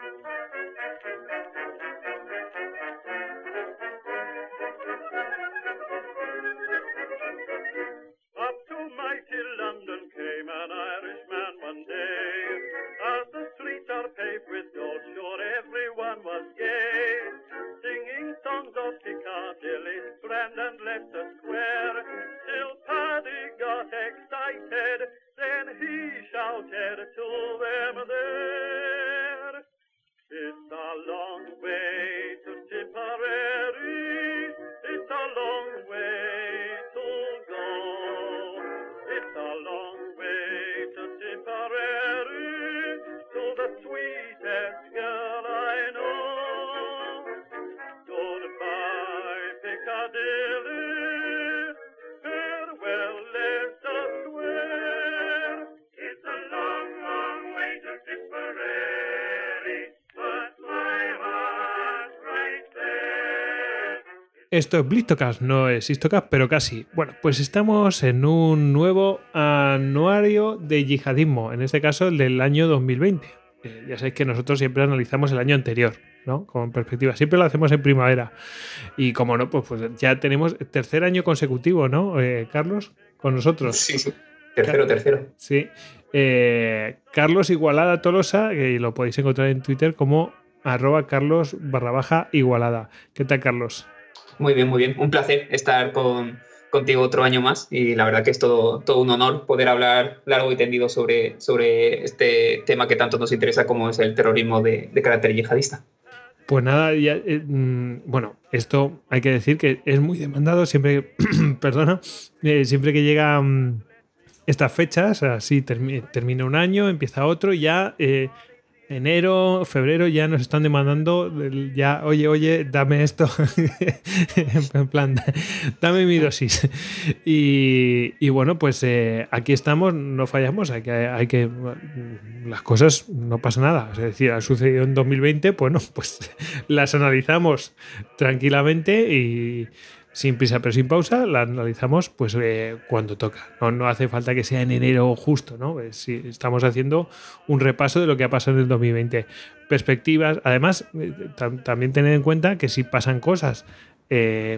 Up to mighty London came an Irishman one day. As the streets are paved with gold, sure everyone was gay. Singing songs of Piccadilly, Strand and Leicester Square. Till Paddy got excited, then he shouted to them there. It's a long way to Tipperary, it's a long way to go. It's a long way to Tipperary, to the sweetest girl I know. Goodbye, Piccadilly, farewell, Leicester Square. It's a long, long way to Tipperary, but my heart's right there. Esto es Blistocast, no es Histocast, pero casi. Bueno, pues estamos en un nuevo anuario de yihadismo, en este caso el del año 2020. Ya sabéis que nosotros siempre analizamos el año anterior, ¿no? Con perspectiva. Siempre lo hacemos en primavera. Y como no, pues ya tenemos tercer año consecutivo, ¿no, Carlos? Con nosotros. Sí. Tercero. Sí. Carlos Igualada Tolosa, que lo podéis encontrar en Twitter como @Carlos_Igualada. ¿Qué tal, Carlos? Muy bien. Un placer estar contigo otro año más y la verdad que es todo un honor poder hablar largo y tendido sobre este tema que tanto nos interesa como es el terrorismo de carácter yihadista. Pues nada, ya, bueno, esto hay que decir que es muy demandado siempre, siempre que llegan estas fechas, así termina un año, empieza otro y ya enero, febrero ya nos están demandando, ya, oye, dame esto, en plan, dame mi dosis. Y bueno, pues aquí estamos, no fallamos, hay que las cosas no pasa nada, es decir, ha sucedido en 2020, bueno, pues las analizamos tranquilamente y sin prisa pero sin pausa, la analizamos pues cuando toca. No hace falta que sea en enero justo, ¿no? Si estamos haciendo un repaso de lo que ha pasado en el 2020. Perspectivas. Además, también tener en cuenta que si pasan cosas que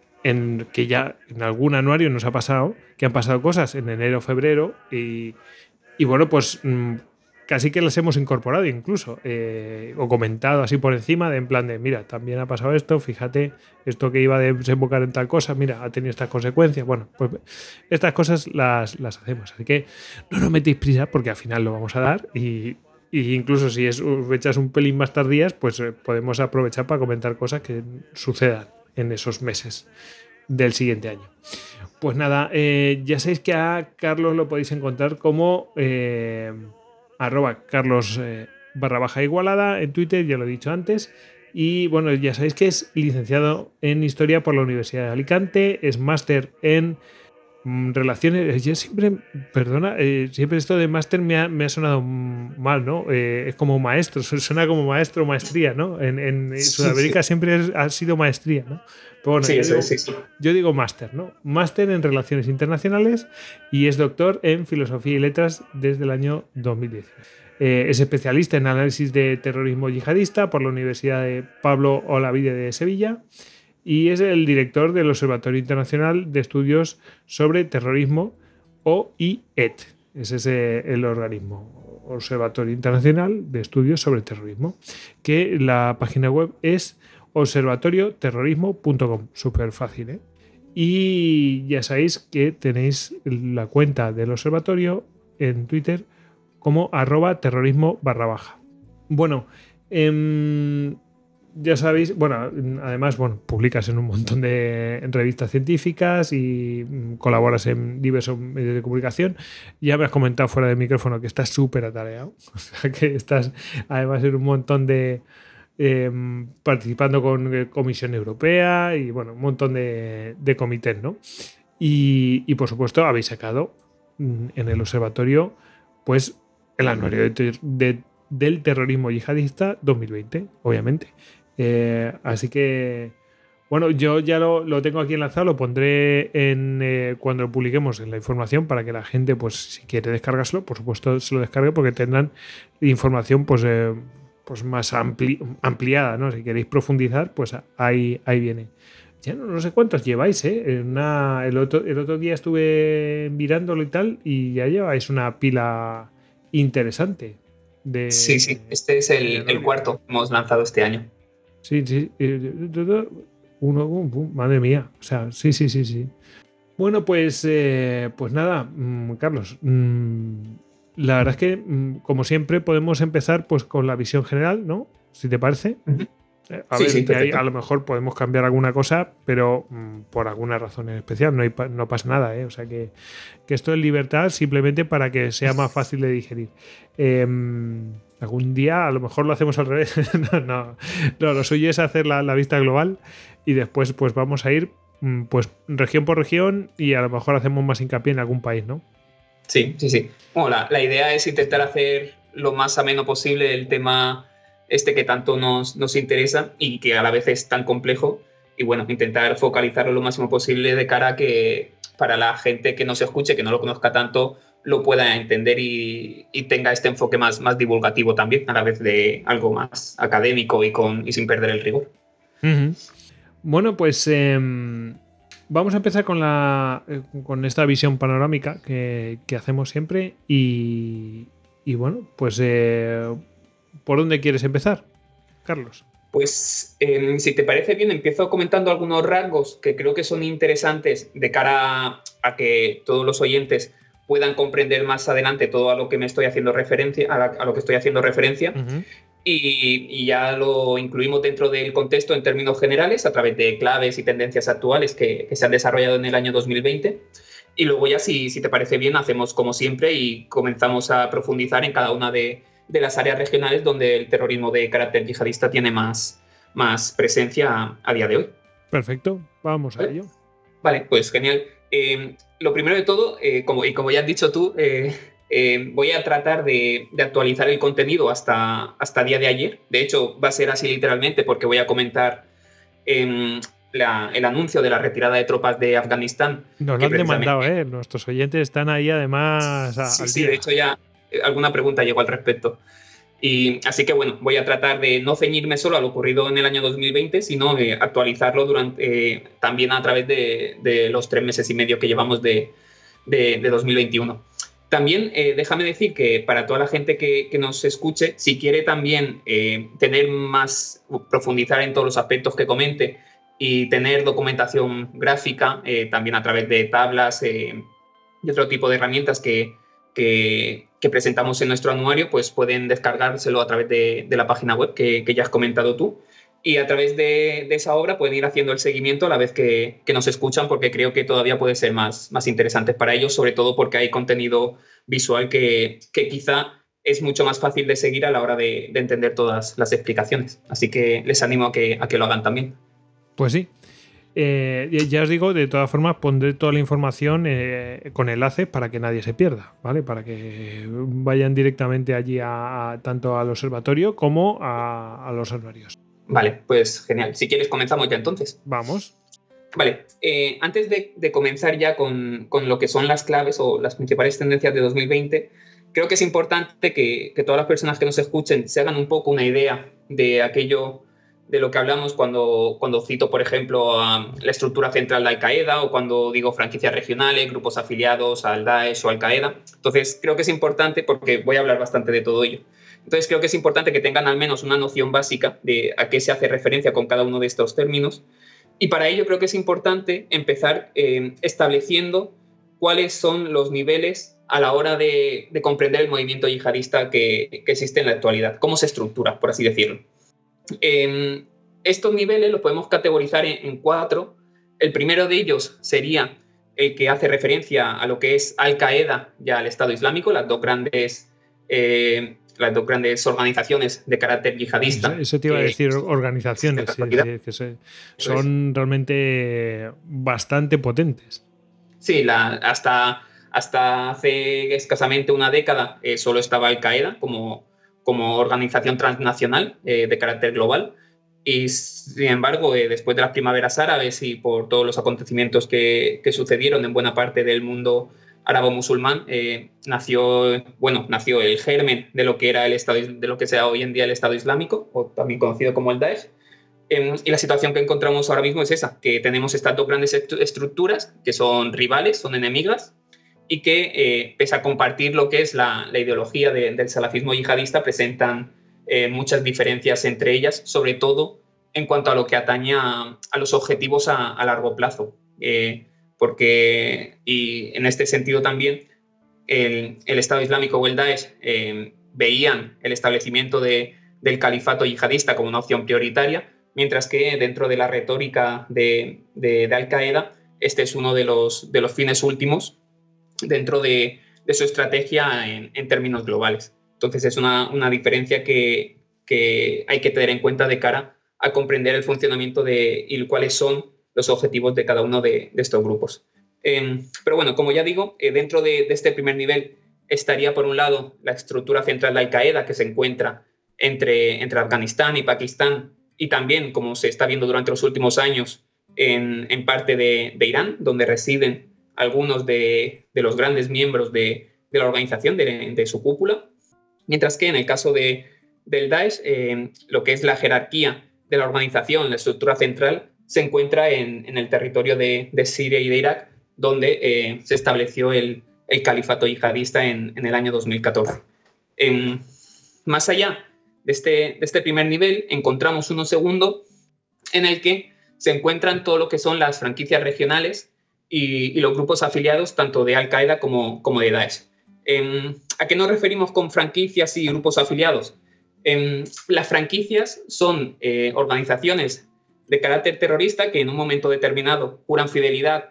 ya en algún anuario nos ha pasado, que han pasado cosas en enero, febrero y bueno, pues casi que las hemos incorporado incluso o comentado así por encima en plan de mira, también ha pasado esto, fíjate, esto que iba a desembocar en tal cosa, mira, ha tenido estas consecuencias. Bueno, pues estas cosas las hacemos, así que no nos metéis prisa porque al final lo vamos a dar y incluso si es fechas un pelín más tardías, pues podemos aprovechar para comentar cosas que sucedan en esos meses del siguiente año. Pues nada, ya sabéis que a Carlos lo podéis encontrar como @Carlos_Igualada en Twitter, ya lo he dicho antes. Y bueno, ya sabéis que es licenciado en Historia por la Universidad de Alicante, es máster en Relaciones. Yo siempre, siempre esto de máster me ha sonado mal, ¿no? Es como maestro, suena como maestro o maestría, ¿no? En Sudamérica siempre ha sido maestría, ¿no? Pero bueno, yo digo máster, ¿no? Máster en Relaciones Internacionales y es doctor en Filosofía y Letras desde el año 2010. Es especialista en análisis de terrorismo yihadista por la Universidad de Pablo Olavide de Sevilla y es el director del Observatorio Internacional de Estudios sobre Terrorismo, OIET. Ese es el organismo, Observatorio Internacional de Estudios sobre Terrorismo, que la página web es observatorioterrorismo.com. Súper fácil, ¿eh? Y ya sabéis que tenéis la cuenta del observatorio en Twitter como @terrorismo_. Bueno, ya sabéis, bueno, además, publicas en un montón de revistas científicas y colaboras en diversos medios de comunicación. Ya me has comentado fuera del micrófono que estás súper atareado, o sea que estás además en un montón de participando con Comisión Europea y bueno, un montón de comités, ¿no? Y por supuesto habéis sacado en el observatorio pues el anuario del terrorismo yihadista 2020, obviamente. Así que bueno, yo ya lo tengo aquí enlazado, lo pondré cuando lo publiquemos en la información para que la gente, pues si quiere descargárselo, por supuesto se lo descargue porque tendrán información pues pues más ampliada, ¿no? Si queréis profundizar, pues ahí viene. Ya no sé cuántos lleváis, ¿eh? El otro día estuve mirándolo y tal, y ya lleváis una pila interesante. Sí, este es el cuarto que hemos lanzado este año. Sí. Madre mía. O sea, sí. Bueno, pues nada, Carlos. La verdad es que, como siempre, podemos empezar pues con la visión general, ¿no? Si te parece. Uh-huh. A ver, que ahí a lo mejor podemos cambiar alguna cosa, pero por alguna razón en especial. No pasa nada, ¿eh? O sea que esto es libertad simplemente para que sea más fácil de digerir. Algún día a lo mejor lo hacemos al revés. No, lo suyo es hacer la vista global y después pues vamos a ir pues región por región y a lo mejor hacemos más hincapié en algún país, ¿no? Sí. Bueno, la idea es intentar hacer lo más ameno posible el tema que tanto nos interesa y que a la vez es tan complejo, y bueno, intentar focalizarlo lo máximo posible de cara a que para la gente que nos escuche, que no lo conozca tanto, lo pueda entender y tenga este enfoque más divulgativo también, a la vez de algo más académico y sin perder el rigor. Uh-huh. Bueno, pues vamos a empezar con esta visión panorámica que hacemos siempre y bueno, pues ¿por dónde quieres empezar, Carlos? Pues si te parece bien, empiezo comentando algunos rasgos que creo que son interesantes de cara a que todos los oyentes puedan comprender más adelante todo a lo que me estoy haciendo referencia, a lo que estoy haciendo referencia. Uh-huh. Y ya lo incluimos dentro del contexto en términos generales a través de claves y tendencias actuales que se han desarrollado en el año 2020. Y luego ya, si te parece bien, hacemos como siempre y comenzamos a profundizar en cada una de las áreas regionales donde el terrorismo de carácter yihadista tiene más presencia a día de hoy. Perfecto, vamos a ello. Vale, pues genial. Lo primero de todo, como ya has dicho tú, voy a tratar de actualizar el contenido hasta día de ayer. De hecho, va a ser así literalmente porque voy a comentar el anuncio de la retirada de tropas de Afganistán. Nos lo han demandado, ¿eh? Nuestros oyentes están ahí además al día. Sí, de hecho ya alguna pregunta llegó al respecto. Y así que bueno, voy a tratar de no ceñirme solo a lo ocurrido en el año 2020, sino actualizarlo también a través de los 3 meses y medio que llevamos de 2021. También déjame decir que para toda la gente que nos escuche, si quiere también profundizar en todos los aspectos que comente y tener documentación gráfica, también a través de tablas y otro tipo de herramientas que presentamos en nuestro anuario, pues pueden descargárselo a través de la página web que ya has comentado tú. Y a través de esa obra pueden ir haciendo el seguimiento a la vez que nos escuchan, porque creo que todavía puede ser más interesante para ellos, sobre todo porque hay contenido visual que quizá es mucho más fácil de seguir a la hora de entender todas las explicaciones. Así que les animo a que lo hagan también. Pues sí. Ya os digo, de todas formas pondré toda la información con enlaces para que nadie se pierda, ¿vale? Para que vayan directamente allí tanto al observatorio como a los anuarios. Vale, pues genial. Si quieres comenzamos ya entonces. Vamos. Vale, antes de comenzar ya con lo que son las claves o las principales tendencias de 2020, creo que es importante que todas las personas que nos escuchen se hagan un poco una idea de aquello de lo que hablamos cuando cito, por ejemplo, a la estructura central de Al-Qaeda o cuando digo franquicias regionales, grupos afiliados al Daesh o Al-Qaeda. Entonces, creo que es importante porque voy a hablar bastante de todo ello. Entonces, creo que es importante que tengan al menos una noción básica de a qué se hace referencia con cada uno de estos términos. Y para ello creo que es importante empezar estableciendo cuáles son los niveles a la hora de comprender el movimiento yihadista que existe en la actualidad, cómo se estructura, por así decirlo. Estos niveles los podemos categorizar en 4. El primero de ellos sería el que hace referencia a lo que es Al-Qaeda y al Estado Islámico, las dos grandes organizaciones de carácter yihadista. Eso te iba a decir, organizaciones que son realmente bastante potentes. Sí, hasta hace escasamente una década solo estaba Al-Qaeda como organización transnacional de carácter global. Y sin embargo, después de las primaveras árabes y por todos los acontecimientos que sucedieron en buena parte del mundo árabo-musulmán, nació el germen de lo que era de lo que sea hoy en día el Estado Islámico, o también conocido como el Daesh. Y la situación que encontramos ahora mismo es esa, que tenemos estas dos grandes estructuras que son rivales, son enemigas, y que, pese a compartir lo que es la ideología del salafismo yihadista, presentan muchas diferencias entre ellas, sobre todo en cuanto a lo que atañe a los objetivos a largo plazo. Y en este sentido también el Estado Islámico o el Daesh veían el establecimiento del califato yihadista como una opción prioritaria, mientras que dentro de la retórica de Al-Qaeda este es uno de los fines últimos dentro de su estrategia en términos globales. Entonces es una diferencia que hay que tener en cuenta de cara a comprender el funcionamiento y cuáles son los objetivos de cada uno de estos grupos. Pero bueno, como ya digo, dentro de este primer nivel estaría por un lado la estructura central de Al-Qaeda, que se encuentra entre Afganistán y Pakistán, y también, como se está viendo durante los últimos años, en parte de Irán, donde residen algunos de los grandes miembros de la organización, de su cúpula. Mientras que en el caso del Daesh, lo que es la jerarquía de la organización, la estructura central, se encuentra en el territorio de Siria y de Irak, donde se estableció el califato yihadista en el año 2014. Más allá de este primer nivel, encontramos uno segundo en el que se encuentran todo lo que son las franquicias regionales y los grupos afiliados tanto de Al-Qaeda como de Daesh. ¿A qué nos referimos con franquicias y grupos afiliados? Las franquicias son organizaciones de carácter terrorista que en un momento determinado juran fidelidad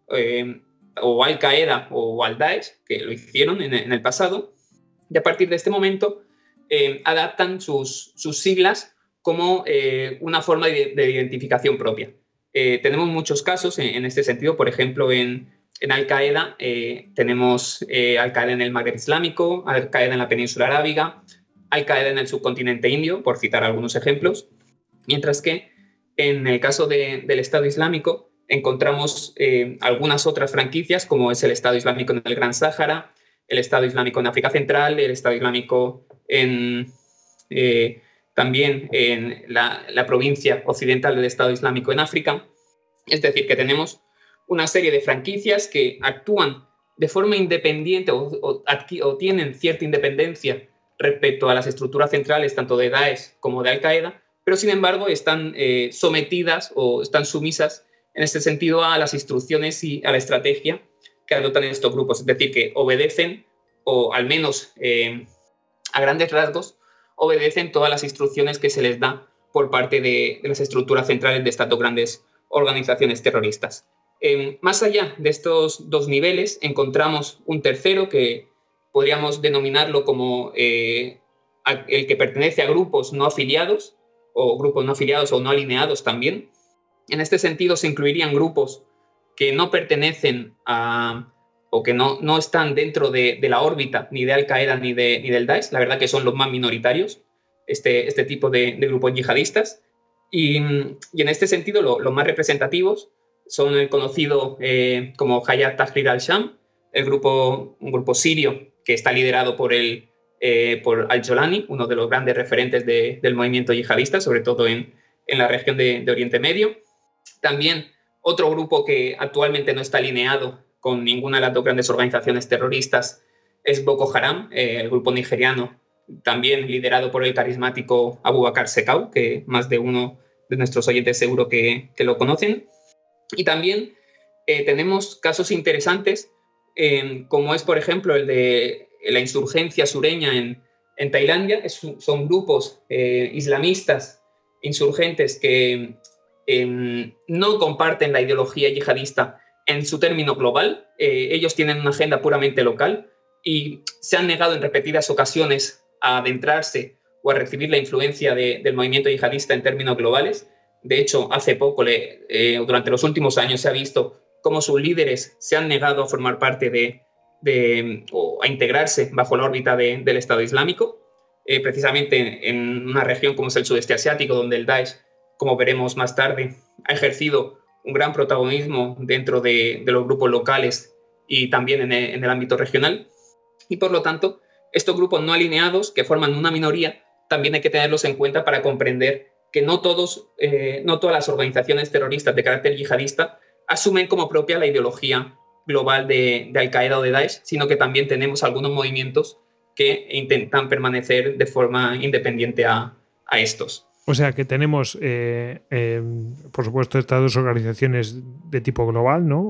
o a Al-Qaeda o al Daesh, que lo hicieron en el pasado, y a partir de este momento adaptan sus siglas como una forma de identificación propia. Tenemos muchos casos en este sentido. Por ejemplo, en Al-Qaeda tenemos Al-Qaeda en el Magreb Islámico, Al-Qaeda en la península arábiga, Al-Qaeda en el subcontinente indio, por citar algunos ejemplos, mientras que en el caso del Estado Islámico encontramos algunas otras franquicias, como es el Estado Islámico en el Gran Sáhara, el Estado Islámico en África Central, el Estado Islámico también en la provincia occidental del Estado Islámico en África. Es decir, que tenemos una serie de franquicias que actúan de forma independiente o tienen cierta independencia respecto a las estructuras centrales tanto de Daesh como de Al-Qaeda, pero sin embargo están sometidas o están sumisas en este sentido a las instrucciones y a la estrategia que adoptan estos grupos. Es decir, que obedecen, o al menos a grandes rasgos, obedecen todas las instrucciones que se les da por parte de las estructuras centrales de estas dos grandes organizaciones terroristas. Más allá de estos dos niveles, encontramos un tercero que podríamos denominarlo como el que pertenece a grupos no afiliados o no alineados también. En este sentido, se incluirían grupos que no pertenecen o que no están dentro de la órbita ni de Al-Qaeda ni del Daesh. La verdad que son los más minoritarios, este tipo de grupos yihadistas. Y en este sentido, los más representativos son el conocido como Hayat Tahrir al-Sham, un grupo sirio que está liderado por al-Jolani, uno de los grandes referentes del movimiento yihadista, sobre todo en la región de Oriente Medio. También otro grupo que actualmente no está alineado con ninguna de las dos grandes organizaciones terroristas es Boko Haram, el grupo nigeriano, también liderado por el carismático Abu Bakr Shekau, que más de uno de nuestros oyentes seguro que lo conocen. Y también tenemos casos interesantes, como es, por ejemplo, el de la insurgencia sureña en Tailandia. Son grupos islamistas insurgentes que no comparten la ideología yihadista en su término global. Ellos tienen una agenda puramente local y se han negado en repetidas ocasiones a adentrarse o a recibir la influencia del movimiento yihadista en términos globales. De hecho, hace poco, durante los últimos años, se ha visto cómo sus líderes se han negado a formar parte o a integrarse bajo la órbita del Estado Islámico, precisamente en una región como es el sudeste asiático, donde el Daesh, como veremos más tarde, ha ejercido un gran protagonismo dentro de los grupos locales y también en el ámbito regional. Y por lo tanto, estos grupos no alineados que forman una minoría también hay que tenerlos en cuenta para comprender que no todas las organizaciones terroristas de carácter yihadista asumen como propia la ideología global de Al-Qaeda o de Daesh, sino que también tenemos algunos movimientos que intentan permanecer de forma independiente a estos. O sea que tenemos, por supuesto, estas dos organizaciones de tipo global, ¿no?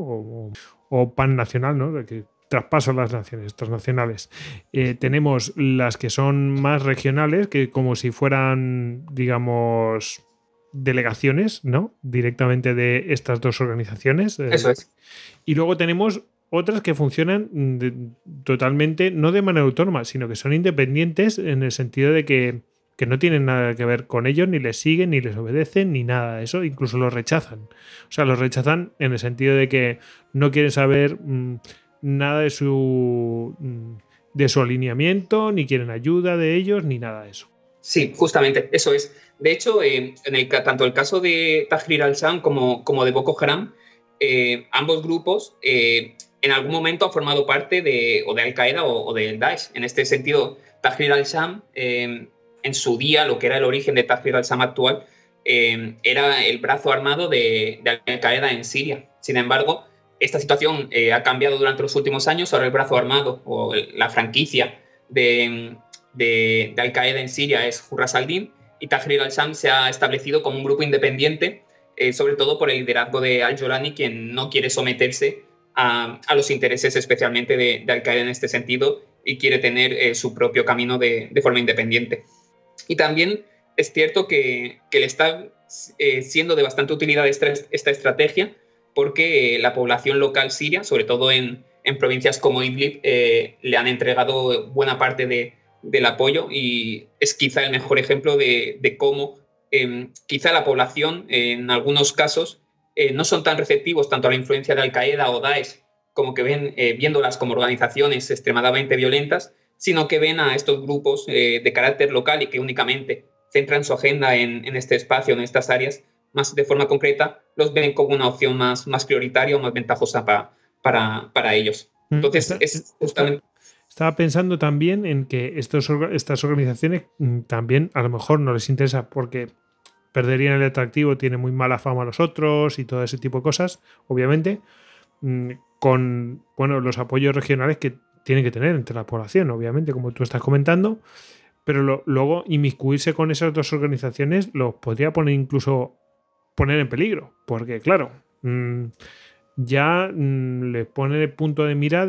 O pannacional, ¿no? Que traspaso las naciones, transnacionales. Tenemos las que son más regionales, que como si fueran, digamos, delegaciones, ¿no? Directamente de estas dos organizaciones. Eso es. Y luego tenemos otras que funcionan totalmente, no de manera autónoma, sino que son independientes en el sentido de que no tienen nada que ver con ellos, ni les siguen, ni les obedecen, ni nada de eso, incluso los rechazan. O sea, los rechazan en el sentido de que no quieren saber nada de su alineamiento, ni quieren ayuda de ellos, ni nada de eso. Sí, justamente, eso es. De hecho, tanto el caso de Tahrir al-Sham como de Boko Haram, ambos grupos en algún momento han formado parte de Al-Qaeda o del Daesh. En este sentido, Tahrir al-Sham, en su día, lo que era el origen de Tahrir al-Sham actual, era el brazo armado de Al-Qaeda en Siria. Sin embargo, esta situación ha cambiado durante los últimos años. Ahora el brazo armado o la franquicia de Al-Qaeda en Siria es Hurras al-Din, y Tahrir al-Sham se ha establecido como un grupo independiente, sobre todo por el liderazgo de al-Jolani, quien no quiere someterse a los intereses especialmente de Al-Qaeda en este sentido y quiere tener su propio camino de forma independiente. Y también es cierto que le está siendo de bastante utilidad esta estrategia, porque la población local siria, sobre todo en provincias como Idlib, le han entregado buena parte del apoyo, y es quizá el mejor ejemplo de cómo quizá la población en algunos casos no son tan receptivos tanto a la influencia de Al-Qaeda o Daesh, como que viéndolas como organizaciones extremadamente violentas, sino que ven a estos grupos de carácter local y que únicamente centran su agenda en este espacio, en estas áreas, más de forma concreta, los ven como una opción más prioritaria o más ventajosa para ellos. Entonces, es justamente... Estaba pensando también en que estas organizaciones también a lo mejor no les interesa porque perderían el atractivo, tienen muy mala fama a los otros y todo ese tipo de cosas, obviamente, con los apoyos regionales que tienen que tener entre la población, obviamente, como tú estás comentando, pero luego inmiscuirse con esas dos organizaciones los podría incluso poner en peligro, porque claro, ya les pone el punto de mira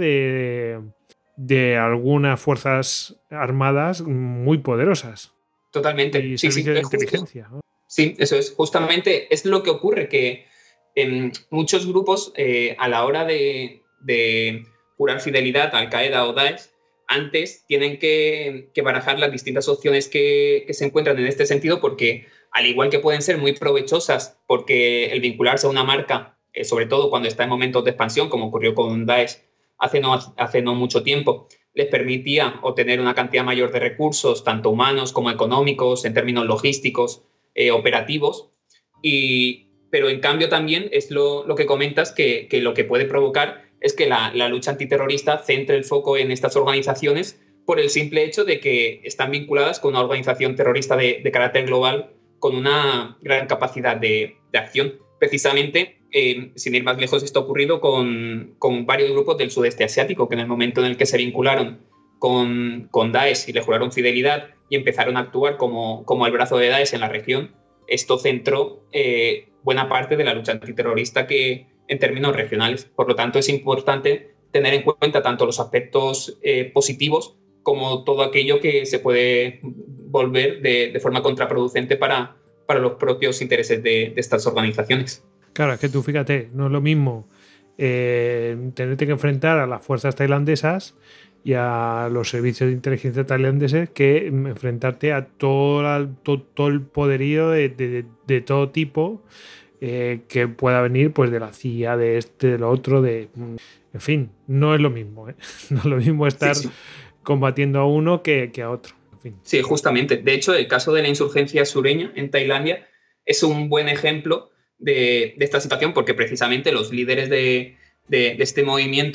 de algunas fuerzas armadas muy poderosas. Totalmente. Y servicios de inteligencia, ¿no? Sí, eso es. Justamente es lo que ocurre, que en muchos grupos, a la hora de jurar fidelidad a Al-Qaeda o Daesh, antes tienen que barajar las distintas opciones que se encuentran en este sentido, porque al igual que pueden ser muy provechosas, porque el vincularse a una marca, sobre todo cuando está en momentos de expansión, como ocurrió con Daesh hace no mucho tiempo, les permitía obtener una cantidad mayor de recursos, tanto humanos como económicos, en términos logísticos, operativos, pero en cambio también es lo que comentas, que lo que puede provocar es que la lucha antiterrorista centre el foco en estas organizaciones por el simple hecho de que están vinculadas con una organización terrorista de carácter global con una gran capacidad de acción. Precisamente, sin ir más lejos, esto ha ocurrido con varios grupos del sudeste asiático, que en el momento en el que se vincularon con Daesh y le juraron fidelidad y empezaron a actuar como el brazo de Daesh en la región, esto centró buena parte de la lucha antiterrorista en términos regionales. Por lo tanto, es importante tener en cuenta tanto los aspectos positivos como todo aquello que se puede volver de forma contraproducente para los propios intereses de estas organizaciones. Claro, es que tú fíjate, no es lo mismo tenerte que enfrentar a las fuerzas tailandesas y a los servicios de inteligencia tailandeses que enfrentarte a todo el poderío de todo tipo que pueda venir pues de la CIA, de de lo otro, en fin, no es lo mismo, ¿eh? No es lo mismo estar combatiendo a uno que a otro. En fin. Sí, justamente. De hecho, el caso de la insurgencia sureña en Tailandia es un buen ejemplo de esta situación, porque precisamente los líderes de este movimiento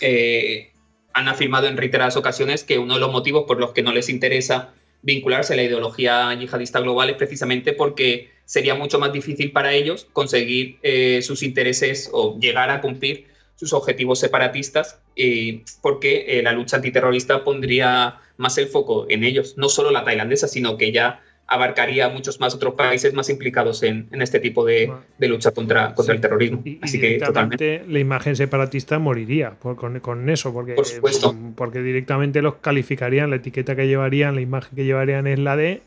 han afirmado en reiteradas ocasiones que uno de los motivos por los que no les interesa vincularse a la ideología yihadista global es precisamente porque sería mucho más difícil para ellos conseguir sus intereses o llegar a cumplir sus objetivos separatistas, porque la lucha antiterrorista pondría más el foco en ellos, no solo la tailandesa, sino que ya abarcaría muchos más otros países más implicados en este tipo de lucha contra el terrorismo. Así que totalmente la imagen separatista moriría con eso, porque, por supuesto, porque directamente los calificarían, la etiqueta que llevarían, la imagen que llevarían es la de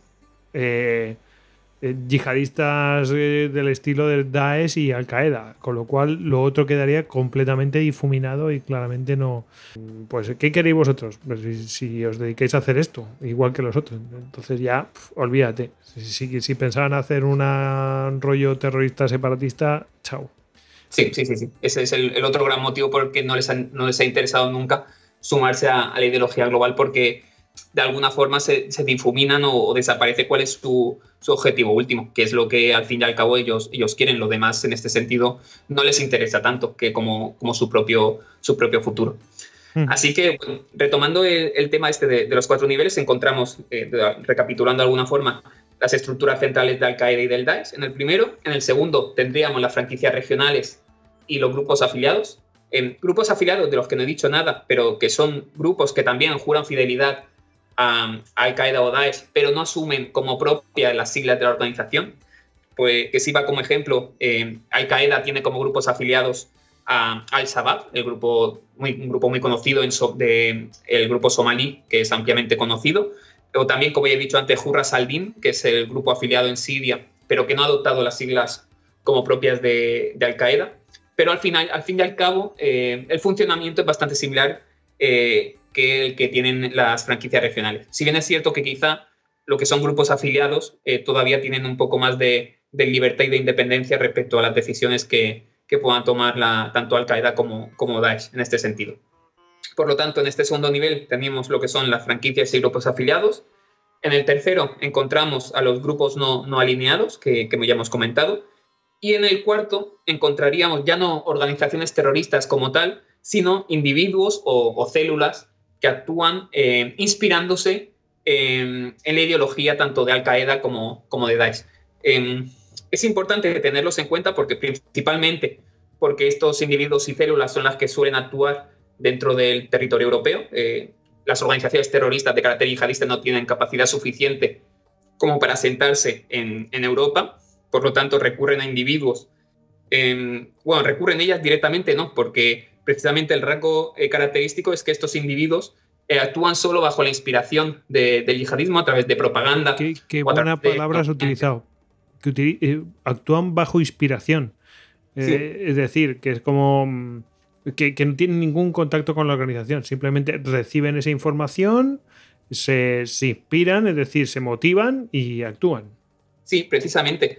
yihadistas del estilo del Daesh y Al-Qaeda, con lo cual lo otro quedaría completamente difuminado y claramente no. Pues, ¿qué queréis vosotros? Pues si os dedicáis a hacer esto, igual que los otros, entonces ya, olvídate. Si pensaban hacer un rollo terrorista separatista, chao. Sí. Ese es el otro gran motivo por el que no les ha interesado nunca sumarse a la ideología global, porque de alguna forma se difuminan o desaparece cuál es su objetivo último, que es lo que al fin y al cabo ellos quieren. Lo demás, en este sentido, no les interesa tanto que como su propio futuro. Así que, bueno, retomando el tema de los 4 niveles, encontramos, recapitulando de alguna forma, las estructuras centrales de Al-Qaeda y del Daesh en el primero. En el segundo tendríamos las franquicias regionales y los grupos afiliados. Grupos afiliados de los que no he dicho nada, pero que son grupos que también juran fidelidad a Al-Qaeda o Daesh, pero no asumen como propia las siglas de la organización. Pues que sirva como ejemplo, Al-Qaeda tiene como grupos afiliados a Al-Shabaab, un grupo muy conocido, el grupo somalí, que es ampliamente conocido, o también, como ya he dicho antes, Hurras al-Din, que es el grupo afiliado en Siria, pero que no ha adoptado las siglas como propias de Al-Qaeda. Pero al fin y al cabo, el funcionamiento es bastante similar que el que tienen las franquicias regionales. Si bien es cierto que quizá lo que son grupos afiliados todavía tienen un poco más de libertad y de independencia respecto a las decisiones que puedan tomar tanto Al-Qaeda como Daesh en este sentido. Por lo tanto, en este segundo nivel tenemos lo que son las franquicias y grupos afiliados. En el tercero encontramos a los grupos no alineados, que ya hemos comentado. Y en el cuarto encontraríamos ya no organizaciones terroristas como tal, sino individuos o células que actúan inspirándose en la ideología tanto de Al-Qaeda como de Daesh. Es importante tenerlos en cuenta principalmente porque estos individuos y células son las que suelen actuar dentro del territorio europeo. Las organizaciones terroristas de carácter yihadista no tienen capacidad suficiente como para asentarse en Europa. Por lo tanto, recurren a individuos. Recurren ellas directamente, no, porque precisamente el rasgo característico es que estos individuos actúan solo bajo la inspiración del yihadismo a través de propaganda. Qué buena palabra has utilizado. Actúan bajo inspiración. Sí. Es decir, que es como que no tienen ningún contacto con la organización. Simplemente reciben esa información, se inspiran, es decir, se motivan y actúan. Sí, precisamente.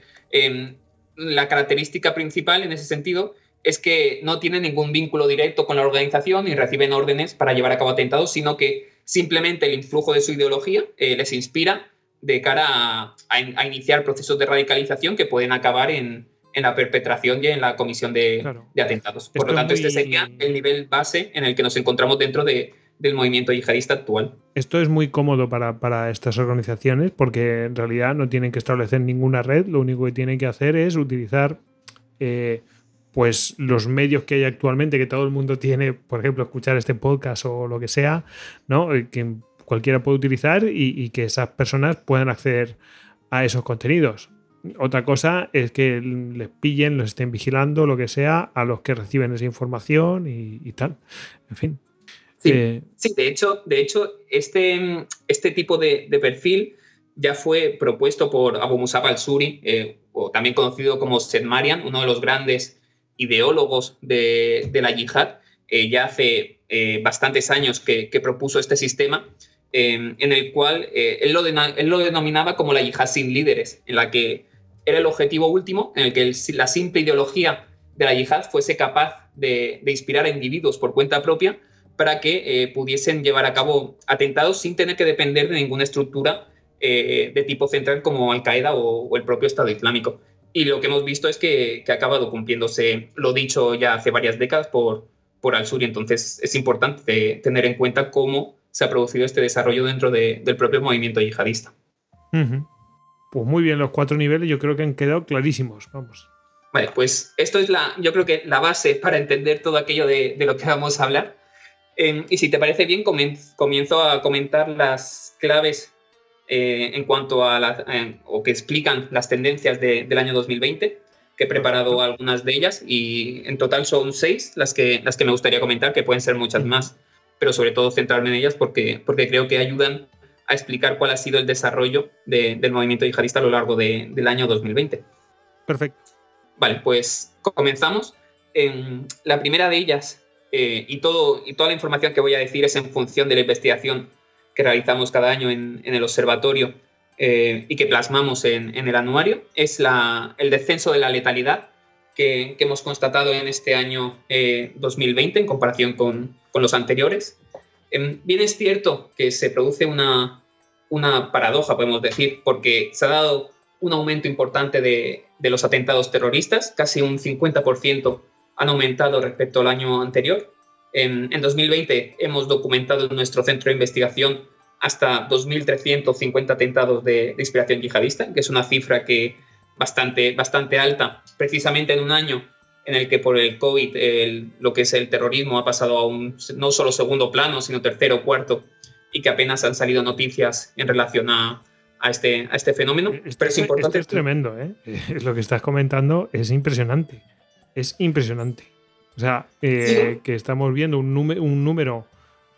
La característica principal en ese sentido es que no tienen ningún vínculo directo con la organización y reciben órdenes para llevar a cabo atentados, sino que simplemente el influjo de su ideología les inspira de cara a iniciar procesos de radicalización que pueden acabar en la perpetración y en la comisión de atentados. Por lo tanto, este sería el nivel base en el que nos encontramos dentro del movimiento yihadista actual. Esto es muy cómodo para estas organizaciones porque en realidad no tienen que establecer ninguna red, lo único que tienen que hacer es utilizar pues los medios que hay actualmente, que todo el mundo tiene, por ejemplo, escuchar este podcast o lo que sea, ¿no? Que cualquiera puede utilizar y que esas personas puedan acceder a esos contenidos. Otra cosa es que les pillen, los estén vigilando, lo que sea, a los que reciben esa información y tal. En fin. Sí, de hecho este tipo de perfil ya fue propuesto por Abu Musab al-Suri, o también conocido como Seth Marian, uno de los grandes ideólogos de la yihad. Ya hace bastantes años que propuso este sistema, en el cual él lo denominaba como la yihad sin líderes, en la que era el objetivo último, en el que la simple ideología de la yihad fuese capaz de inspirar a individuos por cuenta propia para que pudiesen llevar a cabo atentados sin tener que depender de ninguna estructura de tipo central como Al-Qaeda o el propio Estado Y lo que hemos visto es que ha acabado cumpliéndose lo dicho ya hace varias décadas por por Al-Shuri. Entonces es importante tener en cuenta cómo se ha producido este desarrollo dentro del propio movimiento yihadista. Pues muy bien, los 4 niveles yo creo que han quedado clarísimos, vamos. Vale, pues esto es yo creo que la base para entender todo aquello de lo que vamos a hablar. Y si te parece bien, comienzo a comentar las claves en cuanto a o que explican las tendencias del año 2020, que he preparado algunas de ellas, y en total son 6 las que me gustaría comentar, que pueden ser muchas más, pero sobre todo centrarme en ellas porque creo que ayudan a explicar cuál ha sido el desarrollo del movimiento yihadista a lo largo del año 2020. Perfecto. Vale, pues comenzamos. La primera de ellas, y toda la información que voy a decir es en función de la investigación que realizamos cada año en el observatorio y que plasmamos en el anuario, es el descenso de la letalidad que hemos constatado en este año 2020 en comparación con los anteriores. Bien es cierto que se produce una paradoja, podemos decir, porque se ha dado un aumento importante de los atentados terroristas, casi un 50% han aumentado respecto al año anterior. En 2020 hemos documentado en nuestro centro de investigación hasta 2.350 atentados de inspiración yihadista, que es una cifra que bastante alta, precisamente en un año en el que por el COVID lo que es el terrorismo ha pasado a un no solo segundo plano, sino tercero o cuarto, y que apenas han salido noticias en relación a este fenómeno. Pero es importante. Esto es tremendo, ¿eh? Lo que estás comentando es impresionante. Es impresionante. O sea, que estamos viendo un número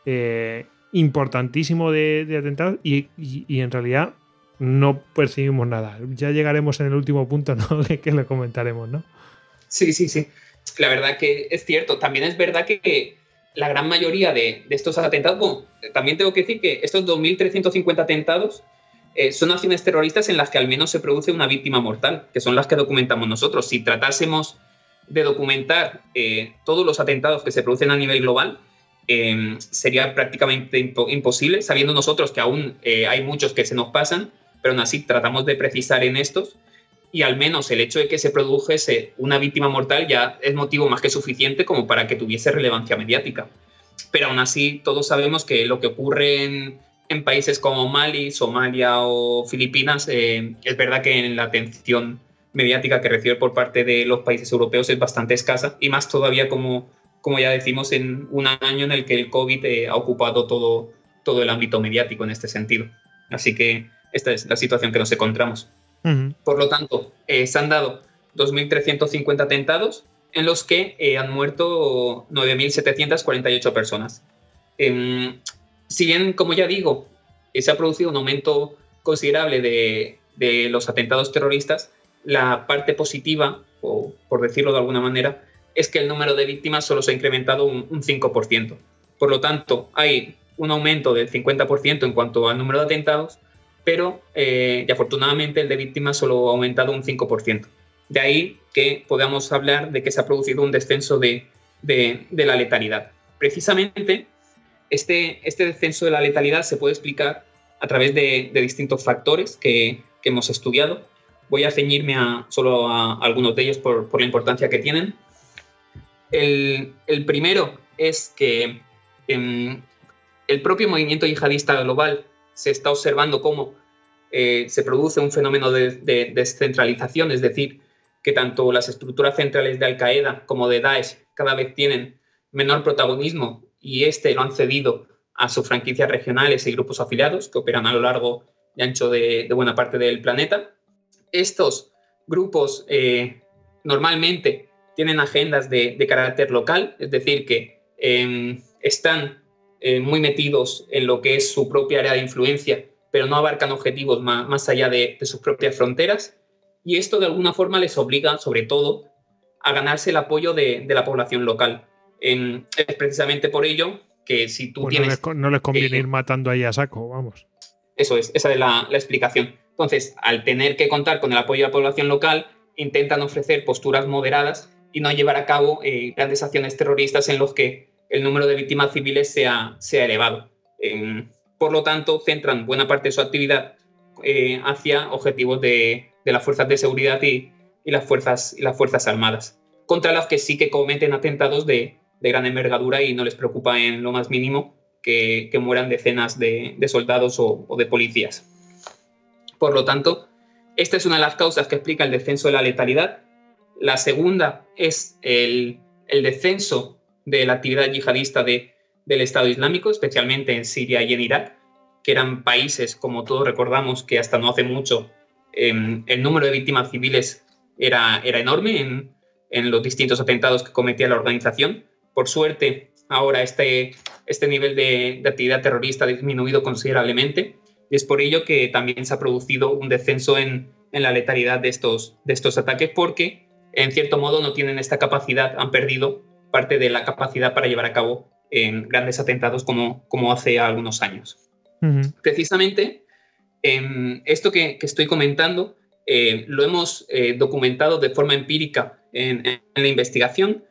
importantísimo de atentados y en realidad no percibimos nada. Ya llegaremos en el último punto, ¿no? que lo comentaremos, ¿no? Sí. La verdad que es cierto. También es verdad que la gran mayoría de estos atentados, bueno, también tengo que decir que estos 2.350 atentados son acciones terroristas en las que al menos se produce una víctima mortal, que son las que documentamos nosotros. Si tratásemos de documentar todos los atentados que se producen a nivel global, sería prácticamente imposible, sabiendo nosotros que aún hay muchos que se nos pasan, pero aún así tratamos de precisar en estos, y al menos el hecho de que se produjese una víctima mortal ya es motivo más que suficiente como para que tuviese relevancia mediática. Pero aún así todos sabemos que lo que ocurre en países como Mali, Somalia o Filipinas, es verdad que en la atención mediática que recibe por parte de los países europeos es bastante escasa, y más todavía como ya decimos en un año en el que el COVID ha ocupado todo el ámbito mediático en este sentido. Así que esta es la situación que nos encontramos. Por lo tanto, se han dado 2.350 atentados en los que han muerto 9.748 personas. Si bien, como ya digo, se ha producido un aumento considerable de los atentados terroristas, la parte positiva, o por decirlo de alguna manera, es que el número de víctimas solo se ha incrementado un 5%. Por lo tanto, hay un aumento del 50% en cuanto al número de atentados, pero y afortunadamente el de víctimas solo ha aumentado un 5%. De ahí que podamos hablar de que se ha producido un descenso de la letalidad. Precisamente, este descenso de la letalidad se puede explicar a través de distintos factores que hemos estudiado. Voy a ceñirme solo a algunos de ellos por la importancia que tienen. El primero es que el propio movimiento yihadista global se está observando cómo se produce un fenómeno de descentralización, es decir, que tanto las estructuras centrales de Al-Qaeda como de Daesh cada vez tienen menor protagonismo y lo han cedido a sus franquicias regionales y grupos afiliados que operan a lo largo y ancho de buena parte del planeta. Estos grupos normalmente tienen agendas de carácter local, es decir, que están muy metidos en lo que es su propia área de influencia, pero no abarcan objetivos más allá de sus propias fronteras, y esto de alguna forma les obliga, sobre todo, a ganarse el apoyo de la población local. Es precisamente por ello que si tú tienes... No les conviene ir matando ahí a saco, vamos. Eso es, esa es la explicación. Entonces, al tener que contar con el apoyo de la población local, intentan ofrecer posturas moderadas y no llevar a cabo grandes acciones terroristas en los que el número de víctimas civiles sea elevado. Por lo tanto, centran buena parte de su actividad hacia objetivos de las fuerzas de seguridad y las fuerzas armadas, contra las que sí que cometen atentados de de gran envergadura y no les preocupa en lo más mínimo que mueran decenas de soldados o de policías. Por lo tanto, esta es una de las causas que explica el descenso de la letalidad. La segunda es el descenso de la actividad yihadista del Estado Islámico, especialmente en Siria y en Irak, que eran países, como todos recordamos, que hasta no hace mucho el número de víctimas civiles era enorme en los distintos atentados que cometía la organización. Por suerte, ahora este nivel de actividad terrorista ha disminuido considerablemente y es por ello que también se ha producido un descenso en la letalidad de estos ataques, porque en cierto modo no tienen esta capacidad, han perdido parte de la capacidad para llevar a cabo grandes atentados como hace algunos años. Uh-huh. Precisamente, esto que estoy comentando lo hemos documentado de forma empírica en la investigación,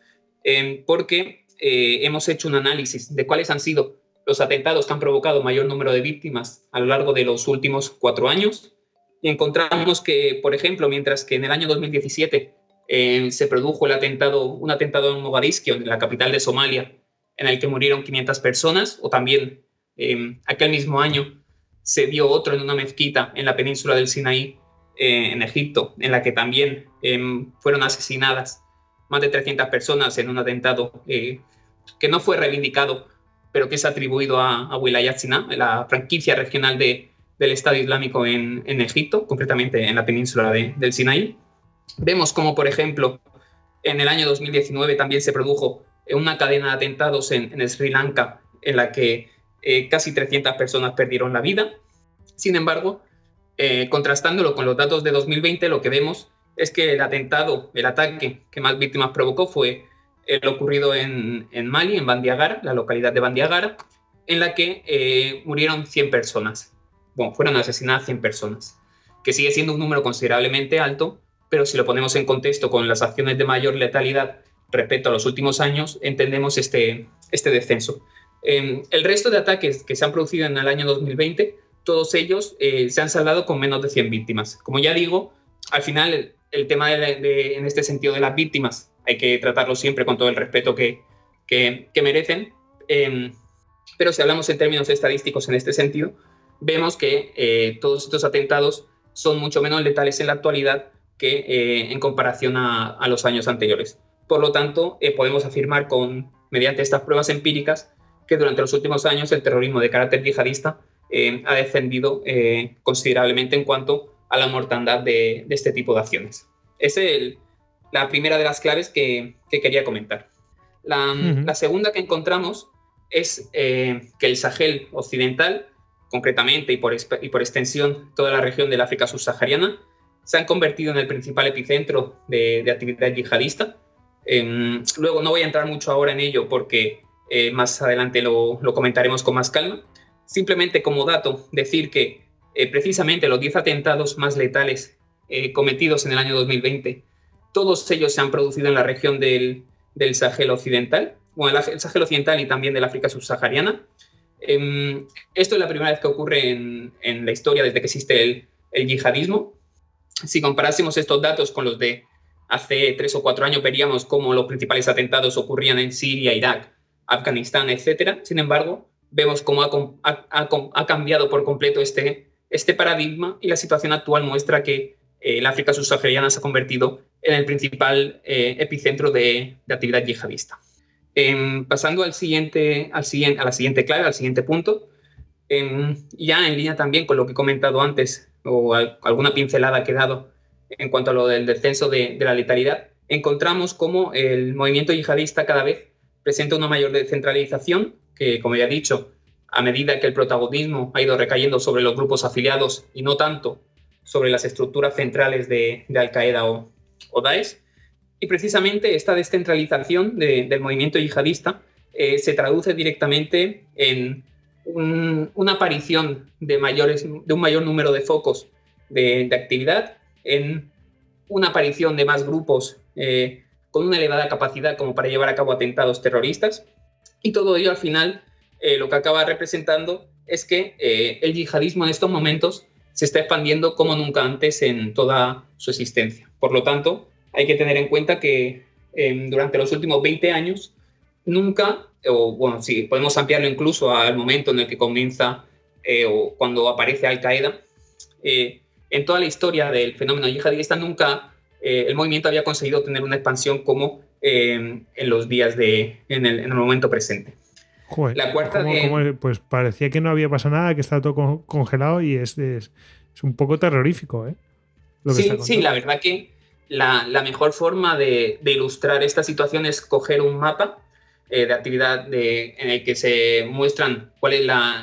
porque hemos hecho un análisis de cuáles han sido los atentados que han provocado mayor número de víctimas a lo largo de los últimos 4 años y encontramos que, por ejemplo, mientras que en el año 2017 se produjo un atentado en Mogadiscio, en la capital de Somalia, en el que murieron 500 personas, o también aquel mismo año se dio otro en una mezquita en la península del Sinaí, en Egipto, en la que también fueron asesinadas más de 300 personas en un atentado que no fue reivindicado, pero que es atribuido a Wilayat Sina, la franquicia regional del Estado Islámico en Egipto, concretamente en la península del Sinaí. Vemos como, por ejemplo, en el año 2019 también se produjo una cadena de atentados en Sri Lanka, en la que casi 300 personas perdieron la vida. Sin embargo, contrastándolo con los datos de 2020, lo que vemos es que el ataque que más víctimas provocó fue el ocurrido en Mali, en Bandiagara, la localidad de Bandiagara, en la que murieron 100 personas. Bueno, fueron asesinadas 100 personas, que sigue siendo un número considerablemente alto, pero si lo ponemos en contexto con las acciones de mayor letalidad respecto a los últimos años, entendemos este descenso. El resto de ataques que se han producido en el año 2020, todos ellos se han saldado con menos de 100 víctimas. Como ya digo, al final el tema en este sentido de las víctimas hay que tratarlo siempre con todo el respeto que merecen, pero si hablamos en términos estadísticos en este sentido, vemos que todos estos atentados son mucho menos letales en la actualidad que en comparación a los años anteriores. Por lo tanto, podemos afirmar mediante estas pruebas empíricas que durante los últimos años el terrorismo de carácter yihadista ha descendido considerablemente en cuanto a la mortandad de este tipo de acciones. Esa es la primera de las claves que quería comentar. La segunda que encontramos es que el Sahel occidental, concretamente y por extensión toda la región del África subsahariana, se han convertido en el principal epicentro de actividad yihadista. Luego no voy a entrar mucho ahora en ello porque más adelante lo comentaremos con más calma. Simplemente como dato, decir que precisamente los 10 atentados más letales cometidos en el año 2020, todos ellos se han producido en la región del Sahel occidental, bueno, el Sahel occidental y también del África subsahariana. Esto es la primera vez que ocurre en la historia desde que existe el yihadismo. Si comparásemos estos datos con los de hace 3 o 4 años, veríamos cómo los principales atentados ocurrían en Siria, Irak, Afganistán, etc. Sin embargo, vemos cómo ha cambiado por completo este paradigma y la situación actual muestra que el África subsahariana se ha convertido en el principal epicentro de actividad yihadista. Pasando a la siguiente clave, al siguiente punto, ya en línea también con lo que he comentado antes, o alguna pincelada que he dado en cuanto a lo del descenso de la letalidad, encontramos cómo el movimiento yihadista cada vez presenta una mayor descentralización, que, como ya he dicho, a medida que el protagonismo ha ido recayendo sobre los grupos afiliados y no tanto sobre las estructuras centrales de Al-Qaeda o Daesh. Y precisamente esta descentralización del movimiento yihadista se traduce directamente en una aparición de un mayor número de focos de actividad, en una aparición de más grupos con una elevada capacidad como para llevar a cabo atentados terroristas. Y todo ello al final lo que acaba representando es que el yihadismo en estos momentos se está expandiendo como nunca antes en toda su existencia. Por lo tanto, hay que tener en cuenta que durante los últimos 20 años nunca, o bueno, sí, podemos ampliarlo incluso al momento en el que comienza o cuando aparece Al-Qaeda, en toda la historia del fenómeno yihadista nunca el movimiento había conseguido tener una expansión como en los días en el momento presente. Joder, La cuarta pues parecía que no había pasado nada, que estaba todo congelado y es un poco terrorífico, ¿eh? Sí, la verdad que la mejor forma de ilustrar esta situación es coger un mapa de actividad en el que se muestran cuáles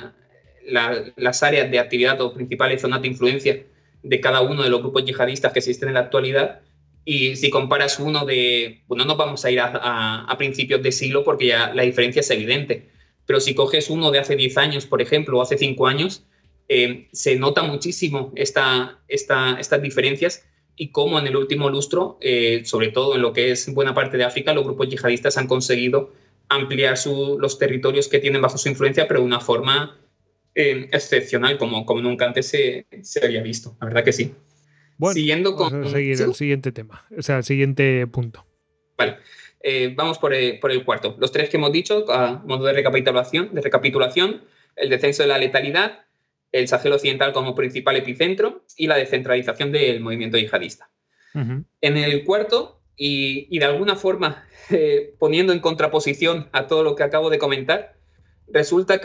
las áreas de actividad o principales zonas de influencia de cada uno de los grupos yihadistas que existen en la actualidad. Y si comparas uno no nos vamos a ir a principios de siglo porque ya la diferencia es evidente, pero si coges uno de hace 10 años, por ejemplo, o hace 5 años, se nota muchísimo estas diferencias y cómo en el último lustro, sobre todo en lo que es buena parte de África, los grupos yihadistas han conseguido ampliar los territorios que tienen bajo su influencia, pero de una forma excepcional, como nunca antes se había visto. La verdad que sí. Bueno, siguiendo vamos a seguir el siguiente tema, o sea, el siguiente punto. Vale. Vamos por el cuarto. Los 3 que hemos dicho, a modo de recapitulación, el descenso de la letalidad, el Sahel Occidental como principal epicentro y la descentralización del movimiento yihadista. Uh-huh. En el cuarto, y de alguna forma poniendo en contraposición a todo lo que acabo de comentar, resulta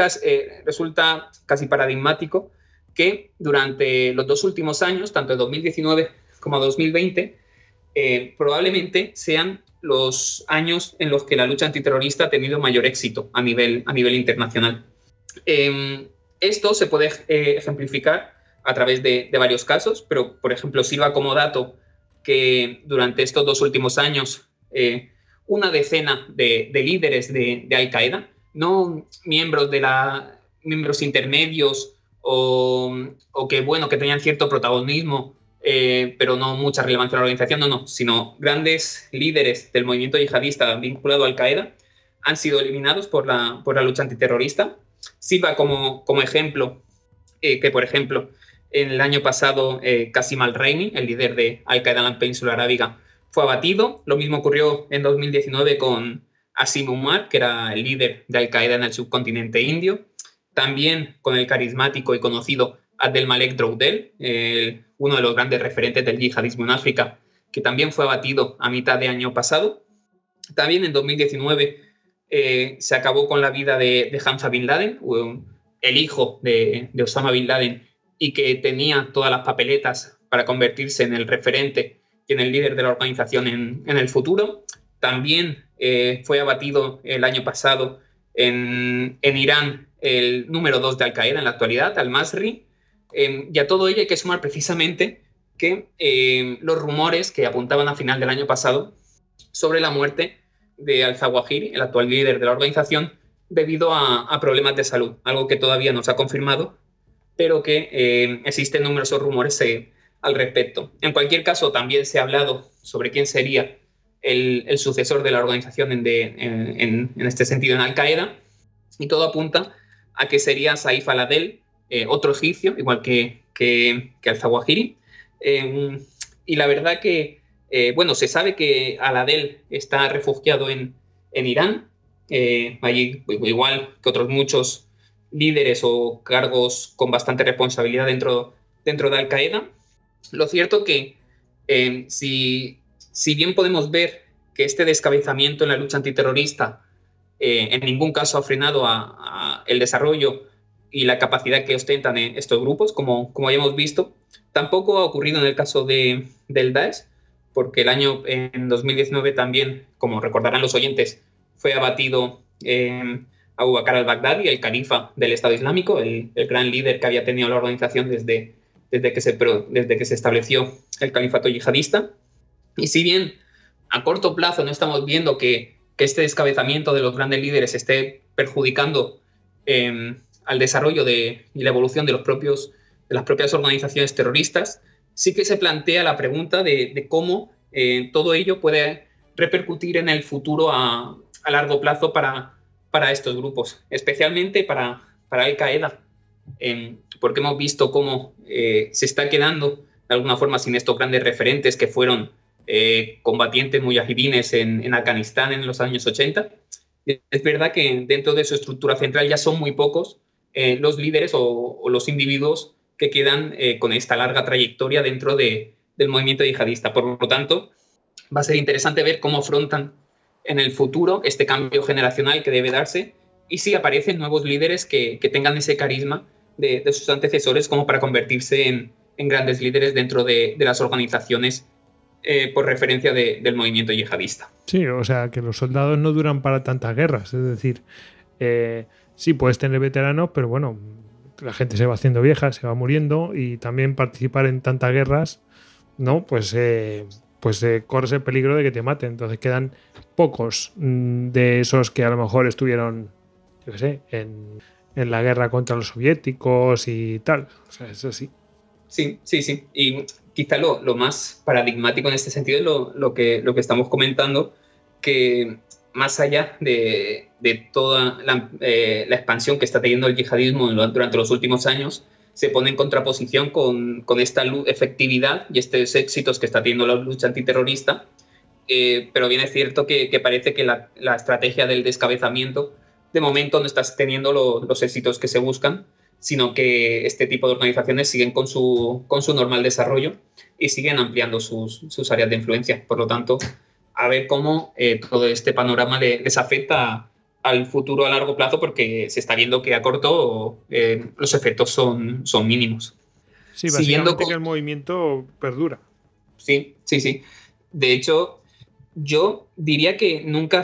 casi paradigmático que durante los 2 últimos años, tanto en 2019 como 2020, probablemente sean los años en los que la lucha antiterrorista ha tenido mayor éxito a nivel internacional. Esto se puede ejemplificar a través de varios casos, pero, por ejemplo, sirva como dato que durante estos 2 últimos años una decena de líderes de Al-Qaeda, no miembros intermedios o que tenían cierto protagonismo, pero no mucha relevancia en la organización, sino grandes líderes del movimiento yihadista vinculado a Al-Qaeda han sido eliminados por la lucha antiterrorista. Sirva como ejemplo que, por ejemplo, en el año pasado Qasim al-Rayni, el líder de Al-Qaeda en la península arábiga, fue abatido. Lo mismo ocurrió en 2019 con Asim Umar, que era el líder de Al-Qaeda en el subcontinente indio. También con el carismático y conocido Abdelmalek Droudel, uno de los grandes referentes del yihadismo en África, que también fue abatido a mitad de año pasado. También en 2019 se acabó con la vida de Hamza Bin Laden, el hijo de Osama Bin Laden, y que tenía todas las papeletas para convertirse en el referente y en el líder de la organización en el futuro. También fue abatido el año pasado en Irán el número 2 de Al-Qaeda en la actualidad, al-Masri. Y a todo ello hay que sumar precisamente que los rumores que apuntaban a final del año pasado sobre la muerte de al-Zawahiri, el actual líder de la organización, debido a problemas de salud, algo que todavía no se ha confirmado, pero que existen numerosos rumores al respecto. En cualquier caso, también se ha hablado sobre quién sería el sucesor de la organización en este sentido en Al-Qaeda, y todo apunta a que sería Saif al-Adel, otro egipcio, igual que al-Zawahiri. Y la verdad que, se sabe que al-Adel está refugiado en Irán, allí, igual que otros muchos líderes o cargos con bastante responsabilidad dentro de Al-Qaeda. Lo cierto que si bien podemos ver que este descabezamiento en la lucha antiterrorista en ningún caso ha frenado el desarrollo y la capacidad que ostentan estos grupos, como ya hemos visto, tampoco ha ocurrido en el caso del Daesh, porque en 2019 también, como recordarán los oyentes, fue abatido Abu Bakr al-Baghdadi, el califa del Estado Islámico, el gran líder que había tenido la organización desde que se estableció el califato yihadista. Y si bien a corto plazo no estamos viendo que este descabezamiento de los grandes líderes esté perjudicando al desarrollo y la evolución de las propias organizaciones terroristas, sí que se plantea la pregunta de cómo todo ello puede repercutir en el futuro a largo plazo para estos grupos, especialmente para Al-Qaeda, porque hemos visto cómo se está quedando de alguna forma sin estos grandes referentes que fueron combatientes mujahidines en Afganistán en los años 80, Es verdad que dentro de su estructura central ya son muy pocos los líderes o los individuos que quedan con esta larga trayectoria dentro del movimiento yihadista. Por lo tanto, va a ser interesante ver cómo afrontan en el futuro este cambio generacional que debe darse y si aparecen nuevos líderes que tengan ese carisma de sus antecesores como para convertirse en grandes líderes dentro de las organizaciones por referencia del movimiento yihadista. Sí, o sea, que los soldados no duran para tantas guerras. Es decir, sí, puedes tener veteranos, pero bueno, la gente se va haciendo vieja, se va muriendo y también participar en tantas guerras, ¿no? Pues corres el peligro de que te maten. Entonces quedan pocos de esos que a lo mejor estuvieron, yo qué sé, en la guerra contra los soviéticos y tal. O sea, eso sí. Sí. Y quizá lo más paradigmático en este sentido es lo que estamos comentando, que más allá de toda la expansión que está teniendo el yihadismo durante los últimos años, se pone en contraposición con esta efectividad y estos éxitos que está teniendo la lucha antiterrorista. Pero bien es cierto que parece que la estrategia del descabezamiento de momento no está teniendo los éxitos que se buscan, sino que este tipo de organizaciones siguen con su normal desarrollo y siguen ampliando sus áreas de influencia. Por lo tanto, a ver cómo todo este panorama les afecta al futuro a largo plazo, porque se está viendo que a corto los efectos son mínimos. Sí, básicamente que el movimiento perdura. Sí. De hecho, yo diría que nunca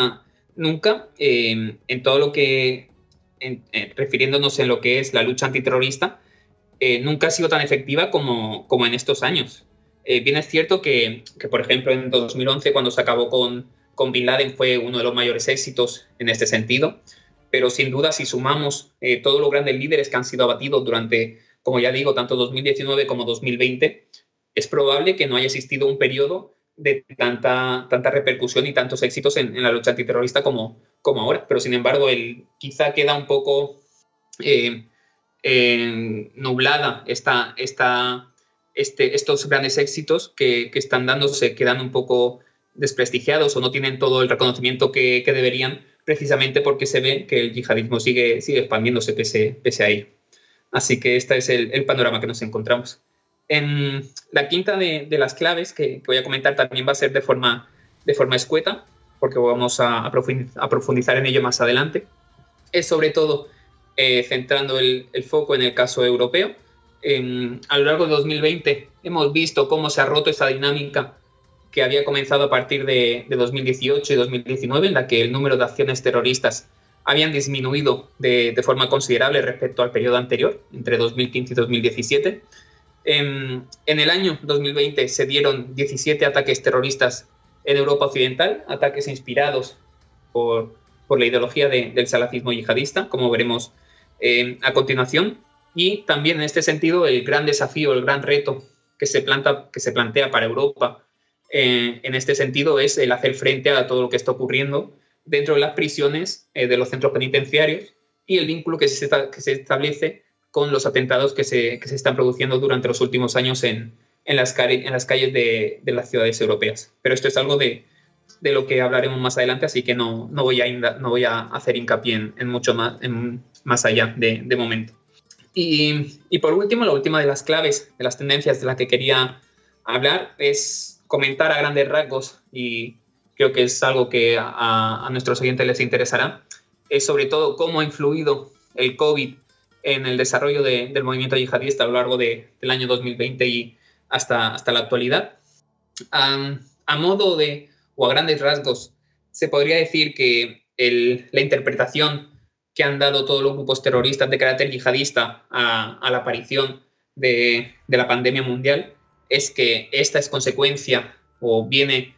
en todo lo que... refiriéndonos en lo que es la lucha antiterrorista, nunca ha sido tan efectiva como en estos años. Bien es cierto que, por ejemplo, en 2011, cuando se acabó con Bin Laden, fue uno de los mayores éxitos en este sentido, pero sin duda, si sumamos todos los grandes líderes que han sido abatidos durante, como ya digo, tanto 2019 como 2020, es probable que no haya existido un periodo de tanta repercusión y tantos éxitos en la lucha antiterrorista como ahora. Pero, sin embargo, quizá queda un poco nublada estos grandes éxitos que están dándose, quedan un poco desprestigiados o no tienen todo el reconocimiento que deberían, precisamente porque se ve que el yihadismo sigue expandiéndose pese a ello. Así que este es el panorama que nos encontramos. En la quinta de las claves que voy a comentar también va a ser de forma escueta, porque vamos a profundizar en ello más adelante. Es sobre todo centrando el foco en el caso europeo. A lo largo de 2020 hemos visto cómo se ha roto esa dinámica que había comenzado a partir de 2018 y 2019, en la que el número de acciones terroristas habían disminuido de forma considerable respecto al periodo anterior, entre 2015 y 2017. En el año 2020 se dieron 17 ataques terroristas en Europa Occidental, ataques inspirados por la ideología del salafismo yihadista, como veremos a continuación. Y también, en este sentido, el gran desafío, el gran reto que se plantea para Europa en este sentido es el hacer frente a todo lo que está ocurriendo dentro de las prisiones, de los centros penitenciarios, y el vínculo que se establece con los atentados que se están produciendo durante los últimos años en las calles de las ciudades europeas. Pero esto es algo de lo que hablaremos más adelante, así que no voy a hacer hincapié en mucho más allá de momento. Y por último, la última de las claves, de las tendencias de las que quería hablar, es comentar a grandes rasgos, y creo que es algo que a nuestros oyentes les interesará, es sobre todo cómo ha influido el COVID en el desarrollo del movimiento yihadista a lo largo del año 2020 y hasta la actualidad. A modo o a grandes rasgos, se podría decir que la interpretación que han dado todos los grupos terroristas de carácter yihadista a la aparición de la pandemia mundial es que esta es consecuencia o viene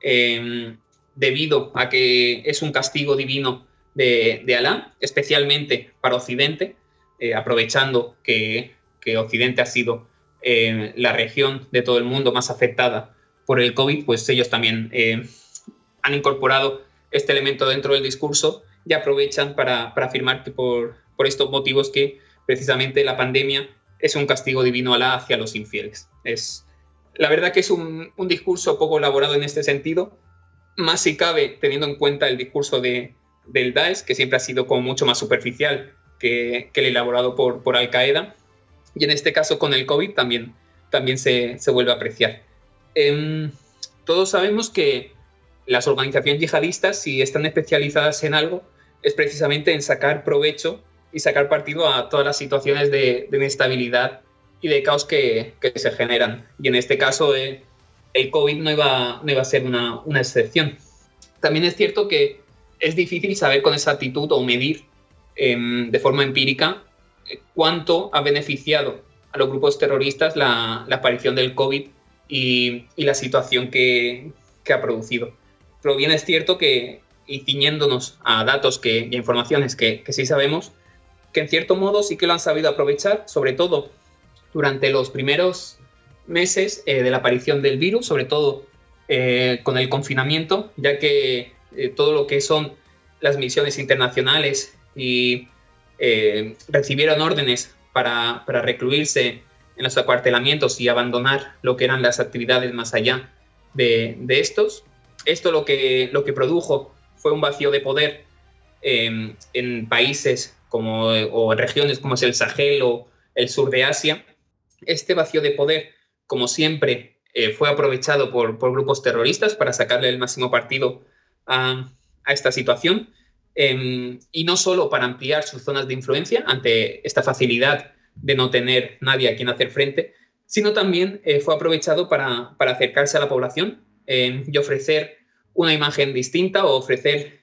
debido a que es un castigo divino de Alá, especialmente para Occidente, aprovechando que Occidente ha sido la región de todo el mundo más afectada por el COVID, pues ellos también han incorporado este elemento dentro del discurso y aprovechan para afirmar que por estos motivos que precisamente la pandemia es un castigo divino Alá hacia los infieles. La verdad que es un discurso poco elaborado en este sentido, más si cabe teniendo en cuenta el discurso de del Daesh, que siempre ha sido como mucho más superficial que el elaborado por Al-Qaeda. Y en este caso con el COVID también se vuelve a apreciar. Todos sabemos que las organizaciones yihadistas, si están especializadas en algo, es precisamente en sacar provecho y sacar partido a todas las situaciones de inestabilidad y de caos que se generan. Y en este caso el COVID no iba a ser una excepción. También es cierto que es difícil saber con exactitud o medir de forma empírica cuánto ha beneficiado a los grupos terroristas la aparición del COVID y la situación que ha producido. Pero bien es cierto que, y ciñéndonos a datos y informaciones que sí sabemos, que en cierto modo sí que lo han sabido aprovechar, sobre todo durante los primeros meses de la aparición del virus, sobre todo con el confinamiento, ya que todo lo que son las misiones internacionales y recibieron órdenes para recluirse en los acuartelamientos y abandonar lo que eran las actividades más allá de estos. Esto lo que produjo fue un vacío de poder en países o en regiones como es el Sahel o el sur de Asia. Este vacío de poder, como siempre, fue aprovechado por grupos terroristas para sacarle el máximo partido a esta situación. Y no solo para ampliar sus zonas de influencia ante esta facilidad de no tener nadie a quien hacer frente, sino también fue aprovechado para acercarse a la población y ofrecer una imagen distinta o ofrecer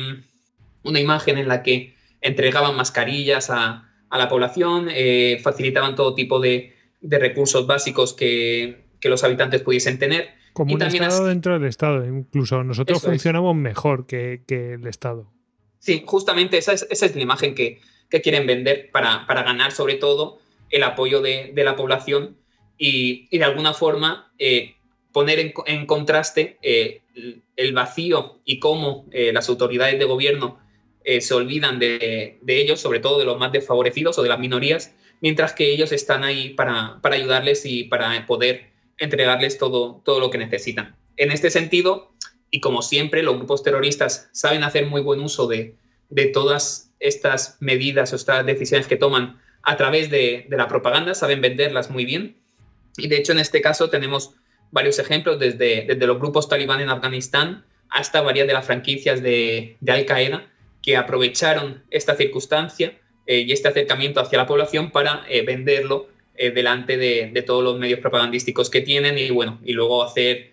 una imagen en la que entregaban mascarillas a la población, facilitaban todo tipo de recursos básicos que los habitantes pudiesen tener. Como un Estado dentro del Estado, incluso nosotros funcionamos mejor que el Estado. Sí, justamente esa es la imagen que quieren vender para ganar sobre todo el apoyo de la población y de alguna forma poner en contraste el vacío y cómo las autoridades de gobierno se olvidan de ellos, sobre todo de los más desfavorecidos o de las minorías, mientras que ellos están ahí para ayudarles y para poder entregarles todo lo que necesitan. En este sentido, y como siempre, los grupos terroristas saben hacer muy buen uso de todas estas medidas o estas decisiones que toman a través de la propaganda, saben venderlas muy bien. Y de hecho, en este caso tenemos varios ejemplos, desde los grupos talibán en Afganistán hasta varias de las franquicias de Al-Qaeda que aprovecharon esta circunstancia y este acercamiento hacia la población para venderlo delante de todos los medios propagandísticos que tienen y luego hacer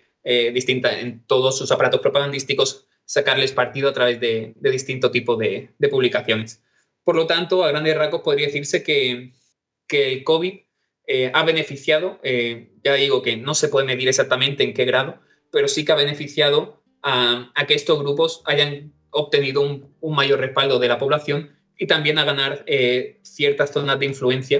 en todos sus aparatos propagandísticos sacarles partido a través de distinto tipo de publicaciones. Por lo tanto, a grandes rasgos podría decirse que el COVID ha beneficiado, ya digo que no se puede medir exactamente en qué grado, pero sí que ha beneficiado a que estos grupos hayan obtenido un mayor respaldo de la población y también a ganar ciertas zonas de influencia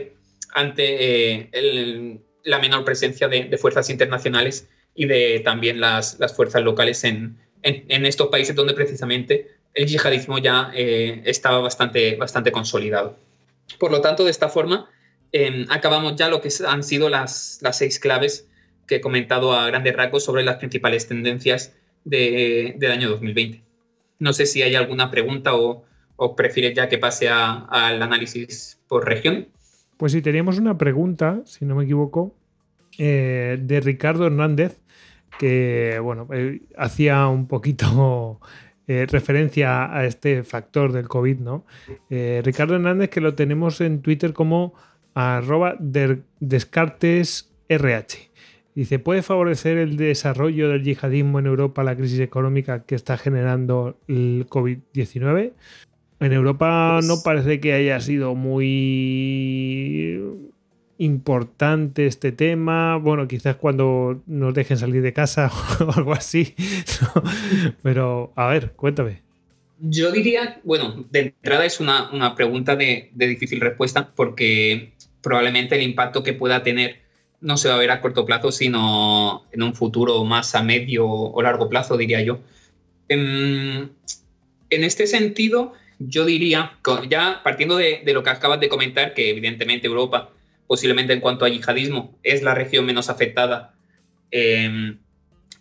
ante la menor presencia de fuerzas internacionales y de también las fuerzas locales en estos países donde precisamente el yihadismo ya estaba bastante consolidado. Por lo tanto, de esta forma, acabamos ya lo que han sido las 6 claves que he comentado a grandes rasgos sobre las principales tendencias del año 2020. No sé si hay alguna pregunta o prefieres ya que pase al análisis por región. Pues sí, teníamos una pregunta, si no me equivoco, de Ricardo Hernández, que bueno, hacía un poquito referencia a este factor del COVID, ¿no? Ricardo Hernández, que lo tenemos en Twitter como @descartesrh. Dice, ¿puede favorecer el desarrollo del yihadismo en Europa la crisis económica que está generando el COVID-19? En Europa no parece que haya sido muy importante este tema. Bueno, quizás cuando nos dejen salir de casa o algo así. Pero, a ver, cuéntame. Yo diría, bueno, de entrada es una pregunta de difícil respuesta porque probablemente el impacto que pueda tener no se va a ver a corto plazo, sino en un futuro más a medio o largo plazo, diría yo. En este sentido, yo diría, ya partiendo de lo que acabas de comentar, que evidentemente Europa, posiblemente en cuanto a yihadismo, es la región menos afectada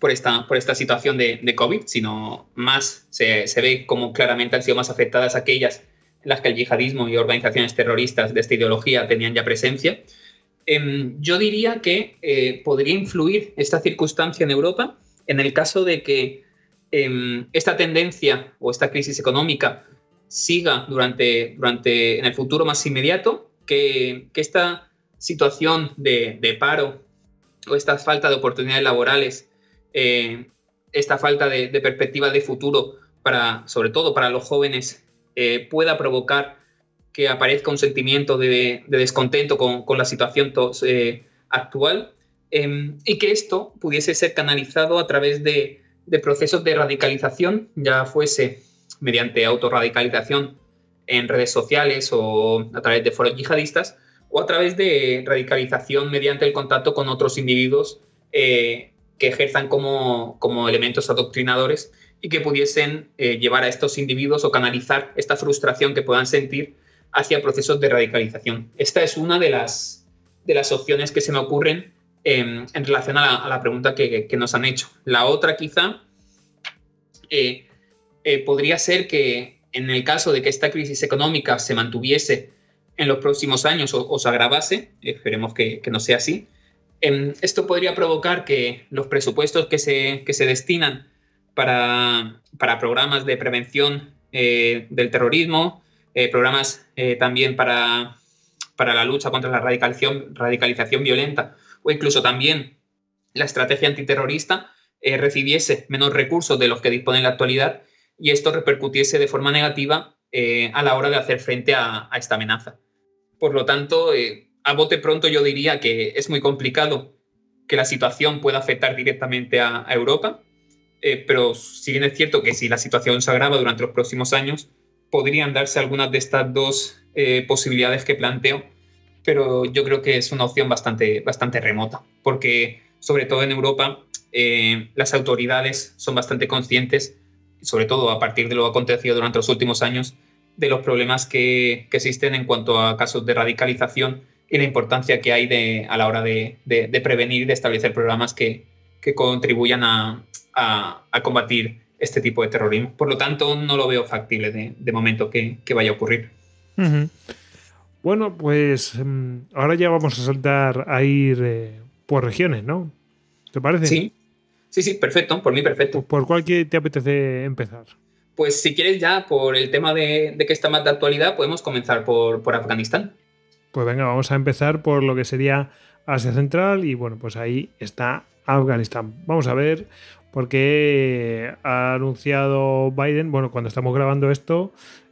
por esta situación de COVID, sino más se ve como claramente han sido más afectadas aquellas en las que el yihadismo y organizaciones terroristas de esta ideología tenían ya presencia. Yo diría que podría influir esta circunstancia en Europa en el caso de que esta tendencia o esta crisis económica siga en el futuro más inmediato, que esta situación de paro o esta falta de oportunidades laborales, esta falta de perspectiva de futuro, sobre todo para los jóvenes, pueda provocar que aparezca un sentimiento de descontento con la situación actual, y que esto pudiese ser canalizado a través de procesos de radicalización, ya fuese mediante autorradicalización en redes sociales o a través de foros yihadistas, o a través de radicalización mediante el contacto con otros individuos que ejerzan como elementos adoctrinadores y que pudiesen llevar a estos individuos o canalizar esta frustración que puedan sentir hacia procesos de radicalización. Esta es una de las opciones que se me ocurren en relación a la pregunta que nos han hecho. La otra quizá podría ser que en el caso de que esta crisis económica se mantuviese en los próximos años o se agravase, esperemos que no sea así, esto podría provocar que los presupuestos que se destinan para programas de prevención del terrorismo, programas también para la lucha contra la radicalización violenta, o incluso también la estrategia antiterrorista, recibiese menos recursos de los que dispone en la actualidad, y esto repercutiese de forma negativa a la hora de hacer frente a esta amenaza. Por lo tanto, a bote pronto yo diría que es muy complicado que la situación pueda afectar directamente a Europa, pero si bien es cierto que si la situación se agrava durante los próximos años, podrían darse algunas de estas dos posibilidades que planteo, pero yo creo que es una opción bastante remota, porque sobre todo en Europa las autoridades son bastante conscientes, sobre todo a partir de lo acontecido durante los últimos años, de los problemas que existen en cuanto a casos de radicalización y la importancia que hay a la hora de prevenir y de establecer programas que contribuyan a combatir este tipo de terrorismo. Por lo tanto, no lo veo factible de momento que vaya a ocurrir. Uh-huh. Bueno, pues ahora ya vamos a saltar a ir por regiones, ¿no? ¿Te parece? Sí, perfecto. Por mí, perfecto. ¿Por cuál te apetece empezar? Pues si quieres ya, por el tema de que está más de actualidad, podemos comenzar por Afganistán. Pues venga, vamos a empezar por lo que sería Asia Central y bueno, pues ahí está Afganistán. Vamos a ver por qué ha anunciado Biden, bueno, cuando estamos grabando esto,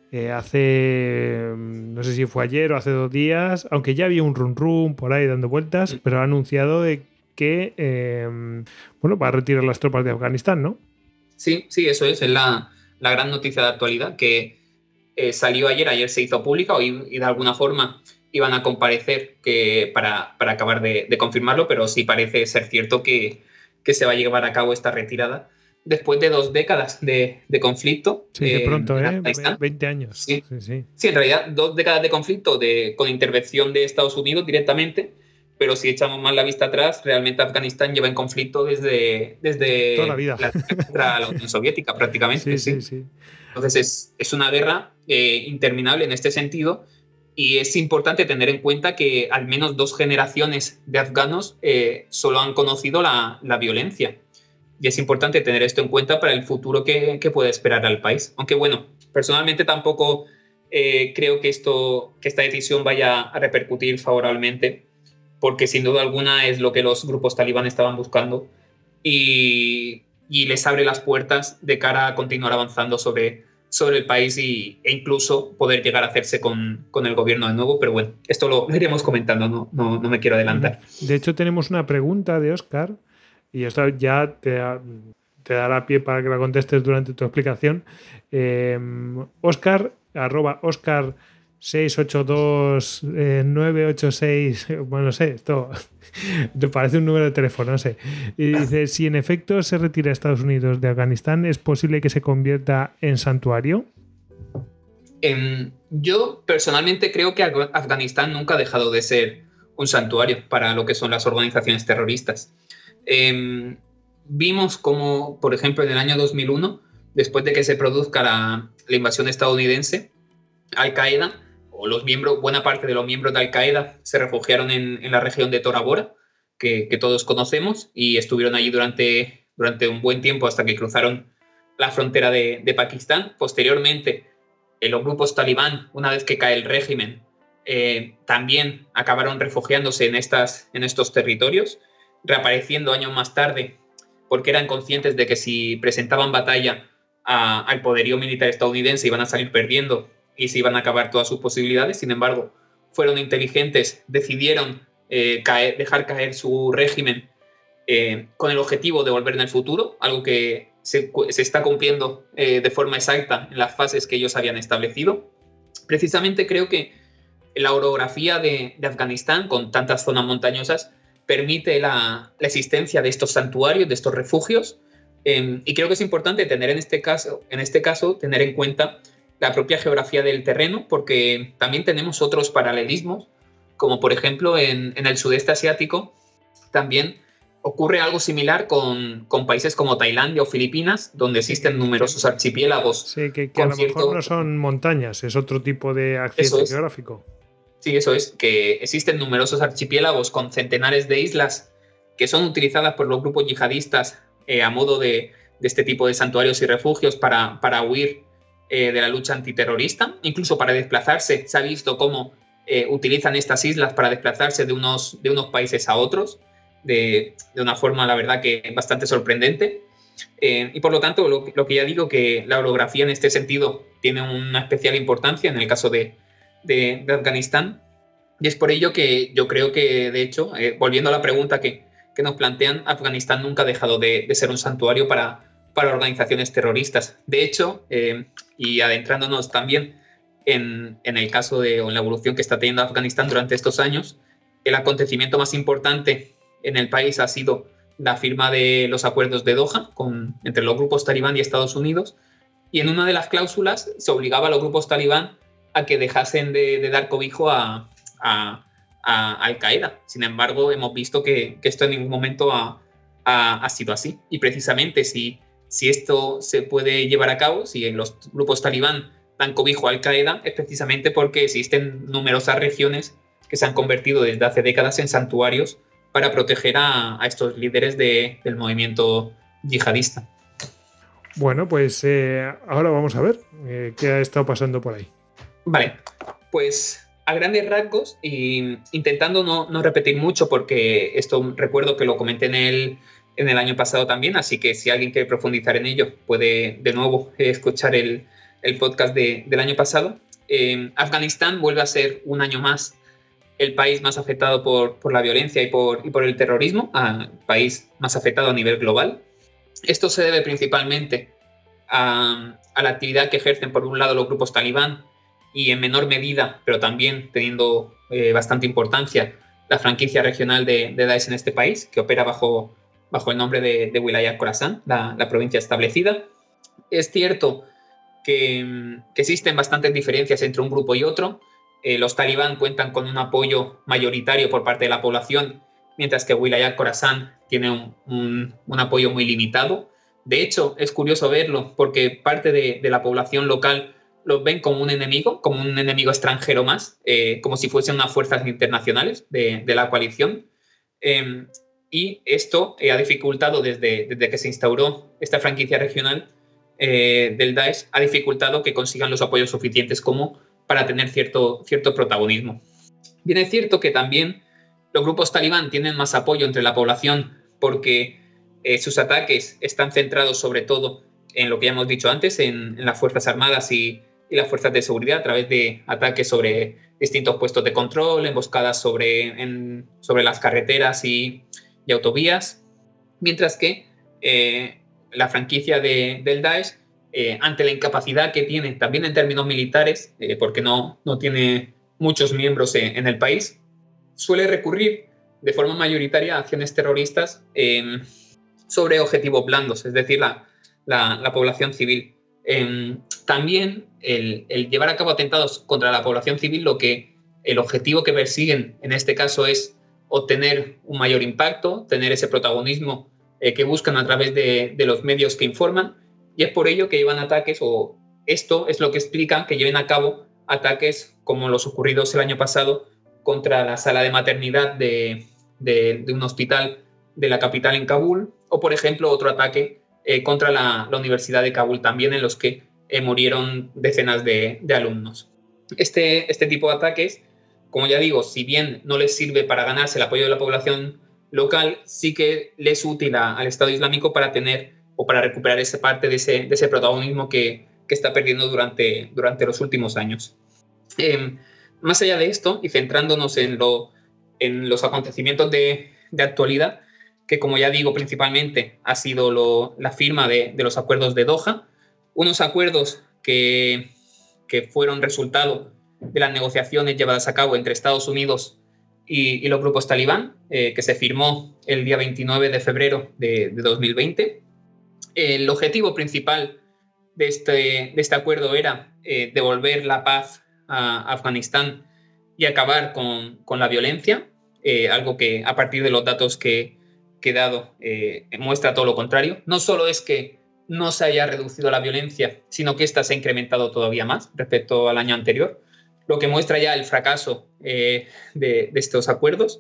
no sé si fue ayer o hace 2 días, aunque ya había un rum por ahí dando vueltas, pero ha anunciado de que va a retirar las tropas de Afganistán, ¿no? Sí, eso es la gran noticia de actualidad que salió ayer se hizo pública y de alguna forma iban a comparecer para acabar de confirmarlo, pero sí parece ser cierto que se va a llevar a cabo esta retirada después de 2 décadas de conflicto. Sí, de pronto, 20 años. Sí, en realidad 2 décadas de conflicto con intervención de Estados Unidos directamente, pero si echamos más la vista atrás, realmente Afganistán lleva en conflicto desde toda la vida contra la Unión Soviética prácticamente. Sí. Entonces es una guerra interminable en este sentido, y es importante tener en cuenta que al menos 2 generaciones de afganos solo han conocido la violencia, y es importante tener esto en cuenta para el futuro que puede esperar al país. Aunque bueno, personalmente tampoco creo que esta decisión vaya a repercutir favorablemente, porque sin duda alguna es lo que los grupos talibán estaban buscando y les abre las puertas de cara a continuar avanzando sobre el país e incluso poder llegar a hacerse con el gobierno de nuevo. Pero bueno, esto lo iremos comentando, no me quiero adelantar. De hecho, tenemos una pregunta de Óscar, y esto ya te dará pie para que la contestes durante tu explicación. Óscar, @Óscar 682-986, bueno, no sé, esto te parece un número de teléfono, no sé. Y dice, si en efecto se retira Estados Unidos de Afganistán, ¿es posible que se convierta en santuario? Yo personalmente creo que Afganistán nunca ha dejado de ser un santuario para lo que son las organizaciones terroristas. vimos como, por ejemplo, en el año 2001, después de que se produzca la invasión estadounidense, Al-Qaeda, o buena parte de los miembros de Al-Qaeda se refugiaron en la región de Tora Bora, que todos conocemos, y estuvieron allí durante un buen tiempo hasta que cruzaron la frontera de Pakistán. Posteriormente, los grupos talibán, una vez que cae el régimen, también acabaron refugiándose en estos territorios, reapareciendo años más tarde, porque eran conscientes de que si presentaban batalla al poderío militar estadounidense iban a salir perdiendo y se iban a acabar todas sus posibilidades. Sin embargo, fueron inteligentes, decidieron dejar caer su régimen con el objetivo de volver en el futuro, algo que se está cumpliendo de forma exacta en las fases que ellos habían establecido. Precisamente creo que la orografía de Afganistán, con tantas zonas montañosas, permite la existencia de estos santuarios, de estos refugios, y creo que es importante tener en este caso tener en cuenta la propia geografía del terreno, porque también tenemos otros paralelismos, como por ejemplo en el sudeste asiático también ocurre algo similar con países como Tailandia o Filipinas, donde existen numerosos archipiélagos. Sí, que a lo mejor no son montañas, es otro tipo de accidente geográfico. Sí, eso es, que existen numerosos archipiélagos con centenares de islas que son utilizadas por los grupos yihadistas a modo de este tipo de santuarios y refugios para huir de la lucha antiterrorista, incluso para desplazarse. Se ha visto cómo utilizan estas islas para desplazarse de unos países a otros, de una forma, la verdad, que bastante sorprendente. Y por lo tanto, lo que ya digo, que la orografía en este sentido tiene una especial importancia en el caso de Afganistán, y es por ello que yo creo que, de hecho, volviendo a la pregunta que nos plantean, Afganistán nunca ha dejado de ser un santuario para organizaciones terroristas. De hecho, y adentrándonos también en el caso o en la evolución que está teniendo Afganistán durante estos años, el acontecimiento más importante en el país ha sido la firma de los acuerdos de Doha entre los grupos talibán y Estados Unidos, y en una de las cláusulas se obligaba a los grupos talibán a que dejasen de dar cobijo a Al-Qaeda. Sin embargo, hemos visto que esto en ningún momento ha sido así. Y precisamente si esto se puede llevar a cabo, si los grupos talibán dan cobijo a Al-Qaeda, es precisamente porque existen numerosas regiones que se han convertido desde hace décadas en santuarios para proteger a estos líderes del movimiento yihadista. Bueno, pues ahora vamos a ver qué ha estado pasando por ahí. Vale, pues a grandes rasgos, y intentando no repetir mucho, porque esto recuerdo que lo comenté en el año pasado también, así que si alguien quiere profundizar en ello puede de nuevo escuchar el podcast del año pasado. Afganistán vuelve a ser un año más el país más afectado por la violencia y por el terrorismo, el país más afectado a nivel global. Esto se debe principalmente a la actividad que ejercen por un lado los grupos talibán, y en menor medida, pero también teniendo bastante importancia, la franquicia regional de Daesh en este país, que opera bajo el nombre de Wilayat Khorasan, la provincia establecida. Es cierto que existen bastantes diferencias entre un grupo y otro. Los talibán cuentan con un apoyo mayoritario por parte de la población, mientras que Wilayat Khorasan tiene un apoyo muy limitado. De hecho, es curioso verlo porque parte de la población local los ven como un enemigo extranjero más, como si fuesen unas fuerzas internacionales de la coalición. Y esto ha dificultado, desde que se instauró esta franquicia regional del Daesh, ha dificultado que consigan los apoyos suficientes como para tener cierto protagonismo. Bien, es cierto que también los grupos talibán tienen más apoyo entre la población porque sus ataques están centrados sobre todo en lo que ya hemos dicho antes, en las Fuerzas Armadas y las fuerzas de seguridad, a través de ataques sobre distintos puestos de control, emboscadas sobre las carreteras y autovías, mientras que la franquicia del Daesh, ante la incapacidad que tiene, también en términos militares, porque no tiene muchos miembros en el país, suele recurrir de forma mayoritaria a acciones terroristas sobre objetivos blandos, es decir, la población civil. También el llevar a cabo atentados contra la población civil, el objetivo que persiguen en este caso es obtener un mayor impacto, tener ese protagonismo que buscan a través de los medios que informan, y es por ello que llevan ataques, o esto es lo que explica que lleven a cabo ataques como los ocurridos el año pasado contra la sala de maternidad de un hospital de la capital en Kabul, o por ejemplo otro ataque contra la Universidad de Kabul también, en los que murieron decenas de alumnos. Este tipo de ataques, como ya digo, si bien no les sirve para ganarse el apoyo de la población local, sí que les es útil al Estado Islámico para tener o para recuperar esa parte de ese protagonismo que está perdiendo durante los últimos años. Más allá de esto, y centrándonos en los acontecimientos de actualidad, que como ya digo, principalmente ha sido la firma de los acuerdos de Doha, unos acuerdos que fueron resultado de las negociaciones llevadas a cabo entre Estados Unidos y los grupos talibán, que se firmó el día 29 de febrero de 2020. El objetivo principal de este acuerdo era devolver la paz a Afganistán y acabar con la violencia, algo que a partir de los datos que he dado muestra todo lo contrario. No solo es que no se haya reducido la violencia, sino que esta se ha incrementado todavía más respecto al año anterior, lo que muestra ya el fracaso de estos acuerdos,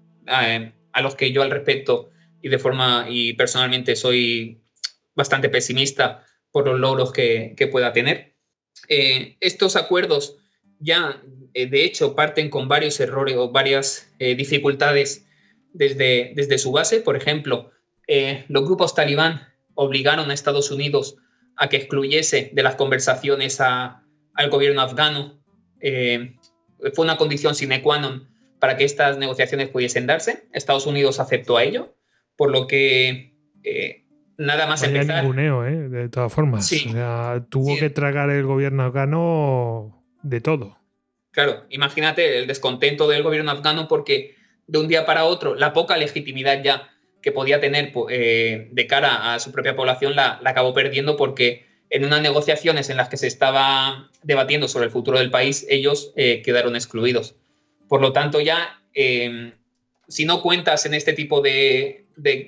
a los que yo al respecto y personalmente soy bastante pesimista por los logros que pueda tener. Estos acuerdos ya, de hecho, parten con varios errores o varias dificultades desde su base. Por ejemplo, los grupos talibán obligaron a Estados Unidos a que excluyese de las conversaciones al gobierno afgano. Fue una condición sine qua non para que estas negociaciones pudiesen darse. Estados Unidos aceptó a ello, por lo que nada más Vaya empezar... ninguneo, de todas formas. Sí. O sea, tuvo que tragar el gobierno afgano de todo. Claro, imagínate el descontento del gobierno afgano porque de un día para otro la poca legitimidad ya que podía tener de cara a su propia población la acabó perdiendo, porque en unas negociaciones en las que se estaba debatiendo sobre el futuro del país, ellos quedaron excluidos. Por lo tanto, ya si no cuentas en este tipo de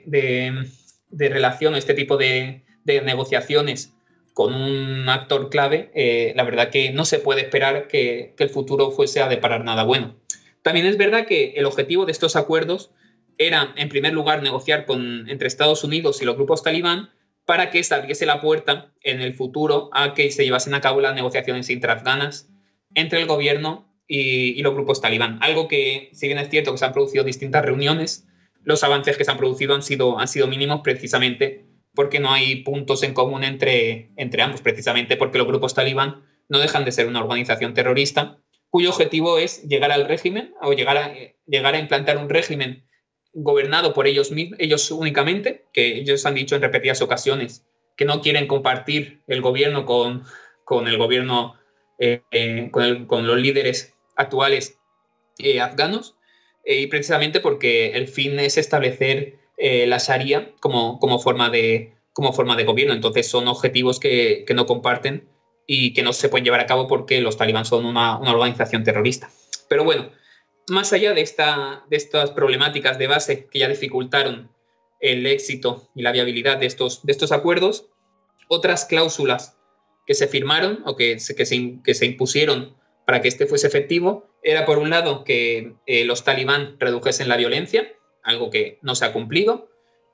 relación, este tipo de negociaciones con un actor clave, la verdad que no se puede esperar que el futuro fuese a deparar nada bueno. También es verdad que el objetivo de estos acuerdos era, en primer lugar, negociar entre Estados Unidos y los grupos talibán para que se abriese la puerta en el futuro a que se llevasen a cabo las negociaciones intraafganas entre el gobierno y los grupos talibán. Algo que, si bien es cierto que se han producido distintas reuniones, los avances que se han producido han sido mínimos, precisamente porque no hay puntos en común entre ambos, precisamente porque los grupos talibán no dejan de ser una organización terrorista cuyo objetivo es llegar al régimen o llegar a implantar un régimen gobernado por ellos únicamente, que ellos han dicho en repetidas ocasiones que no quieren compartir el gobierno con el gobierno, con los líderes actuales afganos, y precisamente porque el fin es establecer la Sharia como forma de gobierno. Entonces son objetivos que no comparten y que no se pueden llevar a cabo porque los talibán son una organización terrorista. Pero bueno, más allá de estas problemáticas de base que ya dificultaron el éxito y la viabilidad de estos acuerdos, otras cláusulas que se firmaron o que se impusieron para que este fuese efectivo era, por un lado, que los talibán redujesen la violencia, algo que no se ha cumplido.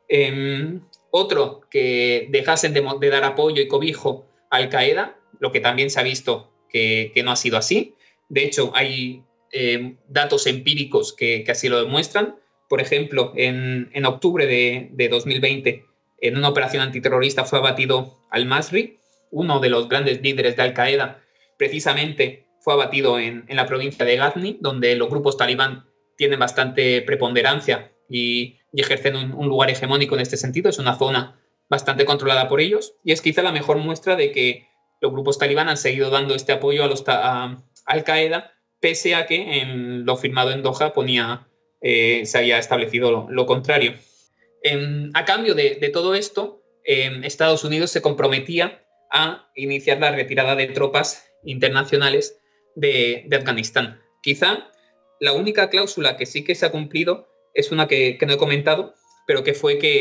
Otro, que dejasen de dar apoyo y cobijo a Al-Qaeda, lo que también se ha visto que no ha sido así. De hecho, hay datos empíricos que así lo demuestran. Por ejemplo, en octubre de 2020, en una operación antiterrorista fue abatido al-Masri, uno de los grandes líderes de Al-Qaeda. Precisamente fue abatido en la provincia de Ghazni, donde los grupos talibán tienen bastante preponderancia y ejercen un lugar hegemónico en este sentido. Es una zona bastante controlada por ellos, y es quizá la mejor muestra de que los grupos talibán han seguido dando este apoyo a Al-Qaeda, pese a que en lo firmado en Doha se había establecido lo contrario. A cambio de todo esto, Estados Unidos se comprometía a iniciar la retirada de tropas internacionales de Afganistán. Quizá la única cláusula que sí que se ha cumplido es una que no he comentado, pero que fue que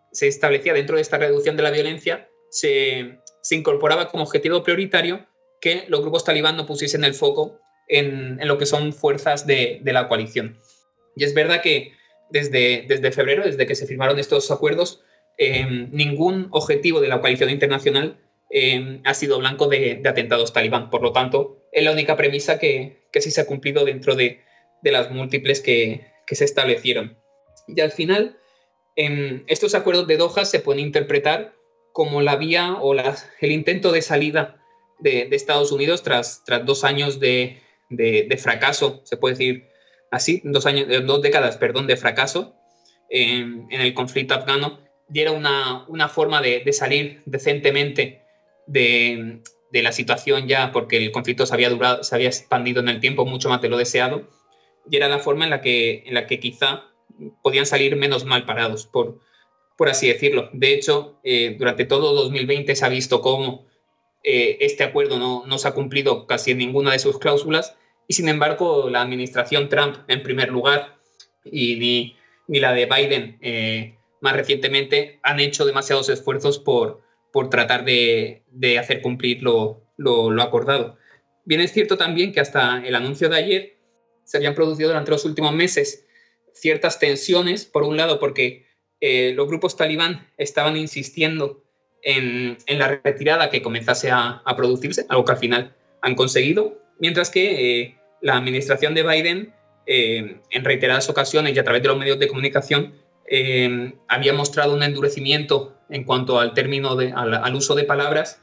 se establecía dentro de esta reducción de la violencia, se incorporaba como objetivo prioritario que los grupos talibán no pusiesen el foco en lo que son fuerzas de la coalición. Y es verdad que desde febrero, desde que se firmaron estos acuerdos, ningún objetivo de la coalición internacional ha sido blanco de atentados talibán. Por lo tanto, es la única premisa que sí se ha cumplido dentro de las múltiples que se establecieron. Y al final, estos acuerdos de Doha se pueden interpretar como la vía o el intento de salida de Estados Unidos tras 2 años de fracaso, se puede decir así, 2 décadas de fracaso en el conflicto afgano, y era una forma de salir decentemente de la situación ya, porque el conflicto se había expandido en el tiempo mucho más de lo deseado, y era la forma en la que quizá podían salir menos mal parados, por así decirlo. De hecho, durante todo 2020 se ha visto cómo este acuerdo no se ha cumplido casi en ninguna de sus cláusulas, y sin embargo la administración Trump en primer lugar y ni la de Biden más recientemente han hecho demasiados esfuerzos por tratar de hacer cumplir lo acordado. Bien es cierto también que hasta el anuncio de ayer se habían producido durante los últimos meses ciertas tensiones, por un lado porque los grupos talibán estaban insistiendo en la retirada que comenzase a producirse, algo que al final han conseguido, mientras que la administración de Biden, en reiteradas ocasiones y a través de los medios de comunicación, había mostrado un endurecimiento en cuanto al término al uso de palabras,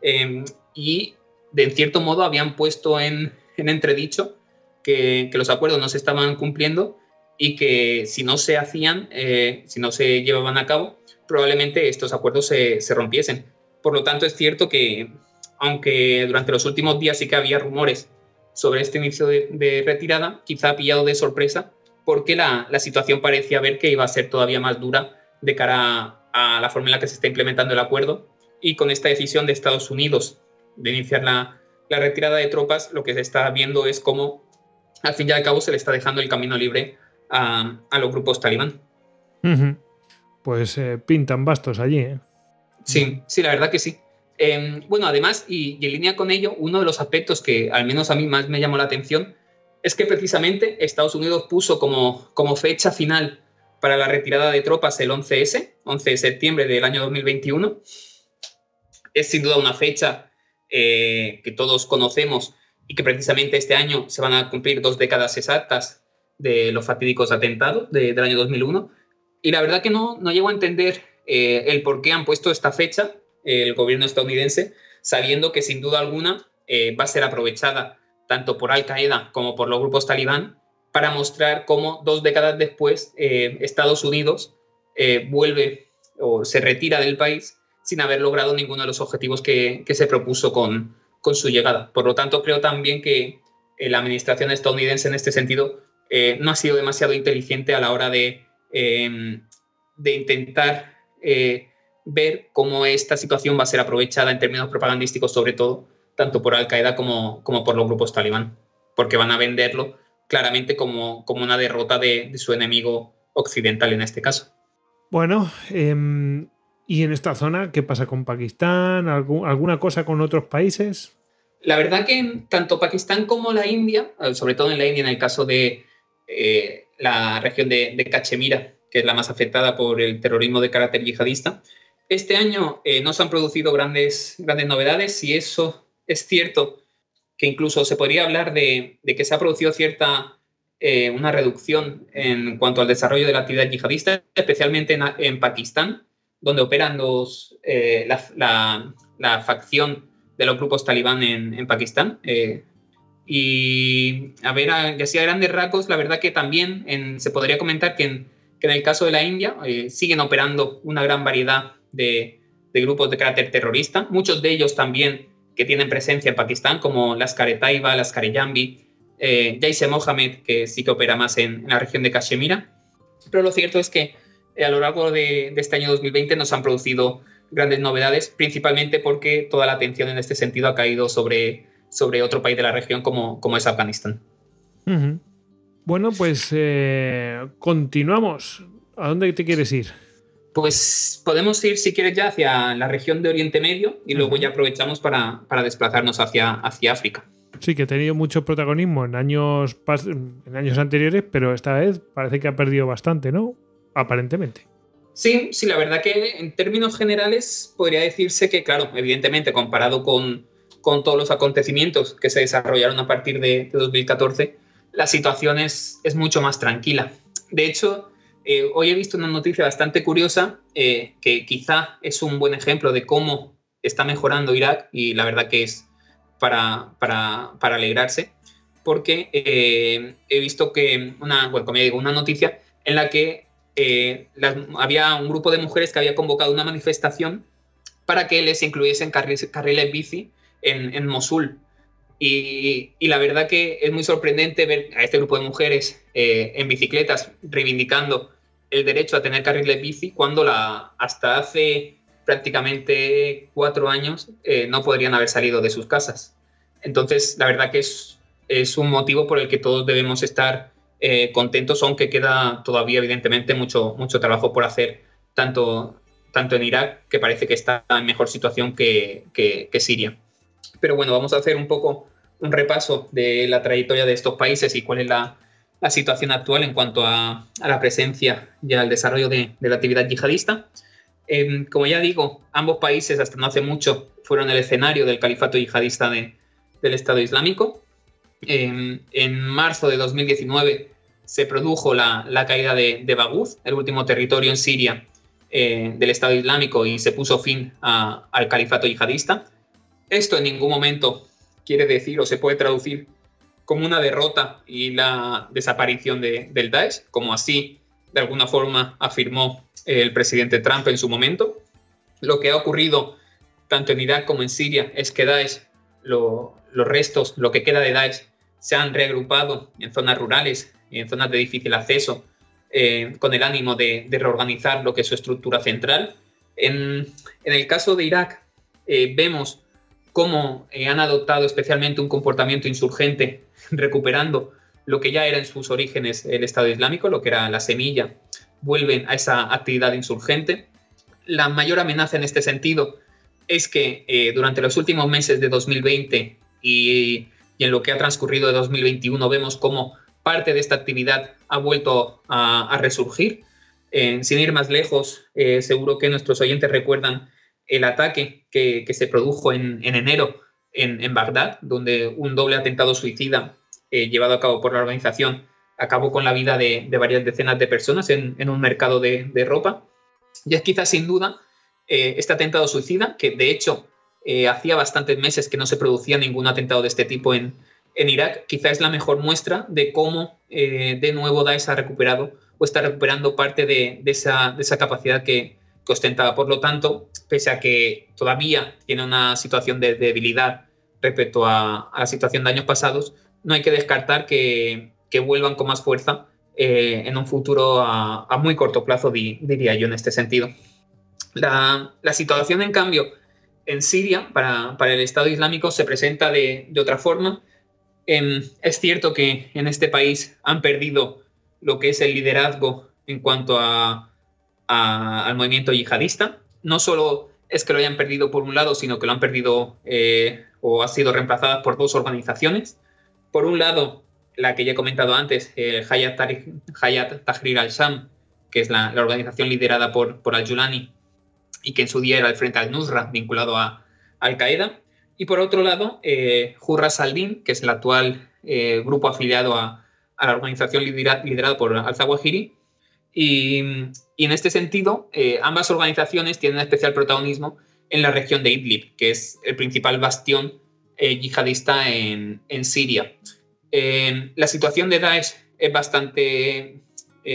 y de cierto modo habían puesto en entredicho que los acuerdos no se estaban cumpliendo y que si no se hacían, si no se llevaban a cabo, probablemente estos acuerdos se rompiesen. Por lo tanto, es cierto que, aunque durante los últimos días sí que había rumores sobre este inicio de retirada, quizá ha pillado de sorpresa, porque la situación parecía ver que iba a ser todavía más dura de cara a la forma en la que se está implementando el acuerdo, y con esta decisión de Estados Unidos de iniciar la retirada de tropas, lo que se está viendo es cómo, al fin y al cabo, se le está dejando el camino libre a los grupos talibán. Uh-huh. Pues pintan bastos allí, ¿eh? Sí, la verdad que sí. Bueno, además, y en línea con ello, uno de los aspectos que al menos a mí más me llamó la atención es que precisamente Estados Unidos puso como fecha final para la retirada de tropas el 11S, 11 de septiembre del año 2021. Es sin duda una fecha que todos conocemos y que precisamente este año se van a cumplir 2 décadas exactas de los fatídicos atentados del año 2001. Y la verdad que no llego a entender el por qué han puesto esta fecha el gobierno estadounidense, sabiendo que sin duda alguna va a ser aprovechada tanto por Al-Qaeda como por los grupos talibán para mostrar cómo 2 décadas después Estados Unidos vuelve o se retira del país sin haber logrado ninguno de los objetivos que se propuso con su llegada. Por lo tanto, creo también que la administración estadounidense en este sentido no ha sido demasiado inteligente a la hora de intentar ver cómo esta situación va a ser aprovechada en términos propagandísticos, sobre todo, tanto por Al-Qaeda como por los grupos talibán, porque van a venderlo claramente como una derrota de su enemigo occidental en este caso. Bueno, ¿y en esta zona qué pasa con Pakistán? ¿Alguna cosa con otros países? La verdad que tanto Pakistán como la India, sobre todo en la India, en el caso de la región de Cachemira, que es la más afectada por el terrorismo de carácter yihadista, este año no se han producido grandes novedades, y eso es cierto que incluso se podría hablar de que se ha producido una reducción en cuanto al desarrollo de la actividad yihadista, especialmente en Pakistán, donde operan la facción de los grupos talibán en Pakistán. Y así a grandes rasgos, la verdad que también se podría comentar que en el caso de la India siguen operando una gran variedad de grupos de carácter terrorista, muchos de ellos también que tienen presencia en Pakistán, como Lashkar-e-Taiba, Lashkar-e-Jambi, Jaish-e-Mohammed, que sí que opera más en la región de Cachemira. Pero lo cierto es que a lo largo de este año 2020 nos han producido grandes novedades, principalmente porque toda la atención en este sentido ha caído sobre otro país de la región como es Afganistán. Uh-huh. Bueno, pues continuamos. ¿A dónde te quieres ir? Pues podemos ir, si quieres, ya hacia la región de Oriente Medio y luego ya aprovechamos para desplazarnos hacia África. Sí, que ha tenido mucho protagonismo en años anteriores, pero esta vez parece que ha perdido bastante, ¿no? Aparentemente. Sí, la verdad que en términos generales podría decirse que, claro, evidentemente comparado con todos los acontecimientos que se desarrollaron a partir de 2014, la situación es mucho más tranquila. De hecho, hoy he visto una noticia bastante curiosa que quizá es un buen ejemplo de cómo está mejorando Irak, y la verdad que es para alegrarse, porque he visto que una noticia en la que había un grupo de mujeres que había convocado una manifestación para que les incluyesen carriles bici en Mosul. Y la verdad que es muy sorprendente ver a este grupo de mujeres en bicicletas reivindicando el derecho a tener carriles bici cuando hasta hace prácticamente 4 años no podrían haber salido de sus casas. Entonces, la verdad que es un motivo por el que todos debemos estar contentos, aunque queda todavía evidentemente mucho trabajo por hacer, tanto en Irak, que parece que está en mejor situación que Siria. Pero bueno, vamos a hacer un poco un repaso de la trayectoria de estos países y cuál es la situación actual en cuanto a la presencia y al desarrollo de la actividad yihadista. Como ya digo, ambos países hasta no hace mucho fueron el escenario del califato yihadista del Estado Islámico. En marzo de 2019 se produjo la caída de Baghouz, el último territorio en Siria del Estado Islámico, y se puso fin al califato yihadista. Esto en ningún momento quiere decir o se puede traducir como una derrota y la desaparición del Daesh, como así de alguna forma afirmó el presidente Trump en su momento. Lo que ha ocurrido tanto en Irak como en Siria es que Daesh, los restos, lo que queda de Daesh, se han reagrupado en zonas rurales y en zonas de difícil acceso con el ánimo de reorganizar lo que es su estructura central. En el caso de Irak, vemos cómo han adoptado especialmente un comportamiento insurgente, recuperando lo que ya era en sus orígenes el Estado Islámico, lo que era la semilla, vuelven a esa actividad insurgente. La mayor amenaza en este sentido es que durante los últimos meses de 2020 y en lo que ha transcurrido de 2021 vemos cómo parte de esta actividad ha vuelto a resurgir. Sin ir más lejos, seguro que nuestros oyentes recuerdan el ataque que se produjo en enero en Bagdad, donde un doble atentado suicida llevado a cabo por la organización acabó con la vida de varias decenas de personas en un mercado de ropa. Y es quizás sin duda este atentado suicida, que de hecho hacía bastantes meses que no se producía ningún atentado de este tipo en Irak, quizás es la mejor muestra de cómo de nuevo Daesh ha recuperado o está recuperando parte de esa capacidad que ostentaba. Por lo tanto, pese a que todavía tiene una situación de debilidad respecto a la situación de años pasados, no hay que descartar que vuelvan con más fuerza en un futuro a muy corto plazo, diría yo, en este sentido. La situación, en cambio, en Siria, para el Estado Islámico, se presenta de otra forma. Es cierto que en este país han perdido lo que es el liderazgo en cuanto al movimiento yihadista. No solo es que lo hayan perdido por un lado, sino que lo han perdido o ha sido reemplazada por 2 organizaciones. Por un lado, la que ya he comentado antes, Hayat Tahrir al-Sham, que es la organización liderada por al-Julani y que en su día era el Frente al-Nusra, vinculado a Al-Qaeda. Y por otro lado, Hurras al-Din, que es el actual grupo afiliado a la organización liderada por al-Zawahiri. Y en este sentido, ambas organizaciones tienen especial protagonismo en la región de Idlib, que es el principal bastión yihadista en Siria. La situación de Daesh es bastante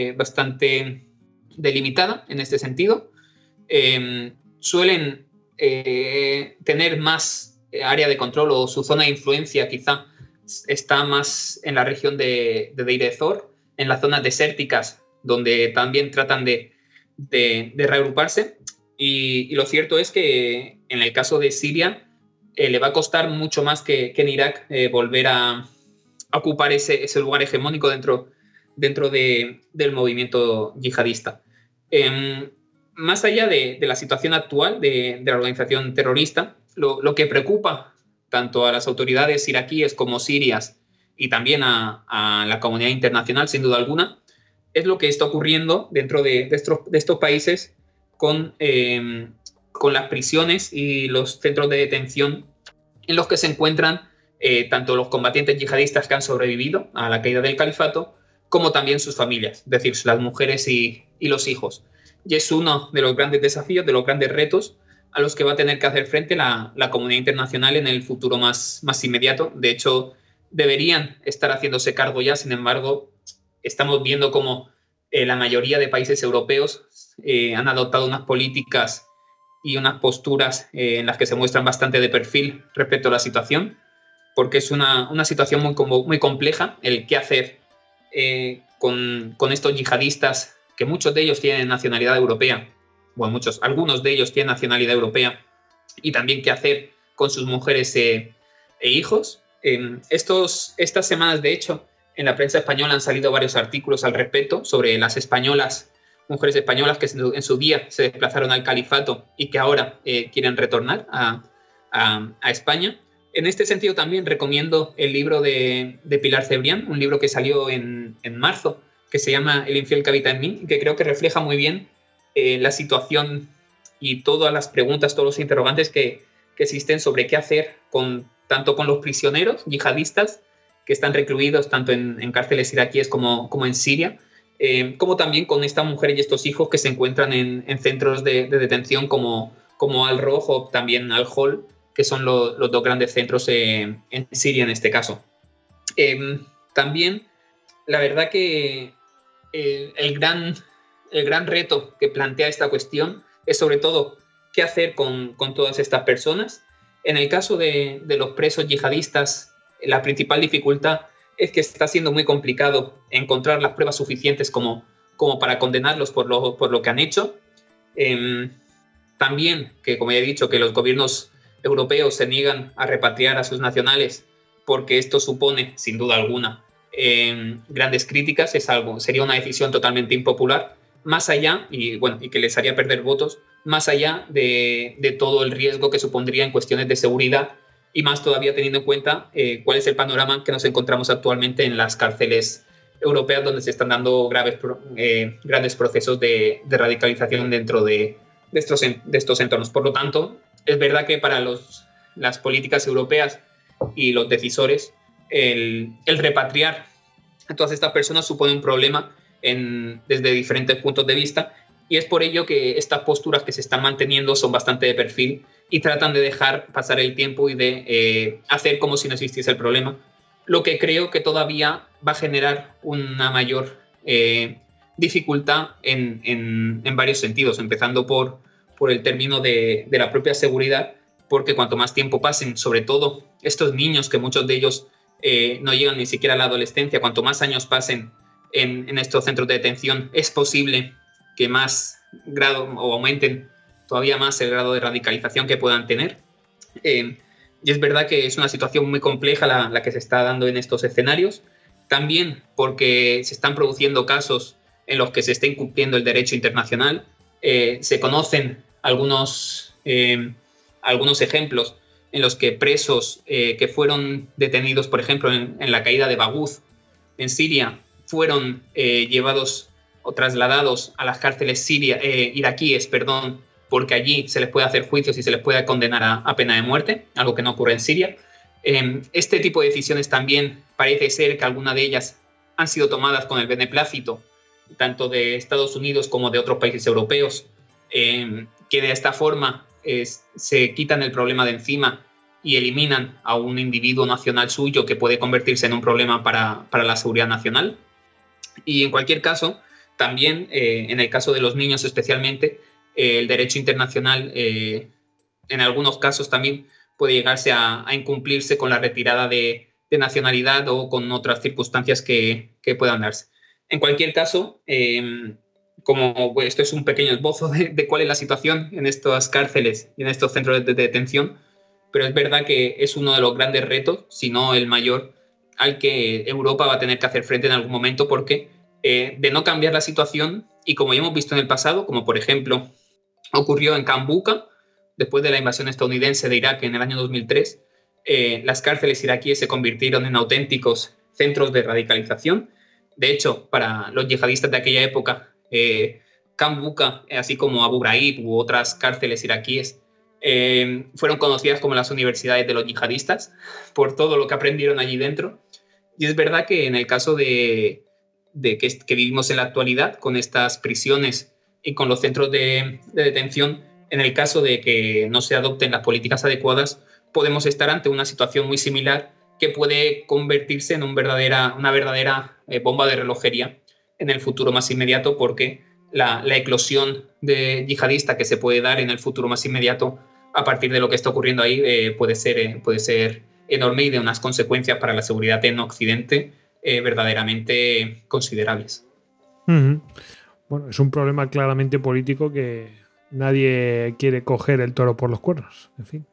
delimitada en este sentido. Suelen tener más área de control, o su zona de influencia quizá está más en la región de Deir ez-Zor, en las zonas desérticas, donde también tratan de reagruparse. Y lo cierto es que en el caso de Siria le va a costar mucho más que en Irak volver a ocupar ese lugar hegemónico dentro del movimiento yihadista. más allá de la situación actual de la organización terrorista, lo que preocupa tanto a las autoridades iraquíes como sirias y también a la comunidad internacional, sin duda alguna, es lo que está ocurriendo dentro de estos países con las prisiones y los centros de detención en los que se encuentran tanto los combatientes yihadistas que han sobrevivido a la caída del califato, como también sus familias, es decir, las mujeres y los hijos. Y es uno de los grandes desafíos, de los grandes retos a los que va a tener que hacer frente la comunidad internacional en el futuro más inmediato. De hecho, deberían estar haciéndose cargo ya, sin embargo, estamos viendo cómo la mayoría de países europeos han adoptado unas políticas y unas posturas en las que se muestran bastante de perfil respecto a la situación, porque es una situación muy compleja el qué hacer con estos yihadistas, que muchos de ellos tienen nacionalidad europea, bueno, algunos de ellos tienen nacionalidad europea, y también qué hacer con sus mujeres e hijos. Estas semanas, de hecho, en la prensa española han salido varios artículos al respecto sobre las mujeres españolas que en su día se desplazaron al califato y que ahora quieren retornar a España. En este sentido también recomiendo el libro de Pilar Cebrián, un libro que salió en marzo, que se llama El infiel que habita en mí, que creo que refleja muy bien la situación y todas las preguntas, todos los interrogantes que existen sobre qué hacer tanto con los prisioneros yihadistas que están recluidos tanto en cárceles iraquíes como en Siria, como también con estas mujeres y estos hijos que se encuentran en centros de detención como Al-Roj o también Al-Hol, que son los dos grandes centros en Siria en este caso. También, la verdad que el gran reto que plantea esta cuestión es sobre todo qué hacer con todas estas personas. En el caso de los presos yihadistas, la principal dificultad es que está siendo muy complicado encontrar las pruebas suficientes como para condenarlos por lo que han hecho. También, que como ya he dicho, que los gobiernos europeos se niegan a repatriar a sus nacionales porque esto supone, sin duda alguna, grandes críticas, sería una decisión totalmente impopular, más allá, y que les haría perder votos, más allá de todo el riesgo que supondría en cuestiones de seguridad, y más todavía teniendo en cuenta cuál es el panorama que nos encontramos actualmente en las cárceles europeas, donde se están dando grandes procesos de radicalización dentro de estos entornos. Por lo tanto, es verdad que para las políticas europeas y los decisores, el repatriar a todas estas personas supone un problema desde diferentes puntos de vista, y es por ello que estas posturas que se están manteniendo son bastante de perfil y tratan de dejar pasar el tiempo y de hacer como si no existiese el problema, lo que creo que todavía va a generar una mayor dificultad en varios sentidos, empezando por el término de la propia seguridad, porque cuanto más tiempo pasen, sobre todo estos niños, que muchos de ellos no llegan ni siquiera a la adolescencia, cuanto más años pasen en estos centros de detención, es posible que más grado o aumenten todavía más el grado de radicalización que puedan tener. Y es verdad que es una situación muy compleja la que se está dando en estos escenarios, también porque se están produciendo casos en los que se está incumpliendo el derecho internacional. Se conocen algunos ejemplos en los que presos que fueron detenidos, por ejemplo, en la caída de Baghouz, en Siria, fueron llevados o trasladados a las cárceles iraquíes, porque allí se les puede hacer juicios y se les puede condenar a pena de muerte, algo que no ocurre en Siria. Este tipo de decisiones también parece ser que algunas de ellas han sido tomadas con el beneplácito tanto de Estados Unidos como de otros países europeos, que de esta forma se quitan el problema de encima y eliminan a un individuo nacional suyo que puede convertirse en un problema para la seguridad nacional. Y en cualquier caso, también en el caso de los niños especialmente, el derecho internacional en algunos casos también puede llegarse a incumplirse con la retirada de nacionalidad o con otras circunstancias que puedan darse. En cualquier caso, como esto es un pequeño esbozo de cuál es la situación en estas cárceles y en estos centros de detención, pero es verdad que es uno de los grandes retos, si no el mayor, al que Europa va a tener que hacer frente en algún momento, porque de no cambiar la situación, y como ya hemos visto en el pasado, como por ejemplo ocurrió en Kambuka, después de la invasión estadounidense de Irak en el año 2003. Las cárceles iraquíes se convirtieron en auténticos centros de radicalización. De hecho, para los yihadistas de aquella época, Kambuka, así como Abu Ghraib u otras cárceles iraquíes, fueron conocidas como las universidades de los yihadistas por todo lo que aprendieron allí dentro. Y es verdad que en el caso de que vivimos en la actualidad, con estas prisiones y con los centros de detención, en el caso de que no se adopten las políticas adecuadas, podemos estar ante una situación muy similar que puede convertirse en una verdadera bomba de relojería en el futuro más inmediato, porque la eclosión de yihadista que se puede dar en el futuro más inmediato a partir de lo que está ocurriendo ahí puede ser enorme y de unas consecuencias para la seguridad en Occidente verdaderamente considerables. Uh-huh. Bueno, es un problema claramente político que nadie quiere coger el toro por los cuernos. En fin.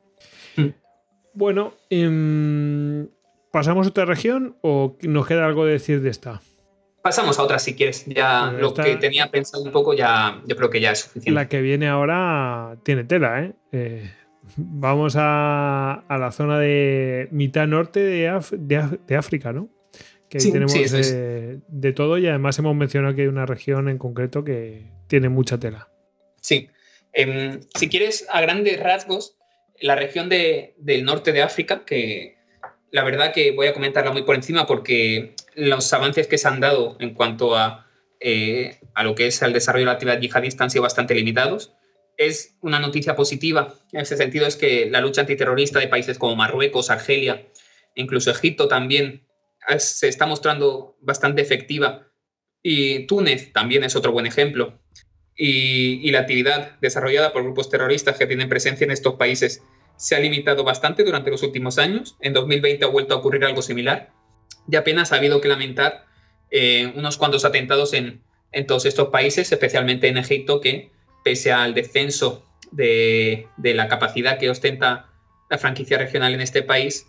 Bueno, ¿pasamos a otra región o nos queda algo de decir de esta? Pasamos a otra si quieres. Ya lo que tenía pensado un poco, yo creo que ya es suficiente. La que viene ahora tiene tela, ¿eh? Vamos a la zona de mitad norte de África, ¿no? Que ahí tenemos de todo, y además hemos mencionado que hay una región en concreto que tiene mucha tela. Sí. Si quieres, a grandes rasgos, la región del norte de África, que la verdad que voy a comentarla muy por encima porque los avances que se han dado en cuanto a lo que es el desarrollo de la actividad yihadista han sido bastante limitados. Es una noticia positiva en ese sentido, es que la lucha antiterrorista de países como Marruecos, Argelia, incluso Egipto también se está mostrando bastante efectiva, y Túnez también es otro buen ejemplo. Y la actividad desarrollada por grupos terroristas que tienen presencia en estos países se ha limitado bastante durante los últimos años. En 2020 ha vuelto a ocurrir algo similar y apenas ha habido que lamentar unos cuantos atentados en todos estos países, especialmente en Egipto, que pese al descenso de la capacidad que ostenta la franquicia regional en este país,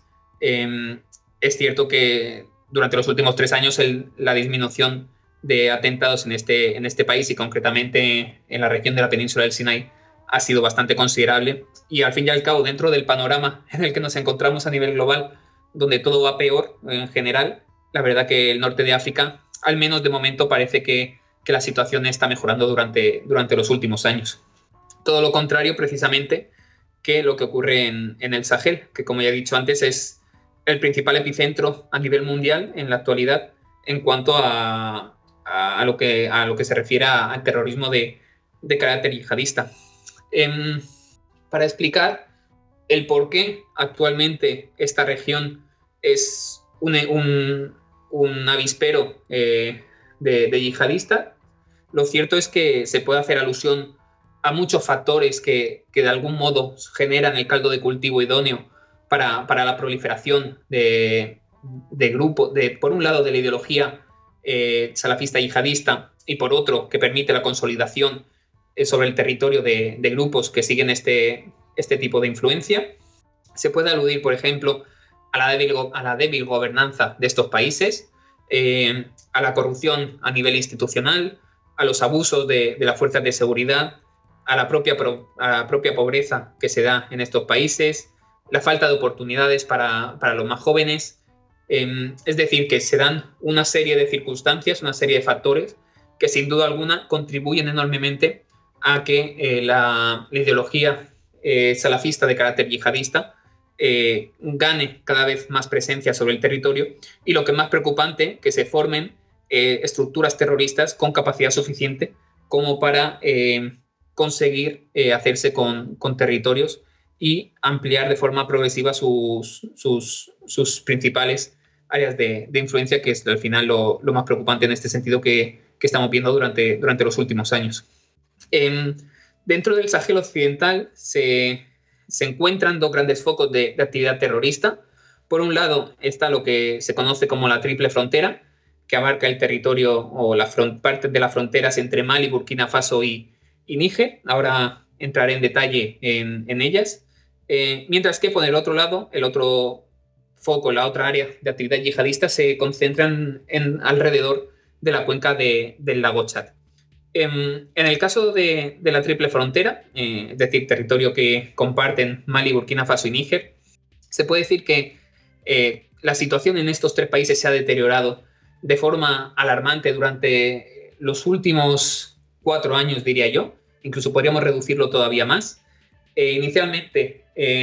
es cierto que durante los últimos 3 años la disminución de atentados en este país, y concretamente en la región de la península del Sinaí, ha sido bastante considerable. Y al fin y al cabo, dentro del panorama en el que nos encontramos a nivel global, donde todo va peor en general, la verdad que el norte de África, al menos de momento, parece que la situación está mejorando durante los últimos años. Todo lo contrario, precisamente, que lo que ocurre en el Sahel, que, como ya he dicho antes, es el principal epicentro a nivel mundial en la actualidad en cuanto a lo que se refiere al terrorismo de carácter yihadista. Para explicar el por qué actualmente esta región es un avispero de yihadista, lo cierto es que se puede hacer alusión a muchos factores que de algún modo generan el caldo de cultivo idóneo para la proliferación de grupos, por un lado de la ideología salafista yihadista, y por otro que permite la consolidación sobre el territorio de grupos que siguen este tipo de influencia. Se puede aludir, por ejemplo, a la débil gobernanza de estos países, a la corrupción a nivel institucional, a los abusos de las fuerzas de seguridad, a la propia pobreza que se da en estos países, la falta de oportunidades para los más jóvenes. Es decir, que se dan una serie de circunstancias, una serie de factores que sin duda alguna contribuyen enormemente a que la ideología salafista de carácter yihadista gane cada vez más presencia sobre el territorio, y lo que es más preocupante, que se formen estructuras terroristas con capacidad suficiente como para conseguir hacerse con territorios y ampliar de forma progresiva sus principales áreas de influencia, que es al final lo más preocupante en este sentido que estamos viendo durante los últimos años. Dentro del Sahel occidental se encuentran 2 grandes focos de actividad terrorista. Por un lado está lo que se conoce como la Triple Frontera, que abarca el territorio o partes de las fronteras entre Mali, Burkina Faso y Níger. Ahora entraré en detalle en ellas. Mientras que por el otro lado, el otro foco, la otra área de actividad yihadista se concentran alrededor de la cuenca del lago Chad. En el caso de la Triple Frontera, es decir, territorio que comparten Mali, Burkina Faso y Níger, se puede decir que la situación en estos 3 países se ha deteriorado de forma alarmante durante los últimos 4 años, diría yo. Incluso podríamos reducirlo todavía más. Inicialmente,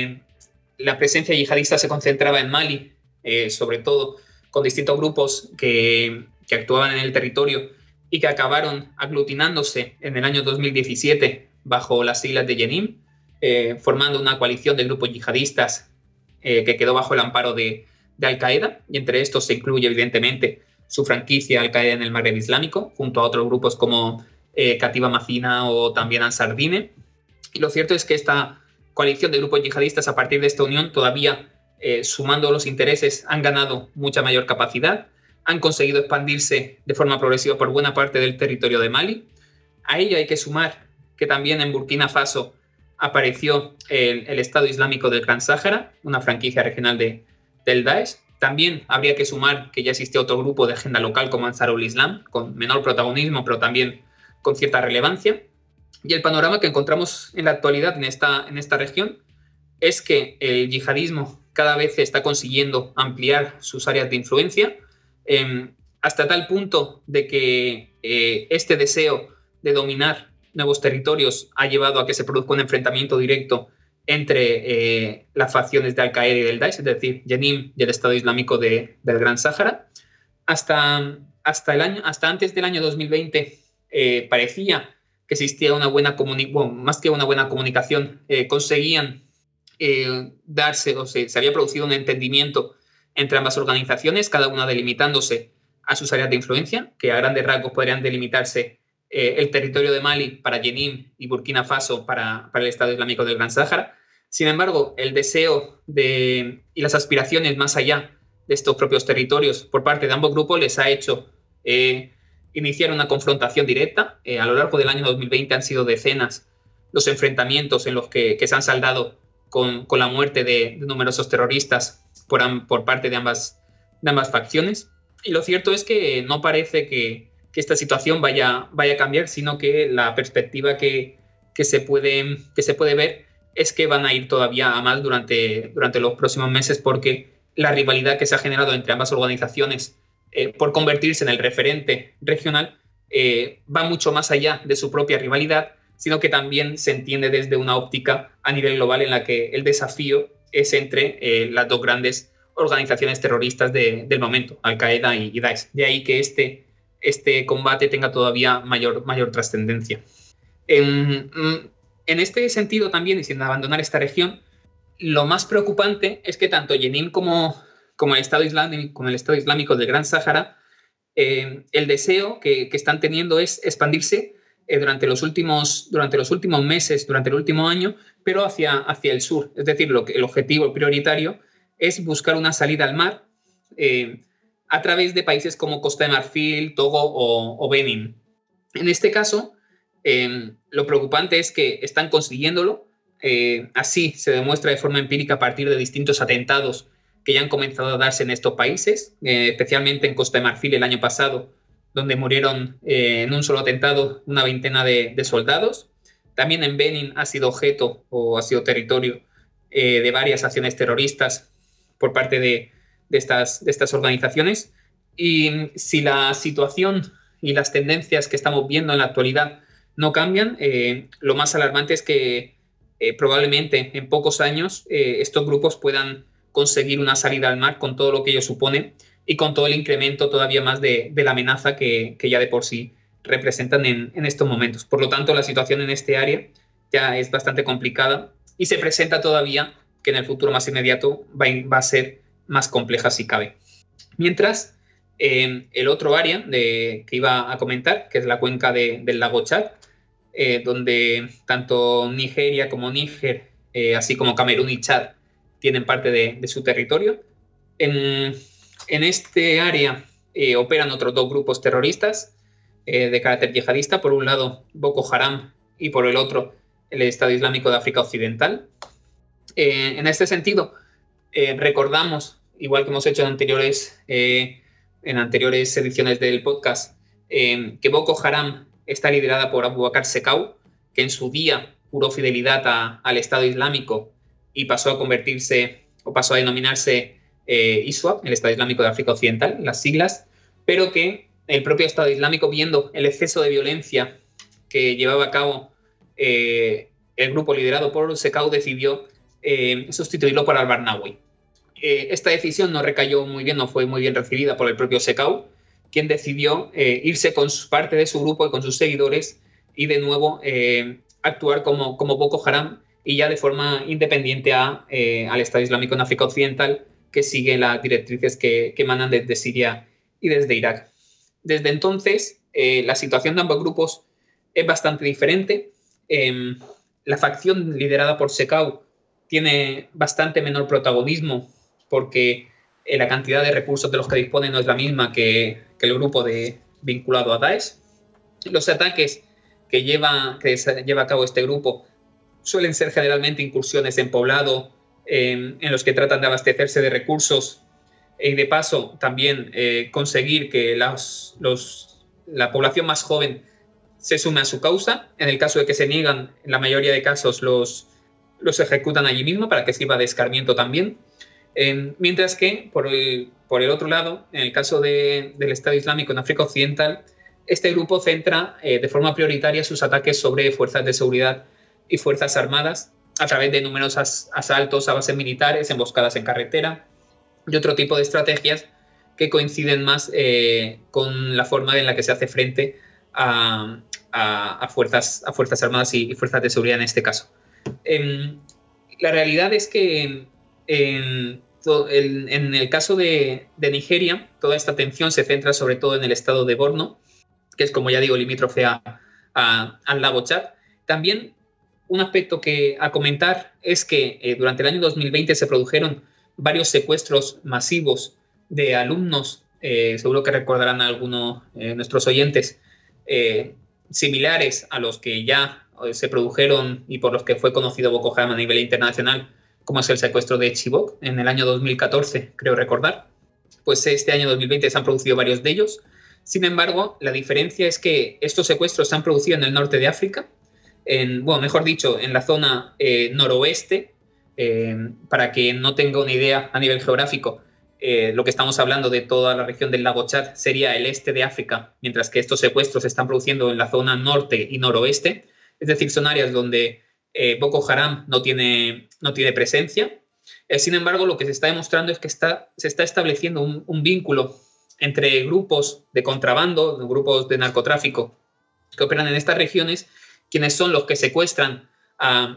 la presencia yihadista se concentraba en Mali, sobre todo con distintos grupos que actuaban en el territorio y que acabaron aglutinándose en el año 2017 bajo las siglas de Jenim, formando una coalición de grupos yihadistas que quedó bajo el amparo de Al-Qaeda, y entre estos se incluye evidentemente su franquicia Al-Qaeda en el Magreb Islámico, junto a otros grupos como Katiba Macina o también Ansar Dine. Y lo cierto es que esta coalición de grupos yihadistas, a partir de esta unión, todavía sumando los intereses, han ganado mucha mayor capacidad, han conseguido expandirse de forma progresiva por buena parte del territorio de Mali. A ello hay que sumar que también en Burkina Faso apareció el Estado Islámico del Gran Sáhara, una franquicia regional del Daesh. También habría que sumar que ya existía otro grupo de agenda local como Ansarul Islam, con menor protagonismo, pero también con cierta relevancia. Y el panorama que encontramos en la actualidad en esta región es que el yihadismo cada vez está consiguiendo ampliar sus áreas de influencia, hasta tal punto de que este deseo de dominar nuevos territorios ha llevado a que se produzca un enfrentamiento directo entre las facciones de Al-Qaeda y del Daesh, es decir, Jenim y el Estado Islámico del Gran Sáhara. Hasta antes del año 2020 parecía que existía una buena comunicación, más que una buena comunicación, conseguían darse, o se había producido un entendimiento entre ambas organizaciones, cada una delimitándose a sus áreas de influencia, que a grandes rasgos podrían delimitarse el territorio de Mali para Jenim y Burkina Faso para el Estado Islámico del Gran Sáhara. Sin embargo, el deseo y las aspiraciones más allá de estos propios territorios por parte de ambos grupos les ha hecho iniciar una confrontación directa. A lo largo del año 2020 han sido decenas los enfrentamientos en los que se han saldado con la muerte de numerosos terroristas por parte de ambas facciones. Y lo cierto es que no parece que esta situación vaya a cambiar, sino que la perspectiva que se puede ver es que van a ir todavía a más durante los próximos meses, porque la rivalidad que se ha generado entre ambas organizaciones por convertirse en el referente regional va mucho más allá de su propia rivalidad, sino que también se entiende desde una óptica a nivel global en la que el desafío es entre las dos grandes organizaciones terroristas del momento, Al-Qaeda y Daesh. De ahí que este combate tenga todavía mayor trascendencia. En este sentido también, y sin abandonar esta región, lo más preocupante es que tanto Jenim como el Estado Islámico del Gran Sáhara, el deseo que están teniendo es expandirse durante los últimos meses, durante el último año, pero hacia el sur. Es decir, el objetivo prioritario es buscar una salida al mar a través de países como Costa de Marfil, Togo o Benín. En este caso, lo preocupante es que están consiguiéndolo. Así se demuestra de forma empírica a partir de distintos atentados que ya han comenzado a darse en estos países, especialmente en Costa de Marfil el año pasado, donde murieron en un solo atentado una veintena de soldados. También en Benín ha sido objeto o ha sido territorio de varias acciones terroristas por parte de estas organizaciones. Y si la situación y las tendencias que estamos viendo en la actualidad no cambian, lo más alarmante es que probablemente en pocos años estos grupos puedan conseguir una salida al mar con todo lo que ello supone y con todo el incremento todavía más de la amenaza que ya de por sí representan en estos momentos. Por lo tanto, la situación en este área ya es bastante complicada y se presenta todavía que en el futuro más inmediato va a ser más compleja si cabe. Mientras, el otro área que iba a comentar, que es la cuenca del lago Chad, donde tanto Nigeria como Níger, así como Camerún y Chad, tienen parte de su territorio. En este área operan otros dos grupos terroristas de carácter yihadista, por un lado Boko Haram y por el otro el Estado Islámico de África Occidental. En este sentido, recordamos, igual que hemos hecho en anteriores ediciones del podcast, que Boko Haram está liderada por Abu Bakr Shekau, que en su día juró fidelidad al Estado Islámico y pasó a denominarse ISWAP, el Estado Islámico de África Occidental, las siglas, pero que el propio Estado Islámico, viendo el exceso de violencia que llevaba a cabo el grupo liderado por Shekau, decidió sustituirlo por al-Barnawi. Esta decisión no recayó muy bien, no fue muy bien recibida por el propio Shekau, quien decidió irse con parte de su grupo y con sus seguidores y de nuevo actuar como Boko Haram y ya de forma independiente al Estado Islámico en África Occidental, que sigue las directrices que emanan desde Siria y desde Irak. Desde entonces, la situación de ambos grupos es bastante diferente. La facción liderada por Shekau tiene bastante menor protagonismo porque la cantidad de recursos de los que dispone no es la misma que el grupo vinculado a Daesh. Los ataques que lleva a cabo este grupo suelen ser generalmente incursiones en poblado, en los que tratan de abastecerse de recursos y de paso también conseguir que la población más joven se sume a su causa. En el caso de que se niegan, en la mayoría de casos los ejecutan allí mismo para que sirva de escarmiento también. Mientras que, por el otro lado, en el caso del Estado Islámico en África Occidental, este grupo centra de forma prioritaria sus ataques sobre fuerzas de seguridad y fuerzas armadas a través de numerosos asaltos a bases militares, emboscadas en carretera y otro tipo de estrategias que coinciden más con la forma en la que se hace frente a fuerzas armadas y fuerzas de seguridad en este caso. La realidad es que en el caso de Nigeria, toda esta atención se centra sobre todo en el estado de Borno, que es, como ya digo, limítrofe al lago Chad. También un aspecto a comentar es que durante el año 2020 se produjeron varios secuestros masivos de alumnos, seguro que recordarán a algunos de nuestros oyentes, similares a los que ya se produjeron y por los que fue conocido Boko Haram a nivel internacional, como es el secuestro de Chibok en el año 2014, creo recordar. Pues este año 2020 se han producido varios de ellos. Sin embargo, la diferencia es que estos secuestros se han producido en el norte de África, en la zona noroeste. Para que no tenga una idea a nivel geográfico, lo que estamos hablando de toda la región del lago Chad sería el este de África, mientras que estos secuestros se están produciendo en la zona norte y noroeste, es decir, son áreas donde Boko Haram no tiene presencia. Sin embargo, lo que se está demostrando es que se está estableciendo un vínculo entre grupos de contrabando, grupos de narcotráfico que operan en estas regiones, quienes son los que secuestran a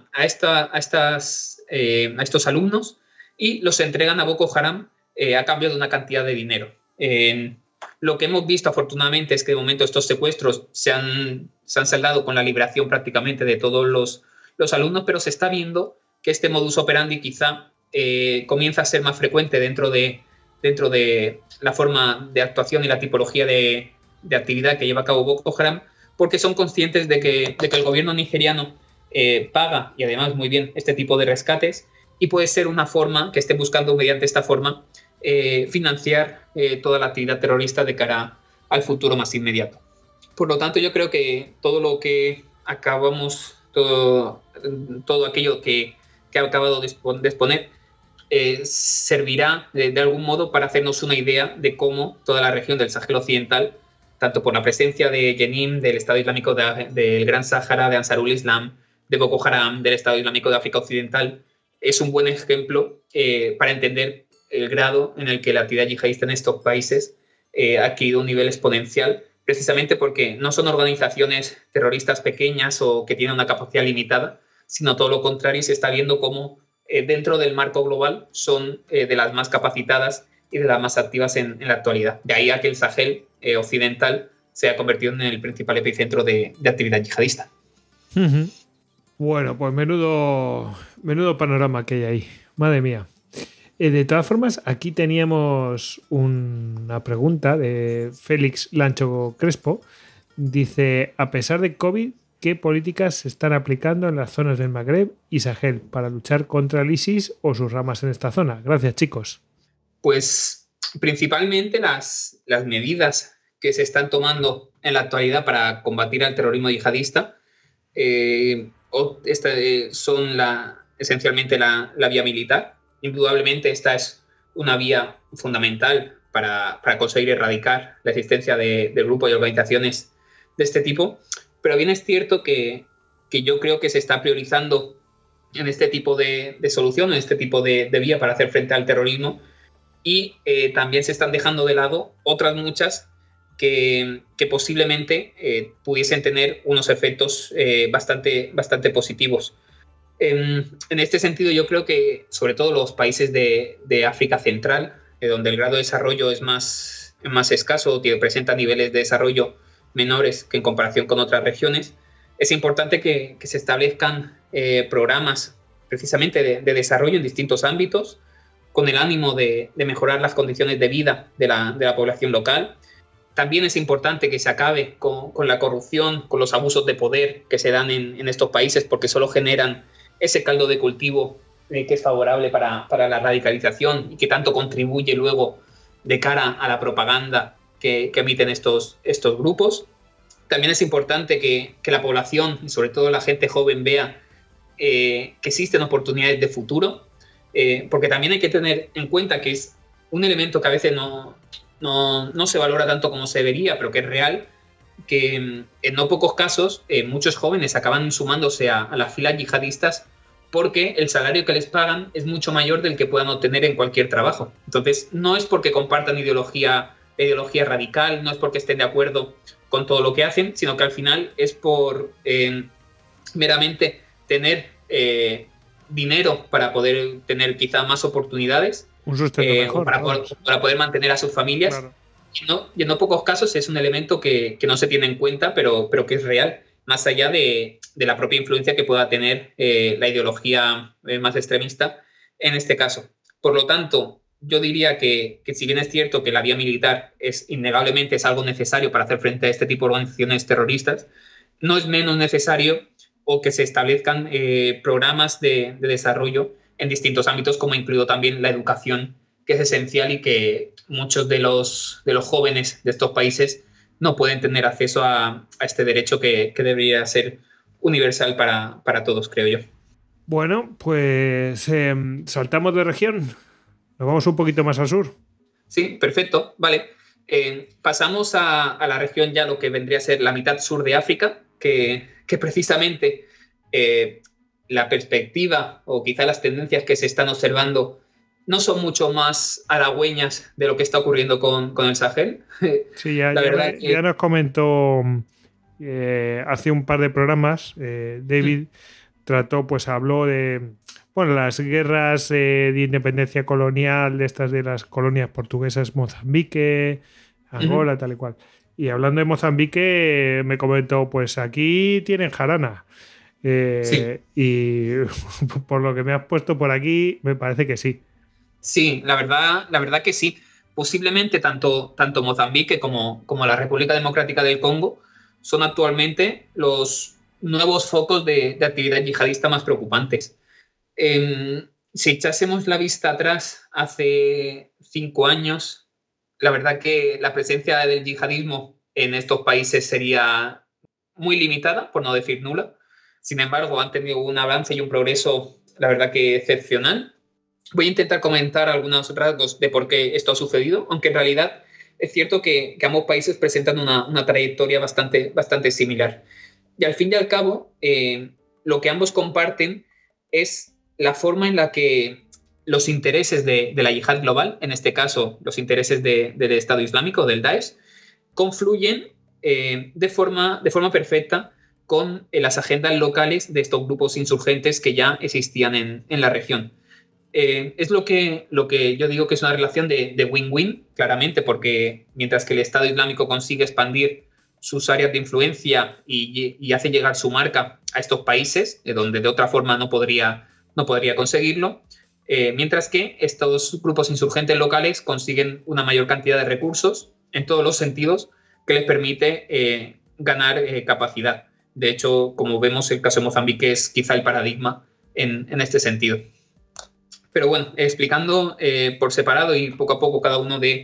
estos alumnos y los entregan a Boko Haram a cambio de una cantidad de dinero. Lo que hemos visto, afortunadamente, es que de momento estos secuestros se han saldado con la liberación prácticamente de todos los alumnos, pero se está viendo que este modus operandi quizá comienza a ser más frecuente dentro de la forma de actuación y la tipología de actividad que lleva a cabo Boko Haram, porque son conscientes de que el gobierno nigeriano paga, y además muy bien, este tipo de rescates, y puede ser una forma que esté buscando mediante esta forma financiar toda la actividad terrorista de cara al futuro más inmediato. Por lo tanto, yo creo que todo lo que todo aquello que he acabado de exponer servirá de algún modo para hacernos una idea de cómo toda la región del Sahel Occidental, tanto por la presencia de Jenim, del Estado Islámico del Gran Sáhara, de Ansarul Islam, de Boko Haram, del Estado Islámico de África Occidental, es un buen ejemplo para entender el grado en el que la actividad yihadista en estos países ha adquirido un nivel exponencial, precisamente porque no son organizaciones terroristas pequeñas o que tienen una capacidad limitada, sino todo lo contrario, y se está viendo cómo dentro del marco global son de las más capacitadas y de las más activas en la actualidad. De ahí a que el Sahel occidental se ha convertido en el principal epicentro de actividad yihadista. Uh-huh. Bueno, pues menudo panorama que hay ahí. Madre mía. De todas formas, aquí teníamos una pregunta de Félix Lancho Crespo. Dice, a pesar de COVID, ¿qué políticas se están aplicando en las zonas del Magreb y Sahel para luchar contra el ISIS o sus ramas en esta zona? Gracias, chicos. Pues principalmente las medidas que se están tomando en la actualidad para combatir al terrorismo yihadista son esencialmente la vía militar. Indudablemente esta es una vía fundamental para conseguir erradicar la existencia de grupos y organizaciones de este tipo, pero bien es cierto que yo creo que se está priorizando en este tipo de solución, en este tipo de vía para hacer frente al terrorismo, y también se están dejando de lado otras muchas que posiblemente pudiesen tener unos efectos bastante positivos. En este sentido, yo creo que sobre todo los países de África Central, donde el grado de desarrollo es más escaso, presenta niveles de desarrollo menores que en comparación con otras regiones, es importante que se establezcan programas precisamente de desarrollo en distintos ámbitos, con el ánimo de mejorar las condiciones de vida de la población local. También es importante que se acabe con la corrupción, con los abusos de poder que se dan en estos países, porque solo generan ese caldo de cultivo que es favorable para la radicalización y que tanto contribuye luego de cara a la propaganda que emiten estos grupos. También es importante que la población y sobre todo la gente joven vea que existen oportunidades de futuro, porque también hay que tener en cuenta que es un elemento que a veces no se valora tanto como se debería, pero que es real, que en no pocos casos muchos jóvenes acaban sumándose a las filas yihadistas porque el salario que les pagan es mucho mayor del que puedan obtener en cualquier trabajo. Entonces, no es porque compartan ideología radical, no es porque estén de acuerdo con todo lo que hacen, sino que al final es por meramente tener dinero para poder tener quizá más oportunidades, un sustento mejor, para poder mantener a sus familias. Claro. Y en no pocos casos es un elemento que no se tiene en cuenta, pero que es real, más allá de la propia influencia que pueda tener la ideología más extremista en este caso. Por lo tanto, yo diría que si bien es cierto que la vía militar innegablemente es algo necesario para hacer frente a este tipo de organizaciones terroristas, no es menos necesario o que se establezcan programas de desarrollo en distintos ámbitos, como incluido también la educación, que es esencial y que muchos de los jóvenes de estos países no pueden tener acceso a este derecho que debería ser universal para todos, creo yo. Bueno, pues saltamos de región. Nos vamos un poquito más al sur. Sí, perfecto. Vale. Pasamos a la región ya lo que vendría a ser la mitad sur de África, que precisamente la perspectiva o quizá las tendencias que se están observando no son mucho más halagüeñas de lo que está ocurriendo con el Sahel. Sí, ya nos comentó hace un par de programas, David habló de las guerras de independencia colonial, de las colonias portuguesas, Mozambique, Angola, tal y cual. Y hablando de Mozambique, me comentó, pues aquí tienen jarana. Sí. Y por lo que me has puesto por aquí, me parece que sí. Sí, la verdad que sí. Posiblemente tanto Mozambique como la República Democrática del Congo son actualmente los nuevos focos de actividad yihadista más preocupantes. Si echásemos la vista atrás hace 5 años, la verdad que la presencia del yihadismo en estos países sería muy limitada, por no decir nula. Sin embargo, han tenido un avance y un progreso, la verdad que excepcional. Voy a intentar comentar algunos rasgos de por qué esto ha sucedido, aunque en realidad es cierto que ambos países presentan una trayectoria bastante similar. Y al fin y al cabo, lo que ambos comparten es la forma en la que los intereses de la yihad global, en este caso los intereses del Estado Islámico, del Daesh, confluyen de forma perfecta con las agendas locales de estos grupos insurgentes que ya existían en la región. Es lo que yo digo que es una relación de win-win, claramente, porque mientras que el Estado Islámico consigue expandir sus áreas de influencia y hace llegar su marca a estos países, donde de otra forma no podría conseguirlo, mientras que estos grupos insurgentes locales consiguen una mayor cantidad de recursos en todos los sentidos que les permite ganar capacidad. De hecho, como vemos, el caso de Mozambique es quizá el paradigma en este sentido. Pero bueno, explicando por separado y poco a poco cada uno de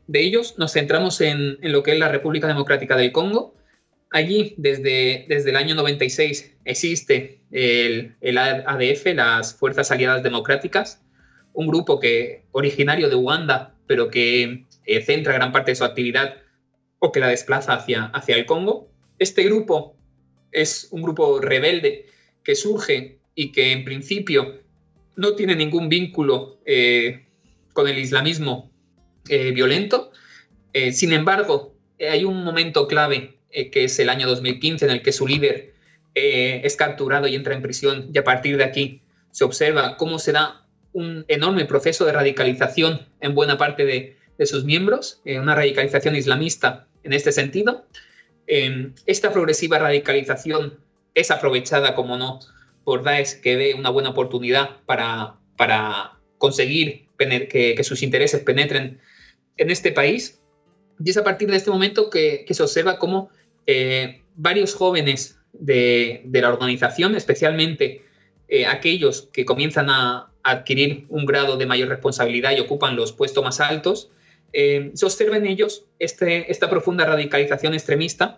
de ellos nos centramos en lo que es la República Democrática del Congo. Allí, desde el año 96, existe el ADF, las Fuerzas Aliadas Democráticas, un grupo originario de Uganda, pero que centra gran parte de su actividad o que la desplaza hacia el Congo. Este grupo es un grupo rebelde que surge y que en principio no tiene ningún vínculo con el islamismo violento. Sin embargo, hay un momento clave que es el año 2015 en el que su líder es capturado y entra en prisión, y a partir de aquí se observa cómo se da un enorme proceso de radicalización en buena parte de sus miembros, una radicalización islamista en este sentido. Esta progresiva radicalización es aprovechada, como no, por Daesh, que ve una buena oportunidad para conseguir que sus intereses penetren en este país. Y es a partir de este momento que se observa cómo varios jóvenes de la organización, especialmente aquellos que comienzan a adquirir un grado de mayor responsabilidad y ocupan los puestos más altos, se observa en ellos esta profunda radicalización extremista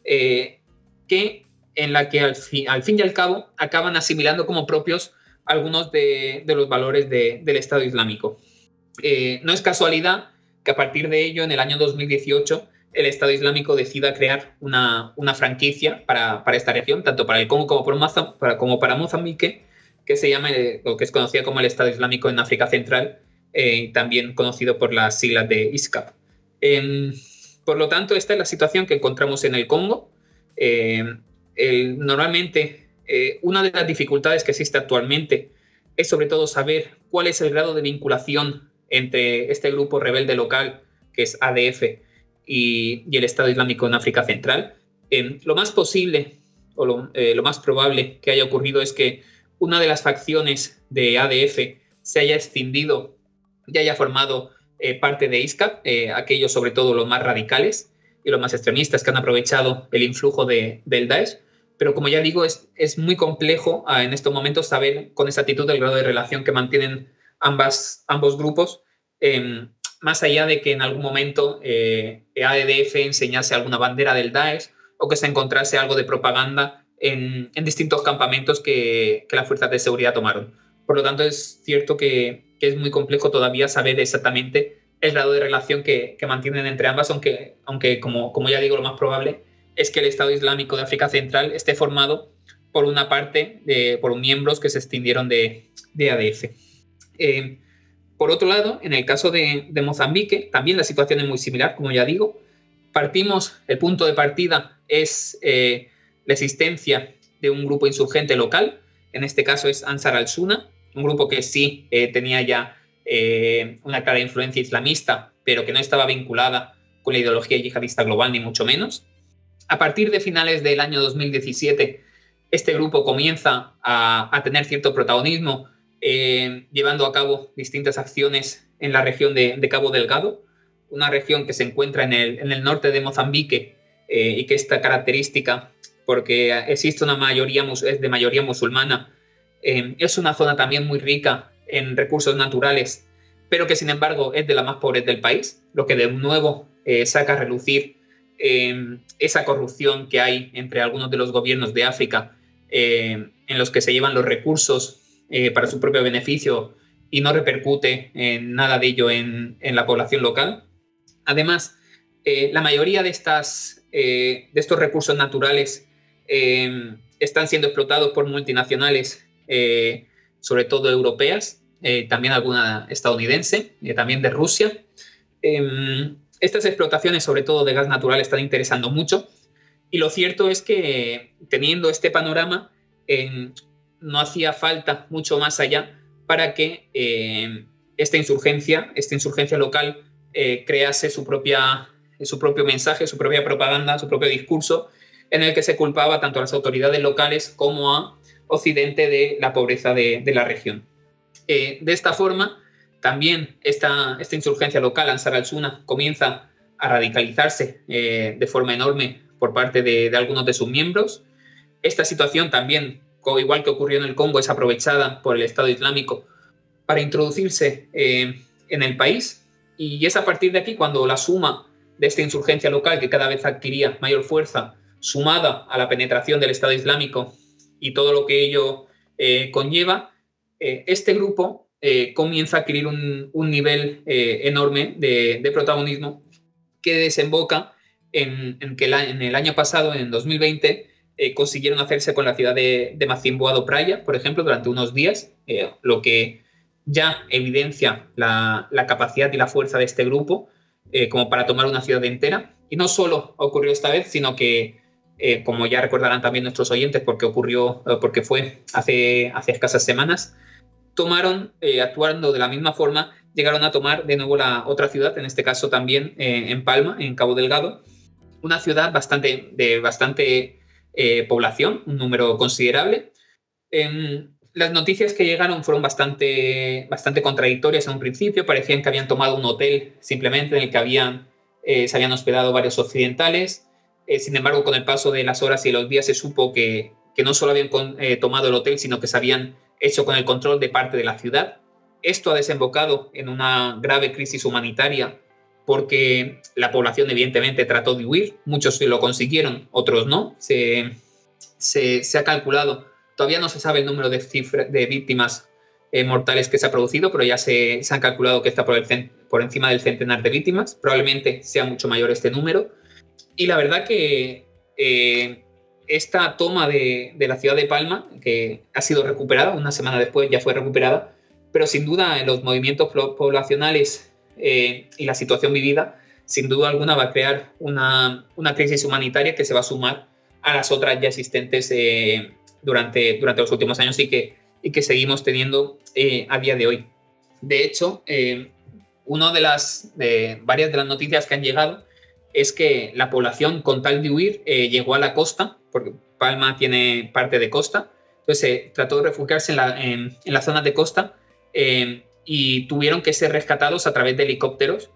en la que al fin y al cabo acaban asimilando como propios algunos de los valores del Estado Islámico. No es casualidad que a partir de ello, en el año 2018, el Estado Islámico decida crear una franquicia para esta región, tanto para el Congo como para Mozambique, que se llama, o que es conocida como el Estado Islámico en África Central, también conocido por las siglas de ISCAP. Por lo tanto, esta es la situación que encontramos en el Congo. Normalmente, una de las dificultades que existe actualmente es sobre todo saber cuál es el grado de vinculación entre este grupo rebelde local, que es ADF, y el Estado Islámico en África Central. Lo más posible, o lo más probable que haya ocurrido es que una de las facciones de ADF se haya escindido y haya formado parte de ISCAP, aquellos sobre todo los más radicales y los más extremistas que han aprovechado el influjo del Daesh. Pero como ya digo, es muy complejo en estos momentos saber con exactitud el grado de relación que mantienen ambos grupos, más allá de que en algún momento ADF enseñase alguna bandera del Daesh o que se encontrase algo de propaganda en distintos campamentos que las fuerzas de seguridad tomaron. Por lo tanto, es cierto que es muy complejo todavía saber exactamente el grado de relación que mantienen entre ambas, aunque como ya digo, lo más probable es que el Estado Islámico de África Central esté formado por una parte, por miembros que se extendieron de ADF. Por otro lado, en el caso de Mozambique, también la situación es muy similar, como ya digo. El punto de partida es la existencia de un grupo insurgente local, en este caso es Ansar al-Sunna, un grupo que sí tenía ya una clara influencia islamista, pero que no estaba vinculada con la ideología yihadista global, ni mucho menos. A partir de finales del año 2017, este grupo comienza a tener cierto protagonismo, llevando a cabo distintas acciones en la región de Cabo Delgado, una región que se encuentra en el norte de Mozambique y que está característica porque existe es de mayoría musulmana. Es una zona también muy rica en recursos naturales, pero que sin embargo es de las más pobres del país, lo que de nuevo saca a relucir esa corrupción que hay entre algunos de los gobiernos de África, en los que se llevan los recursos para su propio beneficio y no repercute en nada de ello en la población local. Además, la mayoría de estos recursos naturales están siendo explotados por multinacionales, sobre todo europeas, también alguna estadounidense, también de Rusia. Estas explotaciones, sobre todo de gas natural, están interesando mucho, y lo cierto es que teniendo este panorama, no hacía falta mucho más allá para que esta insurgencia local crease su propio mensaje, su propia propaganda, su propio discurso, en el que se culpaba tanto a las autoridades locales como a Occidente de la pobreza de la región. De esta forma, también esta insurgencia local, Ansar al-Sunna, comienza a radicalizarse de forma enorme por parte de algunos de sus miembros. Esta situación también, igual que ocurrió en el Congo, es aprovechada por el Estado Islámico para introducirse en el país. Y es a partir de aquí cuando la suma de esta insurgencia local, que cada vez adquiría mayor fuerza, sumada a la penetración del Estado Islámico y todo lo que ello conlleva, este grupo comienza a adquirir un nivel enorme de protagonismo, que desemboca en que en el año pasado, en 2020, consiguieron hacerse con la ciudad de Macimboado Praia, por ejemplo, durante unos días, lo que ya evidencia la capacidad y la fuerza de este grupo como para tomar una ciudad entera. Y no solo ocurrió esta vez, sino que, como ya recordarán también nuestros oyentes, porque fue hace escasas semanas, actuando de la misma forma, llegaron a tomar de nuevo la otra ciudad, en este caso también en Palma, en Cabo Delgado, una ciudad de bastante población, un número considerable. Las noticias que llegaron fueron bastante contradictorias en un principio. Parecían que habían tomado un hotel simplemente en el que se habían hospedado varios occidentales. Sin embargo, con el paso de las horas y los días se supo que no solo habían tomado el hotel, sino que se habían hecho con el control de parte de la ciudad. Esto ha desembocado en una grave crisis humanitaria porque la población evidentemente trató de huir. Muchos lo consiguieron, otros no. Se ha calculado. Todavía no se sabe el número de víctimas mortales que se ha producido, pero ya se han calculado que está por encima del centenar de víctimas. Probablemente sea mucho mayor este número. Y la verdad que esta toma de la ciudad de Palma, que ha sido recuperada, una semana después ya fue recuperada, pero sin duda en los movimientos poblacionales y la situación vivida, sin duda alguna va a crear una crisis humanitaria que se va a sumar a las otras ya existentes durante los últimos años y que seguimos teniendo a día de hoy. De hecho, una de varias de las noticias que han llegado es que la población, con tal de huir, llegó a la costa, porque Palma tiene parte de costa, entonces trató de refugiarse en las zonas de costa y tuvieron que ser rescatados a través de helicópteros,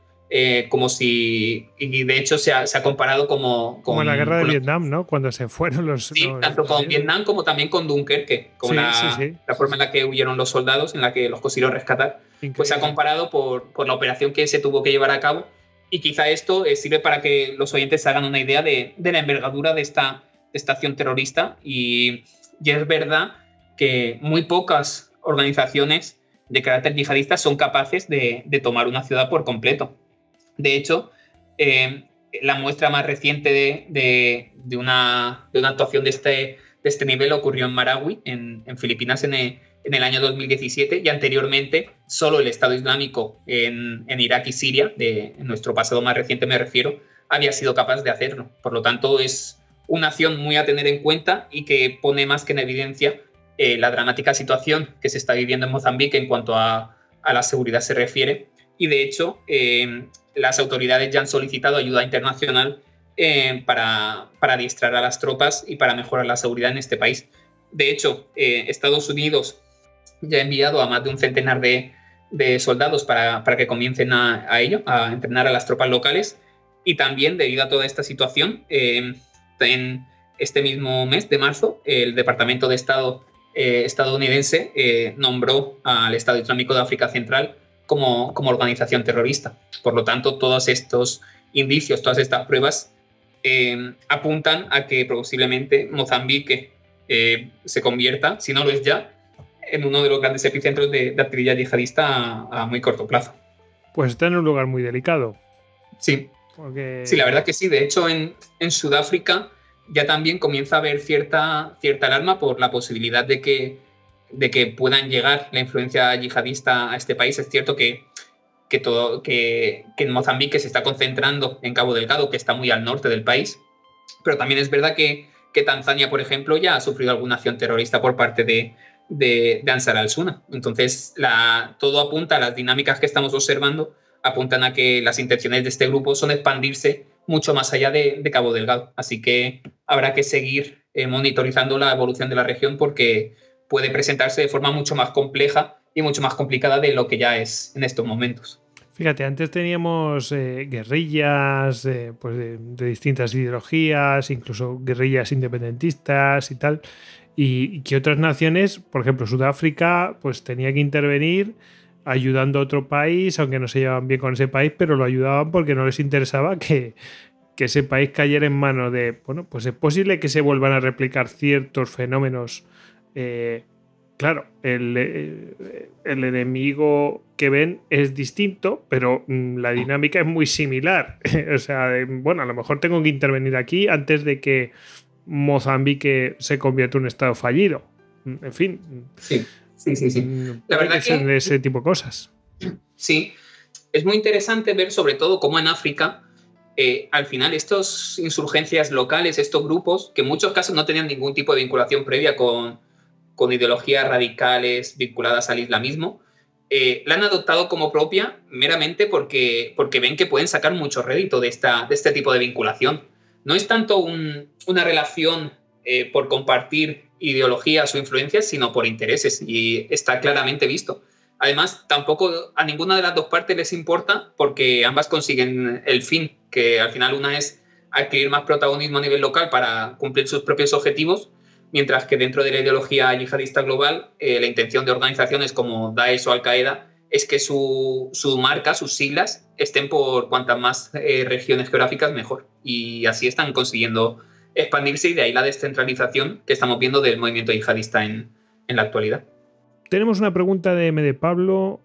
y de hecho se ha comparado como en la guerra de Vietnam, ¿no? Cuando se fueron los... Sí, tanto con Vietnam como también con Dunkerque, con la forma en la que huyeron los soldados, en la que los consiguieron rescatar. Increíble. Pues se ha comparado por la operación que se tuvo que llevar a cabo, y quizá esto sirve para que los oyentes se hagan una idea de la envergadura de esta acción terrorista, y es verdad que muy pocas organizaciones de carácter yihadista son capaces de tomar una ciudad por completo. De hecho, la muestra más reciente de una actuación de este nivel ocurrió en Marawi, en Filipinas, en el año 2017, y anteriormente solo el Estado Islámico en Irak y Siria, en nuestro pasado más reciente me refiero, había sido capaz de hacerlo. Por lo tanto, es una acción muy a tener en cuenta y que pone más que en evidencia la dramática situación que se está viviendo en Mozambique en cuanto a la seguridad se refiere. Y de hecho, las autoridades ya han solicitado ayuda internacional para adiestrar a las tropas y para mejorar la seguridad en este país. De hecho, Estados Unidos ya ha enviado a más de un centenar de soldados para que comiencen a entrenar a las tropas locales. Y también, debido a toda esta situación, en este mismo mes de marzo, el Departamento de Estado estadounidense nombró al Estado Islámico de África Central como organización terrorista. Por lo tanto, todos estos indicios, todas estas pruebas apuntan a que posiblemente Mozambique se convierta, si no lo es ya, en uno de los grandes epicentros de actividad yihadista a muy corto plazo. Pues está en un lugar muy delicado. Sí, porque... sí, la verdad que sí. De hecho, en Sudáfrica ya también comienza a haber cierta alarma por la posibilidad de que puedan llegar la influencia yihadista a este país. Es cierto que en Mozambique se está concentrando en Cabo Delgado, que está muy al norte del país, pero también es verdad que Tanzania, por ejemplo, ya ha sufrido alguna acción terrorista por parte de Ansar al-Sunna. Entonces, todo apunta a las dinámicas que estamos observando, apuntan a que las intenciones de este grupo son expandirse mucho más allá de Cabo Delgado. Así que habrá que seguir monitorizando la evolución de la región, porque puede presentarse de forma mucho más compleja y mucho más complicada de lo que ya es en estos momentos. Fíjate, antes teníamos guerrillas de distintas ideologías, incluso guerrillas independentistas y tal, y que otras naciones, por ejemplo Sudáfrica, pues tenía que intervenir ayudando a otro país, aunque no se llevaban bien con ese país, pero lo ayudaban porque no les interesaba que ese país cayera en manos de, bueno, pues es posible que se vuelvan a replicar ciertos fenómenos. Claro, el enemigo que ven es distinto, pero la dinámica es muy similar. O sea, bueno, a lo mejor tengo que intervenir aquí antes de que Mozambique se convierta en un estado fallido. En fin. Sí. La verdad que ser de ese tipo de cosas. Sí, es muy interesante ver sobre todo cómo en África al final estas insurgencias locales, estos grupos, que en muchos casos no tenían ningún tipo de vinculación previa con ideologías radicales vinculadas al islamismo, la han adoptado como propia meramente porque ven que pueden sacar mucho rédito de este tipo de vinculación. No es tanto una relación por compartir ideologías o influencias, sino por intereses, y está claramente visto. Además, tampoco a ninguna de las dos partes les importa porque ambas consiguen el fin, que al final una es adquirir más protagonismo a nivel local para cumplir sus propios objetivos, mientras que dentro de la ideología yihadista global, la intención de organizaciones como Daesh o Al-Qaeda es que su marca, sus siglas, estén por cuantas más regiones geográficas mejor. Y así están consiguiendo expandirse, y de ahí la descentralización que estamos viendo del movimiento yihadista en la actualidad. Tenemos una pregunta de M. de Pablo,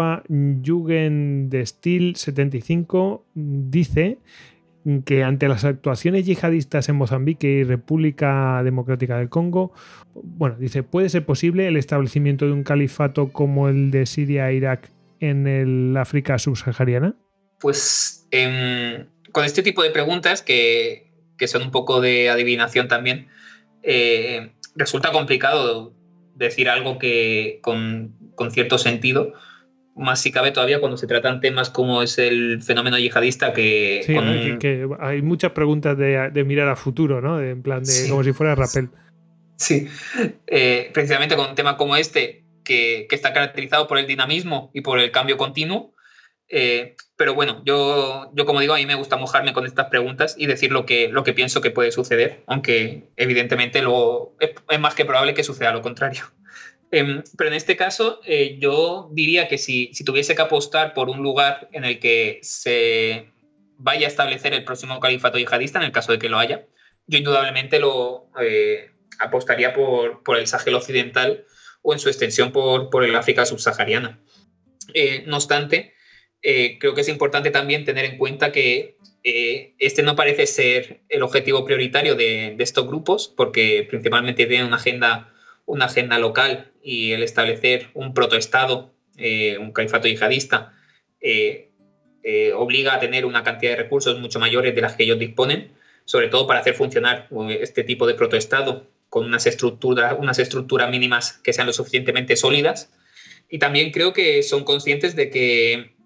@jugendestil75, dice que ante las actuaciones yihadistas en Mozambique y República Democrática del Congo, bueno, dice, ¿puede ser posible el establecimiento de un califato como el de Siria e Irak en el África subsahariana? Pues con este tipo de preguntas, que son un poco de adivinación también, resulta complicado decir algo que con cierto sentido, más si cabe todavía cuando se tratan temas como es el fenómeno yihadista que... Sí, que hay muchas preguntas de mirar a futuro, ¿no? En plan de sí, como si fuera Rappel. Sí, precisamente con un tema como este, que está caracterizado por el dinamismo y por el cambio continuo. Pero bueno, yo como digo, a mí me gusta mojarme con estas preguntas y decir lo que pienso que puede suceder, aunque evidentemente es más que probable que suceda lo contrario. Pero en este caso, yo diría que si tuviese que apostar por un lugar en el que se vaya a establecer el próximo califato yihadista, en el caso de que lo haya, yo indudablemente apostaría por el Sahel occidental, o en su extensión por el África subsahariana. No obstante, creo que es importante también tener en cuenta que este no parece ser el objetivo prioritario de estos grupos, porque principalmente tienen una agenda local, y el establecer un protoestado, un califato yihadista, obliga a tener una cantidad de recursos mucho mayores de las que ellos disponen, sobre todo para hacer funcionar este tipo de protoestado con unas estructuras mínimas que sean lo suficientemente sólidas. Y también creo que son conscientes de que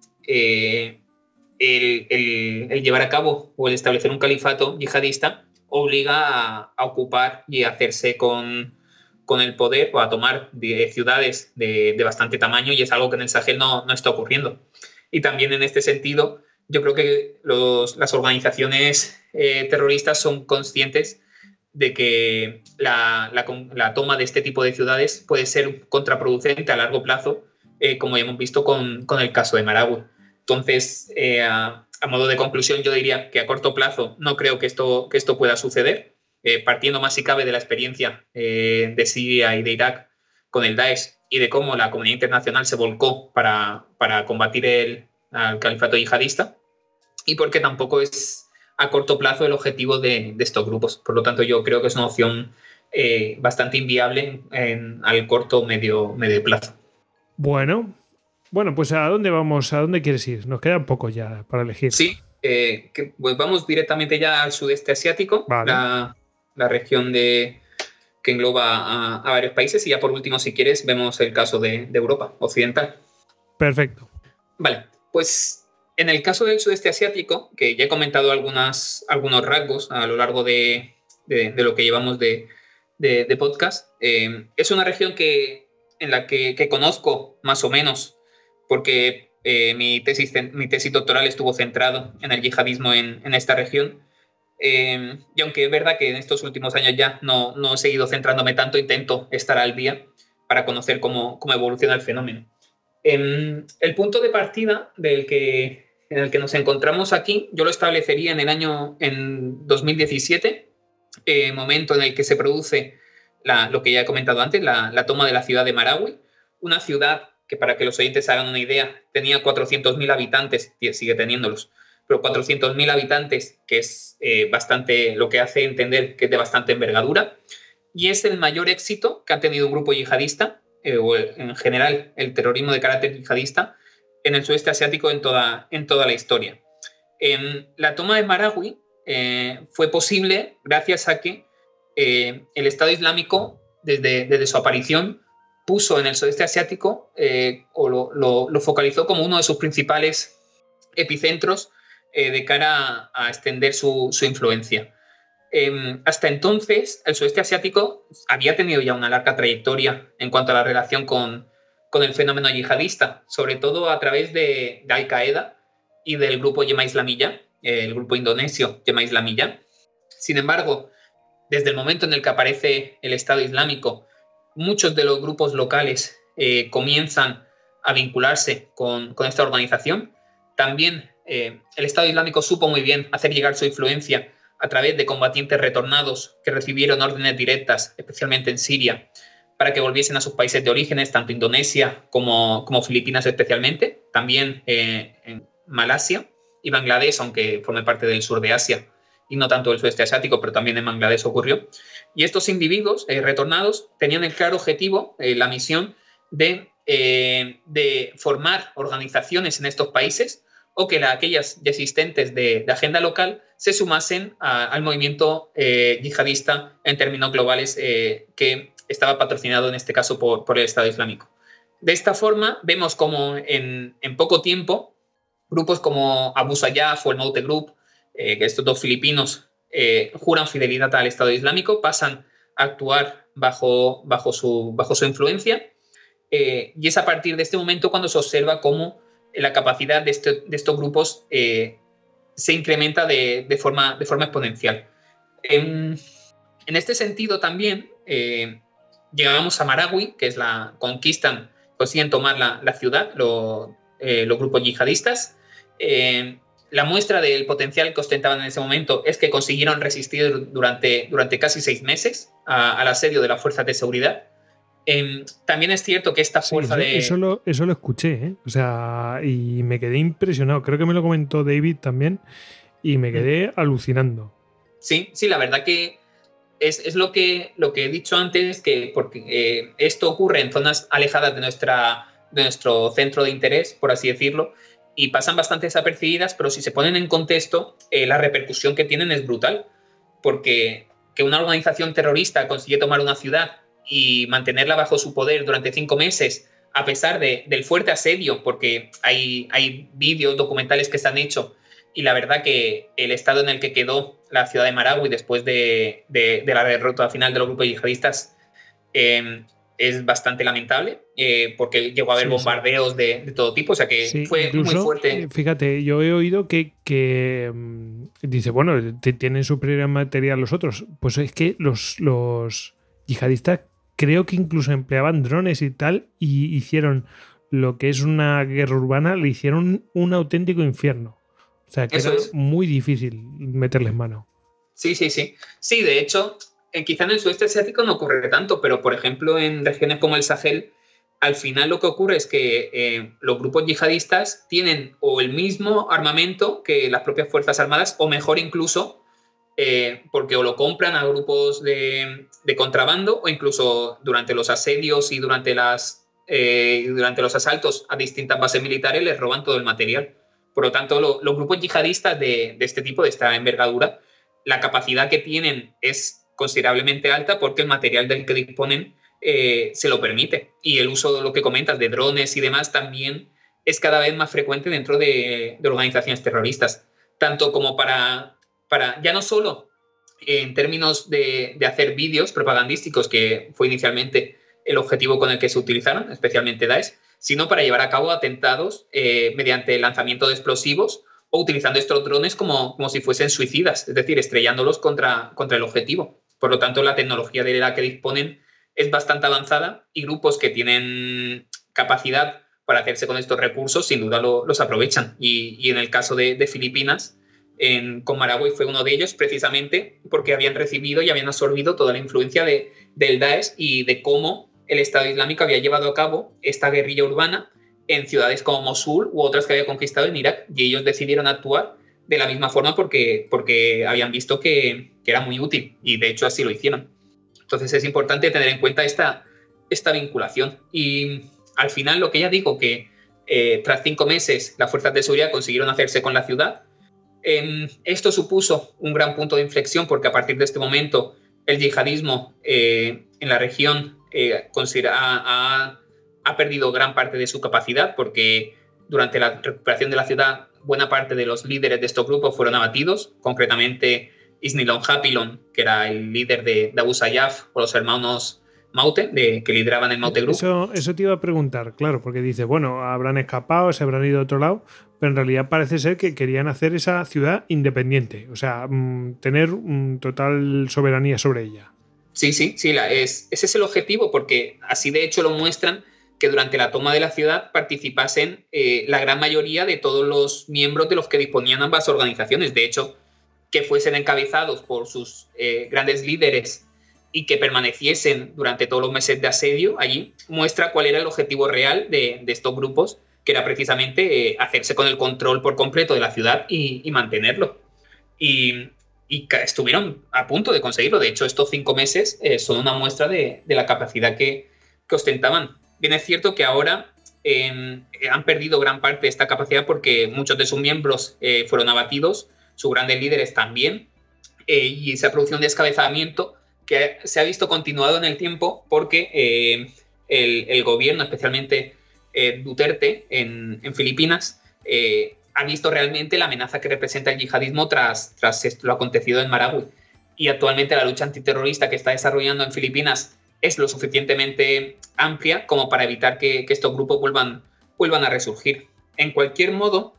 el llevar a cabo o el establecer un califato yihadista obliga a ocupar y a hacerse con el poder, o a tomar ciudades de bastante tamaño, y es algo que en el Sahel no está ocurriendo. Y también en este sentido, yo creo que las organizaciones terroristas son conscientes de que la toma de este tipo de ciudades puede ser contraproducente a largo plazo, como ya hemos visto con el caso de Maragüe. Entonces, a modo de conclusión, yo diría que a corto plazo no creo que esto pueda suceder, partiendo más si cabe de la experiencia de Siria y de Irak con el Daesh, y de cómo la comunidad internacional se volcó para combatir al califato yihadista, y porque tampoco es a corto plazo el objetivo de estos grupos. Por lo tanto, yo creo que es una opción bastante inviable al corto o medio plazo. Bueno, pues ¿a dónde vamos? ¿A dónde quieres ir? Nos queda un poco ya para elegir. Sí, pues vamos directamente ya al sudeste asiático, vale. La región que engloba a varios países, y ya por último, si quieres, vemos el caso de Europa occidental. Perfecto. Vale, pues en el caso del sudeste asiático, que ya he comentado algunos rasgos a lo largo de lo que llevamos de podcast, es una región en la que conozco más o menos, porque mi tesis doctoral estuvo centrado en el yihadismo en esta región. Y aunque es verdad que en estos últimos años ya no he seguido centrándome tanto, intento estar al día para conocer cómo evoluciona el fenómeno. El punto de partida en el que nos encontramos aquí, yo lo establecería en 2017, momento en el que se produce lo que ya he comentado antes, la toma de la ciudad de Maragüe, una ciudad que, para que los oyentes hagan una idea, tenía 400.000 habitantes, sigue teniéndolos, pero 400.000 habitantes, que es bastante, lo que hace entender que es de bastante envergadura, y es el mayor éxito que ha tenido un grupo yihadista, o en general el terrorismo de carácter yihadista, en el sudeste asiático en toda la historia. La toma de Maragüe fue posible gracias a que el Estado Islámico, desde su aparición, puso en el sudeste asiático o lo focalizó como uno de sus principales epicentros de cara a extender su influencia. Hasta entonces, el sudeste asiático había tenido ya una larga trayectoria en cuanto a la relación con el fenómeno yihadista, sobre todo a través de Al-Qaeda y del grupo Jemaah Islamiyah, el grupo indonesio Jemaah Islamiyah. Sin embargo, desde el momento en el que aparece el Estado Islámico, muchos de los grupos locales comienzan a vincularse con esta organización. También el Estado Islámico supo muy bien hacer llegar su influencia a través de combatientes retornados que recibieron órdenes directas, especialmente en Siria, para que volviesen a sus países de orígenes, tanto Indonesia como Filipinas especialmente, también en Malasia y Bangladesh, aunque forme parte del sur de Asia y no tanto del sudeste asiático, pero también en Bangladesh ocurrió. Y estos individuos retornados tenían el claro objetivo, la misión de formar organizaciones en estos países, o que aquellas ya existentes de agenda local se sumasen al movimiento yihadista en términos globales que estaba patrocinado en este caso por el Estado Islámico. De esta forma vemos como en poco tiempo grupos como Abu Sayyaf o el Maute Group, que estos dos filipinos juran fidelidad al Estado Islámico, pasan a actuar bajo su influencia, y es a partir de este momento cuando se observa cómo la capacidad de estos grupos se incrementa de forma exponencial. En este sentido también llegamos a Maragüe, que es consiguen tomar la ciudad los grupos yihadistas. La muestra del potencial que ostentaban en ese momento es que consiguieron resistir durante casi 6 meses al asedio de las fuerzas de seguridad. También es cierto que esta fuerza eso lo escuché, ¿eh? O sea, y me quedé impresionado. Creo que me lo comentó David también y me quedé alucinando. Sí, la verdad que es lo que he dicho antes, que porque esto ocurre en zonas alejadas de nuestro centro de interés, por así decirlo, y pasan bastante desapercibidas, pero si se ponen en contexto, la repercusión que tienen es brutal, porque que una organización terrorista consigue tomar una ciudad y mantenerla bajo su poder durante 5 meses, a pesar del fuerte asedio, porque hay vídeos documentales que se han hecho, y la verdad que el estado en el que quedó la ciudad de Maragüe después de la derrota final de los grupos yihadistas es bastante lamentable, porque llegó a haber bombardeos de todo tipo, o sea que fue incluso, muy fuerte. Fíjate, yo he oído que dice, bueno, tienen superior material los otros. Pues es que los yihadistas creo que incluso empleaban drones y tal, y hicieron lo que es una guerra urbana, le hicieron un auténtico infierno. O sea, que era muy difícil meterles mano. Sí. Sí, de hecho, quizá en el sudeste asiático no ocurre tanto, pero por ejemplo en regiones como el Sahel, al final lo que ocurre es que los grupos yihadistas tienen o el mismo armamento que las propias Fuerzas Armadas, o mejor incluso, porque o lo compran a grupos de contrabando, o incluso durante los asedios y durante los asaltos a distintas bases militares les roban todo el material. Por lo tanto, los grupos yihadistas de este tipo, de esta envergadura, la capacidad que tienen es considerablemente alta porque el material del que disponen se lo permite. Y el uso de lo que comentas de drones y demás también es cada vez más frecuente dentro de organizaciones terroristas. Tanto como para ya no solo en términos de hacer vídeos propagandísticos, que fue inicialmente el objetivo con el que se utilizaron, especialmente Daesh, sino para llevar a cabo atentados mediante el lanzamiento de explosivos o utilizando estos drones como si fuesen suicidas, es decir, estrellándolos contra el objetivo. Por lo tanto, la tecnología de la que disponen es bastante avanzada, y grupos que tienen capacidad para hacerse con estos recursos, sin duda los aprovechan. Y en el caso de Filipinas, con Maragüey fue uno de ellos, precisamente porque habían recibido y habían absorbido toda la influencia del Daesh y de cómo el Estado Islámico había llevado a cabo esta guerrilla urbana en ciudades como Mosul u otras que había conquistado en Irak, y ellos decidieron actuar de la misma forma porque habían visto que era muy útil, y de hecho así lo hicieron. Entonces es importante tener en cuenta esta vinculación. Y al final lo que ya digo, que tras 5 meses las fuerzas de seguridad consiguieron hacerse con la ciudad. Esto supuso un gran punto de inflexión, porque a partir de este momento el yihadismo en la región ha perdido gran parte de su capacidad, porque durante la recuperación de la ciudad buena parte de los líderes de estos grupos fueron abatidos, concretamente Isnilon Hapilon, que era el líder de Abu Sayyaf, o los hermanos Maute, que lideraban el Maute Group. Eso te iba a preguntar, claro, porque dices, bueno, habrán escapado, se habrán ido a otro lado, pero en realidad parece ser que querían hacer esa ciudad independiente, o sea, tener total soberanía sobre ella. Sí, ese es el objetivo, porque así de hecho lo muestran, que durante la toma de la ciudad participasen la gran mayoría de todos los miembros de los que disponían ambas organizaciones. De hecho, que fuesen encabezados por sus grandes líderes y que permaneciesen durante todos los meses de asedio allí, muestra cuál era el objetivo real de estos grupos, que era precisamente hacerse con el control por completo de la ciudad y mantenerlo. Y estuvieron a punto de conseguirlo. De hecho, estos 5 meses son una muestra de la capacidad que ostentaban. Bien, es cierto que ahora han perdido gran parte de esta capacidad, porque muchos de sus miembros fueron abatidos, sus grandes líderes también, y se ha producido un descabezamiento que se ha visto continuado en el tiempo, porque el gobierno, especialmente Duterte en Filipinas, ha visto realmente la amenaza que representa el yihadismo tras lo acontecido en Maragüey. Y actualmente la lucha antiterrorista que está desarrollando en Filipinas es lo suficientemente amplia como para evitar que estos grupos vuelvan a resurgir. En cualquier modo,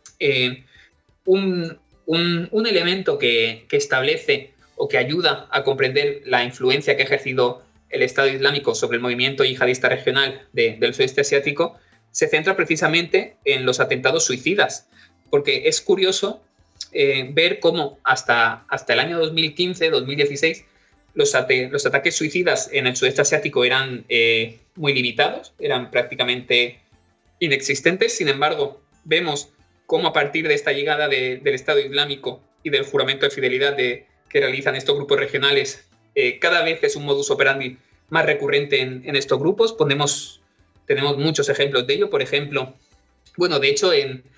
un elemento que establece o que ayuda a comprender la influencia que ha ejercido el Estado Islámico sobre el movimiento yihadista regional del sudeste asiático se centra precisamente en los atentados suicidas, porque es curioso ver cómo hasta el año 2015-2016 los ataques suicidas en el sudeste asiático eran muy limitados, eran prácticamente inexistentes. Sin embargo, vemos cómo a partir de esta llegada del Estado Islámico y del juramento de fidelidad que realizan estos grupos regionales, cada vez es un modus operandi más recurrente en estos grupos. Tenemos muchos ejemplos de ello. Por ejemplo, bueno, de hecho,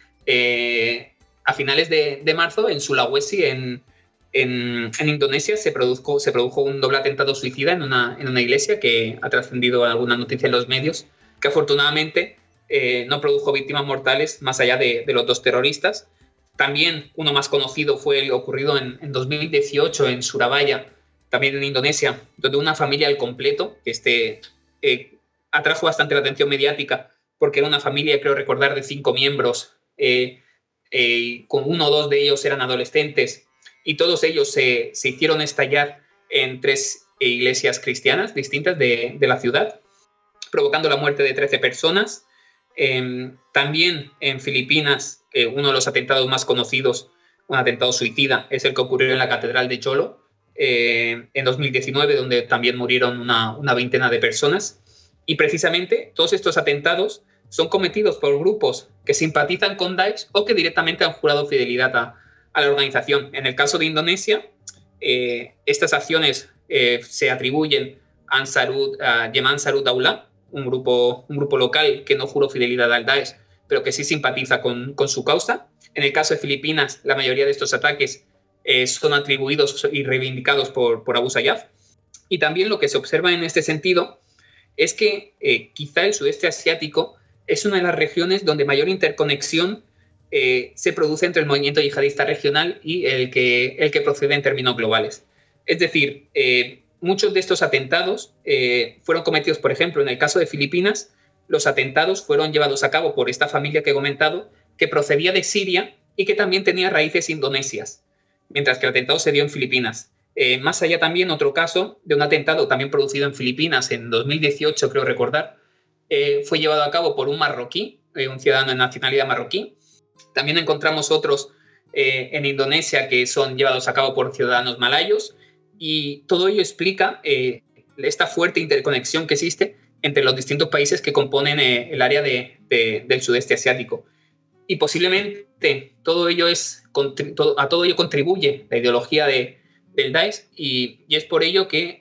a finales de marzo, en Sulawesi, en Indonesia, se produjo un doble atentado suicida en una iglesia, que ha trascendido alguna noticia en los medios, que afortunadamente no produjo víctimas mortales más allá de los 2 terroristas. También uno más conocido fue el ocurrido en 2018 en Surabaya, también en Indonesia, donde una familia al completo, que atrajo bastante la atención mediática, porque era una familia, creo recordar, de 5 miembros, con 1 o 2 de ellos eran adolescentes, y todos ellos se hicieron estallar en 3 iglesias cristianas distintas de la ciudad, provocando la muerte de 13 personas. También en Filipinas, uno de los atentados más conocidos, un atentado suicida, es el que ocurrió en la Catedral de Jolo en 2019, donde también murieron una veintena de personas. Y precisamente todos estos atentados son cometidos por grupos que simpatizan con Daesh o que directamente han jurado fidelidad a la organización. En el caso de Indonesia, estas acciones se atribuyen a Yemen Ansarut Daulah, un grupo local que no juró fidelidad al Daesh, pero que sí simpatiza con su causa. En el caso de Filipinas, la mayoría de estos ataques son atribuidos y reivindicados por Abu Sayyaf. Y también lo que se observa en este sentido es que quizá el sudeste asiático es una de las regiones donde mayor interconexión se produce entre el movimiento yihadista regional y el que procede en términos globales. Es decir, muchos de estos atentados fueron cometidos, por ejemplo, en el caso de Filipinas, los atentados fueron llevados a cabo por esta familia que he comentado, que procedía de Siria y que también tenía raíces indonesias, mientras que el atentado se dio en Filipinas. Más allá también otro caso de un atentado también producido en Filipinas en 2018, creo recordar, fue llevado a cabo por un marroquí, un ciudadano de nacionalidad marroquí. También encontramos otros en Indonesia que son llevados a cabo por ciudadanos malayos, y todo ello explica esta fuerte interconexión que existe entre los distintos países que componen el área del sudeste asiático. Y posiblemente todo ello a todo ello contribuye la ideología del Daesh, y es por ello que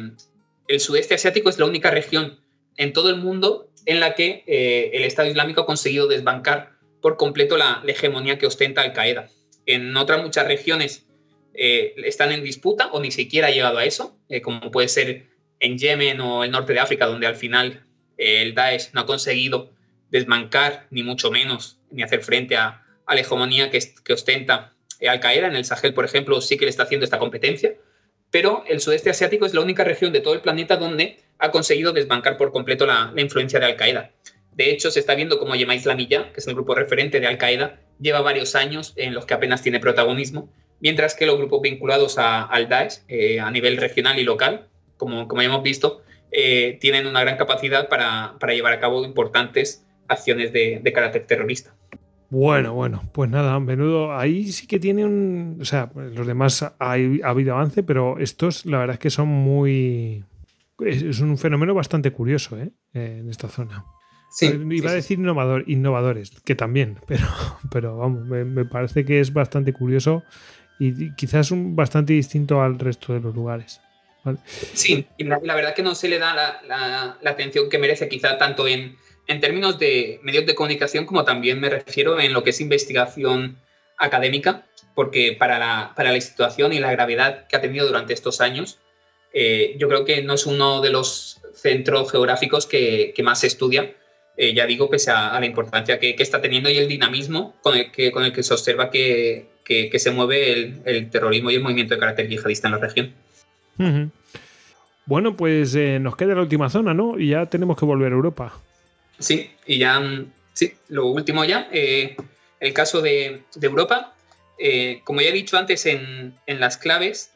el sudeste asiático es la única región en todo el mundo en la que el Estado Islámico ha conseguido desbancar por completo la hegemonía que ostenta Al-Qaeda. En otras muchas regiones están en disputa o ni siquiera ha llegado a eso, como puede ser en Yemen o el norte de África, donde al final el Daesh no ha conseguido desbancar, ni mucho menos, ni hacer frente a la hegemonía que ostenta Al-Qaeda. En el Sahel, por ejemplo, sí que le está haciendo esta competencia, pero el sudeste asiático es la única región de todo el planeta donde ha conseguido desbancar por completo la influencia de Al-Qaeda. De hecho, se está viendo como Yema Islamiyah, que es el grupo referente de Al-Qaeda, lleva varios años en los que apenas tiene protagonismo, mientras que los grupos vinculados al Daesh a nivel regional y local, como ya hemos visto, tienen una gran capacidad para llevar a cabo importantes acciones de carácter terrorista. Bueno, pues nada, menudo. Ahí sí que tiene o sea, los demás ha habido avance, pero estos la verdad es que son muy... Es un fenómeno bastante curioso, en esta zona. Sí, Iba a decir innovadores, que también, pero vamos, me parece que es bastante curioso y quizás bastante distinto al resto de los lugares. ¿Vale? Sí, y la verdad que no se le da la atención que merece, quizá tanto en términos de medios de comunicación, como también me refiero en lo que es investigación académica, porque para la situación y la gravedad que ha tenido durante estos años, yo creo que no es uno de los centros geográficos que más se estudia, ya digo, pese a la importancia que está teniendo y el dinamismo con el que se observa que se mueve el terrorismo y el movimiento de carácter yihadista en la región. Uh-huh. Bueno, pues nos queda la última zona, ¿no? Y ya tenemos que volver a Europa. Sí, y ya, sí, lo último ya, el caso de Europa. Como ya he dicho antes en las claves,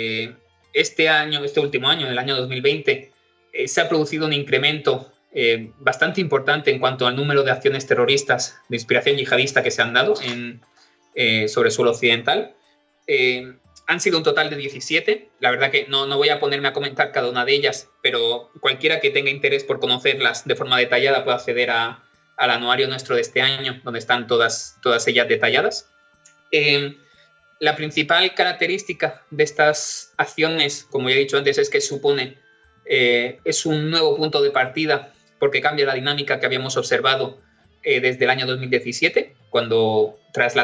este último año, en el año 2020, se ha producido un incremento bastante importante en cuanto al número de acciones terroristas de inspiración yihadista que se han dado sobre suelo occidental. Han sido un total de 17. La verdad que no voy a ponerme a comentar cada una de ellas, pero cualquiera que tenga interés por conocerlas de forma detallada puede acceder al anuario nuestro de este año, donde están todas ellas detalladas. La principal característica de estas acciones, como ya he dicho antes, es que supone es un nuevo punto de partida, porque cambia la dinámica que habíamos observado desde el año 2017, cuando tras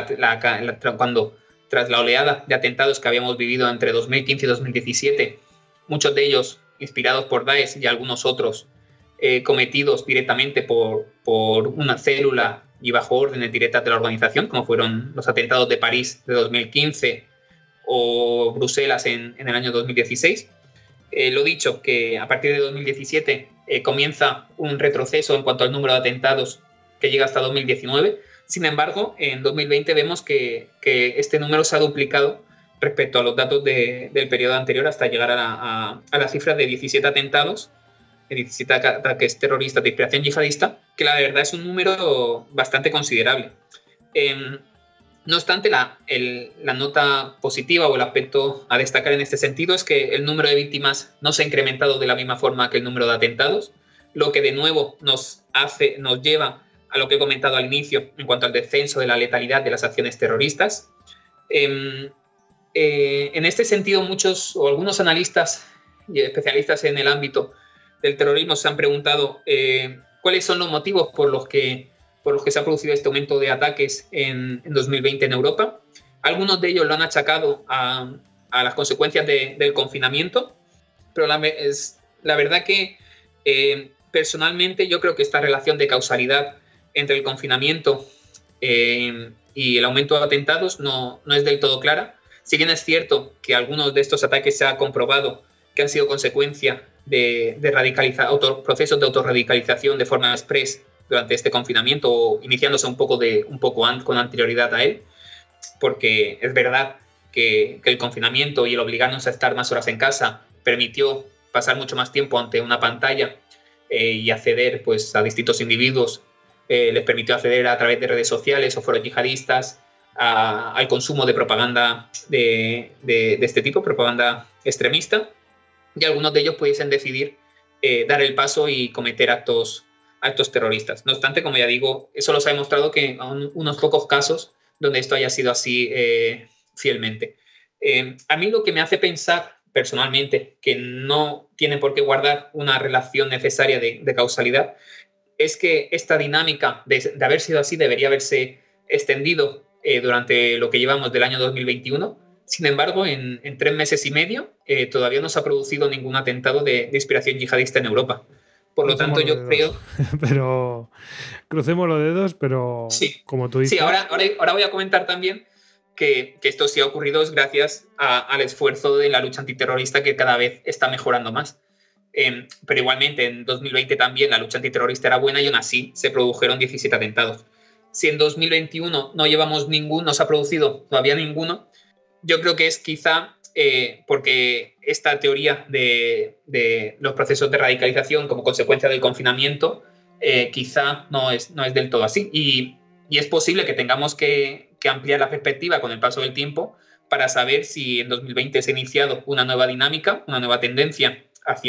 la oleada de atentados que habíamos vivido entre 2015 y 2017, muchos de ellos inspirados por Daesh y algunos otros cometidos directamente por una célula y bajo órdenes directas de la organización, como fueron los atentados de París de 2015 o Bruselas en el año 2016. Lo dicho, que a partir de 2017 comienza un retroceso en cuanto al número de atentados que llega hasta 2019. Sin embargo, en 2020 vemos que este número se ha duplicado respecto a los datos del periodo anterior, hasta llegar a la cifra de 17 atentados, 17 ataques terroristas de inspiración yihadista, que la verdad es un número bastante considerable. No obstante, la nota positiva o el aspecto a destacar en este sentido es que el número de víctimas no se ha incrementado de la misma forma que el número de atentados, lo que de nuevo nos lleva a lo que he comentado al inicio en cuanto al descenso de la letalidad de las acciones terroristas. En este sentido, muchos o algunos analistas y especialistas en el ámbito del terrorismo se han preguntado cuáles son los motivos por los que se ha producido este aumento de ataques en 2020 en Europa. Algunos de ellos lo han achacado a las consecuencias del confinamiento, pero la verdad que personalmente yo creo que esta relación de causalidad entre el confinamiento y el aumento de atentados no es del todo clara. Si bien es cierto que algunos de estos ataques se ha comprobado que han sido consecuencia de procesos de autorradicalización de forma express durante este confinamiento, o iniciándose un poco con anterioridad a él, porque es verdad que el confinamiento y el obligarnos a estar más horas en casa permitió pasar mucho más tiempo ante una pantalla y acceder pues, a distintos individuos. Les permitió acceder a través de redes sociales o foros yihadistas al consumo de propaganda de este tipo, propaganda extremista, y algunos de ellos pudiesen decidir dar el paso y cometer actos terroristas. No obstante, como ya digo, eso los ha demostrado que en unos pocos casos donde esto haya sido así fielmente. A mí lo que me hace pensar personalmente que no tiene por qué guardar una relación necesaria de causalidad es que esta dinámica de haber sido así debería haberse extendido durante lo que llevamos del año 2021. Sin embargo, en 3 meses y medio todavía no se ha producido ningún atentado de inspiración yihadista en Europa. Por lo tanto, yo creo... Pero crucemos los dedos, pero sí, como tú dices... Sí, ahora voy a comentar también que esto sí ha ocurrido es gracias al esfuerzo de la lucha antiterrorista que cada vez está mejorando más. Pero igualmente en 2020 también la lucha antiterrorista era buena y aún así se produjeron 17 atentados. Si en 2021 no se ha producido todavía ninguno, yo creo que es quizá porque esta teoría de los procesos de radicalización como consecuencia del confinamiento quizá no es del todo así. Y es posible que tengamos que ampliar la perspectiva con el paso del tiempo para saber si en 2020 se ha iniciado una nueva dinámica, una nueva tendencia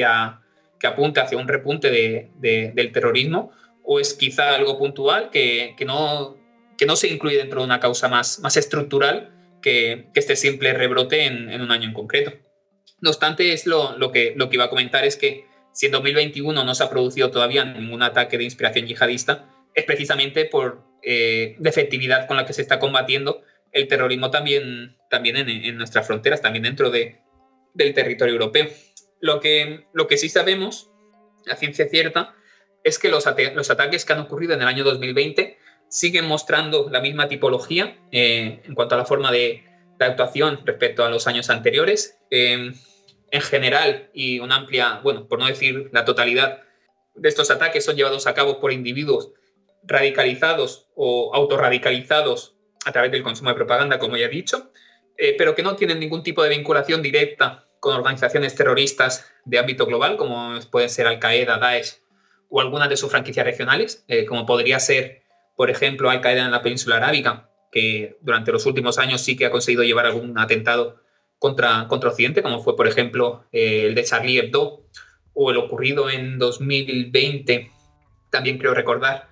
que apunte hacia un repunte del terrorismo, o es quizá algo puntual que no se incluye dentro de una causa más estructural que este simple rebrote en un año en concreto. No obstante, es lo que iba a comentar es que si en 2021 no se ha producido todavía ningún ataque de inspiración yihadista, es precisamente por la efectividad con la que se está combatiendo el terrorismo también en nuestras fronteras, también dentro del territorio europeo. Lo que sí sabemos, a ciencia cierta, es que los ataques que han ocurrido en el año 2020 siguen mostrando la misma tipología en cuanto a la forma de actuación respecto a los años anteriores. En general, y una amplia, bueno, por no decir la totalidad de estos ataques son llevados a cabo por individuos radicalizados o autorradicalizados a través del consumo de propaganda, como ya he dicho, pero que no tienen ningún tipo de vinculación directa con organizaciones terroristas de ámbito global, como pueden ser Al-Qaeda, Daesh o algunas de sus franquicias regionales, como podría ser, por ejemplo, Al-Qaeda en la península arábiga, que durante los últimos años sí que ha conseguido llevar algún atentado contra Occidente, como fue, por ejemplo, el de Charlie Hebdo o el ocurrido en 2020, también creo recordar,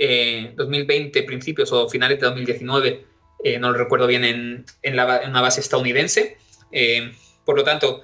2020, principios o finales de 2019, no lo recuerdo bien, en una base estadounidense. Por lo tanto,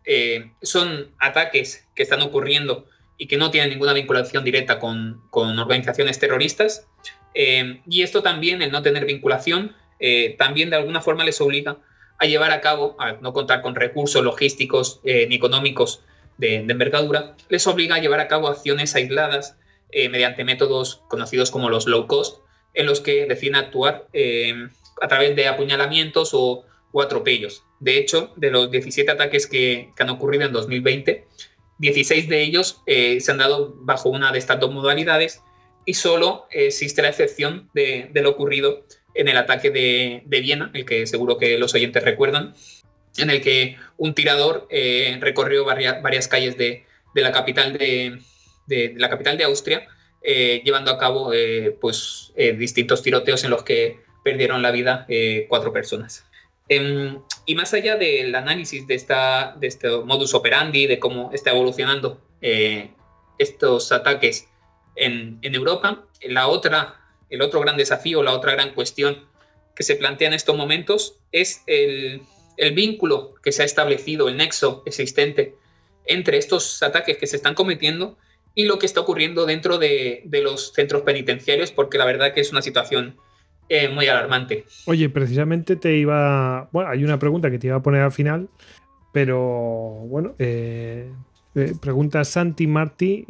son ataques que están ocurriendo y que no tienen ninguna vinculación directa con organizaciones terroristas. Y esto también, el no tener vinculación, también de alguna forma les obliga a llevar a cabo, a no contar con recursos logísticos ni económicos de envergadura, les obliga a llevar a cabo acciones aisladas mediante métodos conocidos como los low cost, en los que deciden actuar a través de apuñalamientos o atropellos. De hecho, de los 17 ataques que han ocurrido en 2020, 16 de ellos se han dado bajo una de estas dos modalidades y solo existe la excepción de lo ocurrido en el ataque de Viena, el que seguro que los oyentes recuerdan, en el que un tirador recorrió varias calles de la capital de la capital de Austria, llevando a cabo distintos tiroteos en los que perdieron la vida 4 personas. Y más allá del análisis de este modus operandi, de cómo está evolucionando estos ataques en Europa, el otro gran desafío, la otra gran cuestión que se plantea en estos momentos es el vínculo que se ha establecido, el nexo existente entre estos ataques que se están cometiendo y lo que está ocurriendo dentro de los centros penitenciarios, porque la verdad que es una situación muy alarmante. Oye, precisamente hay una pregunta que te iba a poner al final, pero bueno, pregunta Santi Martí,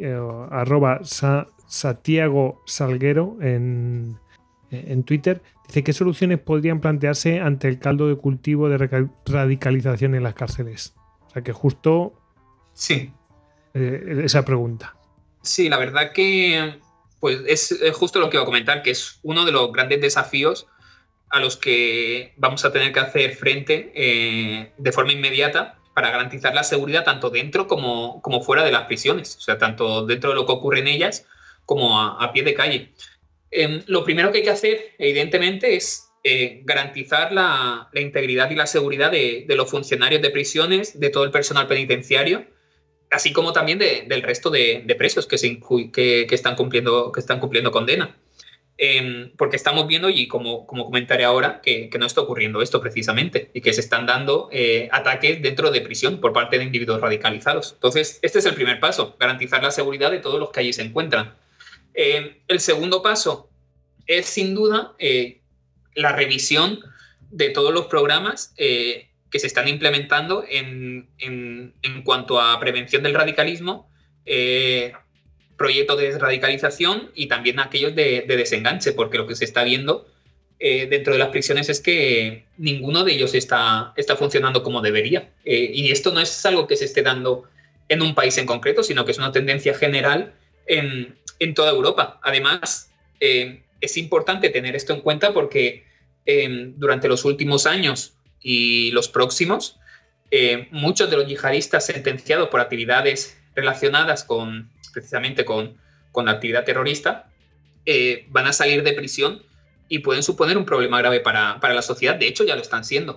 @Santiago Salguero en Twitter. Dice, ¿qué soluciones podrían plantearse ante el caldo de cultivo de radicalización en las cárceles? O sea, que justo... Sí. Esa pregunta. Sí, la verdad que pues es justo lo que iba a comentar, que es uno de los grandes desafíos a los que vamos a tener que hacer frente de forma inmediata para garantizar la seguridad tanto dentro como fuera de las prisiones, o sea, tanto dentro de lo que ocurre en ellas como a pie de calle. Lo primero que hay que hacer, evidentemente, es garantizar la integridad y la seguridad de los funcionarios de prisiones, de todo el personal penitenciario, así como también del resto de presos que están cumpliendo condena. Porque estamos viendo, y como comentaré ahora, que no está ocurriendo esto precisamente y que se están dando ataques dentro de prisión por parte de individuos radicalizados. Entonces, este es el primer paso, garantizar la seguridad de todos los que allí se encuentran. El segundo paso es, sin duda, la revisión de todos los programas que se están implementando en cuanto a prevención del radicalismo, proyectos de desradicalización y también aquellos de desenganche, porque lo que se está viendo dentro de las prisiones es que ninguno de ellos está funcionando como debería. Y esto no es algo que se esté dando en un país en concreto, sino que es una tendencia general en toda Europa. Además, es importante tener esto en cuenta porque durante los últimos años y los próximos, muchos de los yihadistas sentenciados por actividades relacionadas precisamente con la actividad terrorista van a salir de prisión y pueden suponer un problema grave para la sociedad. De hecho, ya lo están siendo,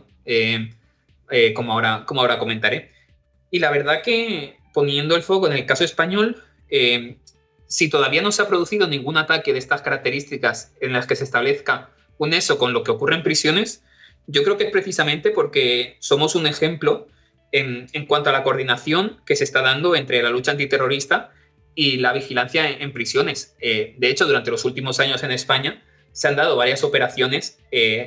como ahora comentaré. Y la verdad que, poniendo el foco en el caso español, si todavía no se ha producido ningún ataque de estas características en las que se establezca un nexo con lo que ocurre en prisiones, yo creo que es precisamente porque somos un ejemplo en cuanto a la coordinación que se está dando entre la lucha antiterrorista y la vigilancia en prisiones. De hecho, durante los últimos años en España se han dado varias operaciones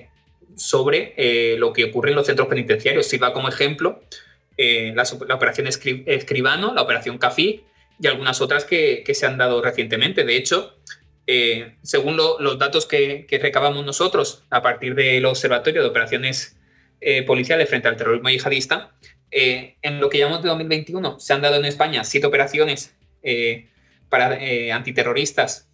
sobre lo que ocurre en los centros penitenciarios. Sirva como ejemplo la operación Escribano, la operación Cafí y algunas otras que se han dado recientemente. De hecho, según los datos que recabamos nosotros a partir del Observatorio de Operaciones Policiales frente al terrorismo yihadista, en lo que llamamos de 2021 se han dado en España 7 operaciones antiterroristas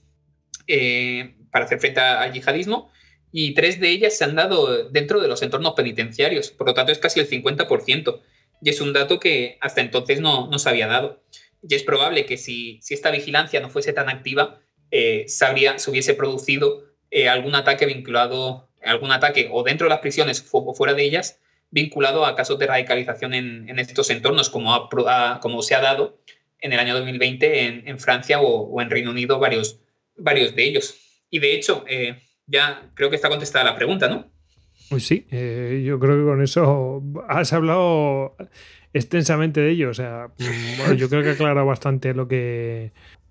para hacer frente al yihadismo, y 3 de ellas se han dado dentro de los entornos penitenciarios. Por lo tanto, es casi el 50%, y es un dato que hasta entonces no se había dado. Y es probable que si esta vigilancia no fuese tan activa, se hubiese producido algún ataque o dentro de las prisiones o fuera de ellas, vinculado a casos de radicalización en estos entornos, como se ha dado en el año 2020 en Francia o en Reino Unido, varios de ellos. Y de hecho, ya creo que está contestada la pregunta, ¿no? Pues sí, yo creo que con eso has hablado extensamente de ello. O sea, bueno, yo creo que ha aclarado bastante lo que...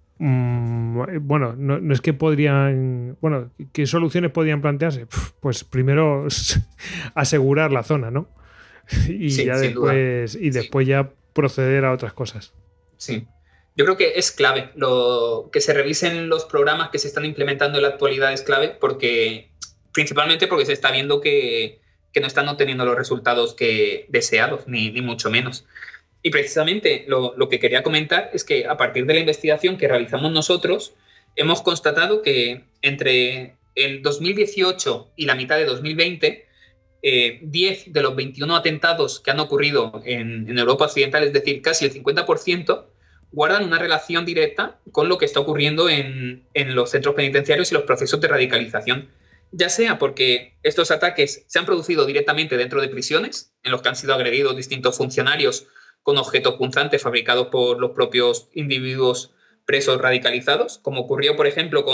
Bueno, no es que podrían... Bueno, ¿qué soluciones podrían plantearse? Pues primero asegurar la zona, ¿no? Y sí, ya después ya proceder a otras cosas. Sí. Yo creo que es clave. Que se revisen los programas que se están implementando en la actualidad es clave, principalmente porque se está viendo que no están obteniendo los resultados deseados, ni mucho menos. Y precisamente lo que quería comentar es que a partir de la investigación que realizamos nosotros, hemos constatado que entre el 2018 y la mitad de 2020, 10 de los 21 atentados que han ocurrido en Europa Occidental, es decir, casi el 50%, guardan una relación directa con lo que está ocurriendo en los centros penitenciarios y los procesos de radicalización. Ya sea porque estos ataques se han producido directamente dentro de prisiones, en los que han sido agredidos distintos funcionarios con objetos punzantes fabricados por los propios individuos presos radicalizados, como ocurrió, por ejemplo,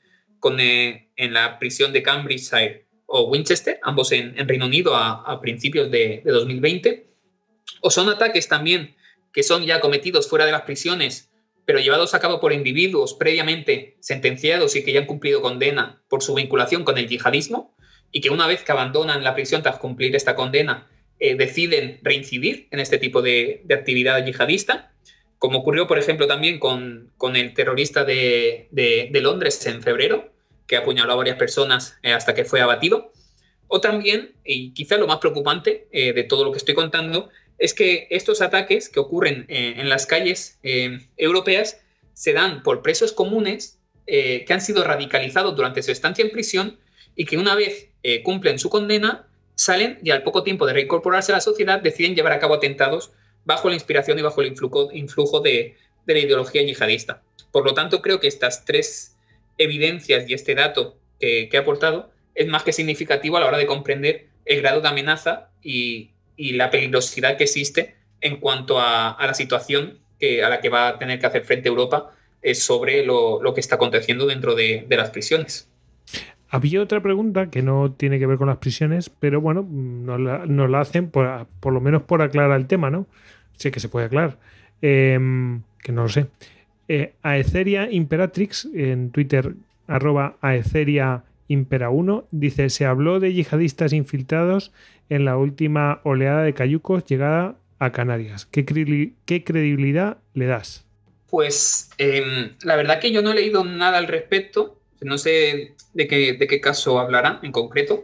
en la prisión de Cambridgeshire o Winchester, ambos en Reino Unido a principios de 2020, o son ataques también que son ya cometidos fuera de las prisiones, pero llevados a cabo por individuos previamente sentenciados y que ya han cumplido condena por su vinculación con el yihadismo, y que una vez que abandonan la prisión tras cumplir esta condena, deciden reincidir en este tipo de actividad yihadista, como ocurrió, por ejemplo, también con el terrorista de Londres en febrero, que apuñaló a varias personas hasta que fue abatido. O también, y quizá lo más preocupante de todo lo que estoy contando, es que estos ataques que ocurren en las calles europeas se dan por presos comunes que han sido radicalizados durante su estancia en prisión y que una vez cumplen su condena, salen y al poco tiempo de reincorporarse a la sociedad deciden llevar a cabo atentados bajo la inspiración y bajo el influjo de la ideología yihadista. Por lo tanto, creo que estas tres evidencias y este dato que he aportado es más que significativo a la hora de comprender el grado de amenaza y la peligrosidad que existe en cuanto a la situación a la que va a tener que hacer frente Europa sobre lo que está aconteciendo dentro de las prisiones. Había otra pregunta que no tiene que ver con las prisiones, pero bueno, nos la hacen por lo menos por aclarar el tema, ¿no? Sé que se puede aclarar, que no lo sé. Aetheria Imperatrix en Twitter, @AetheriaImpera1, dice: se habló de yihadistas infiltrados en la última oleada de cayucos llegada a Canarias. ¿Qué credibilidad le das? Pues la verdad que yo no he leído nada al respecto. No sé de qué caso hablará en concreto,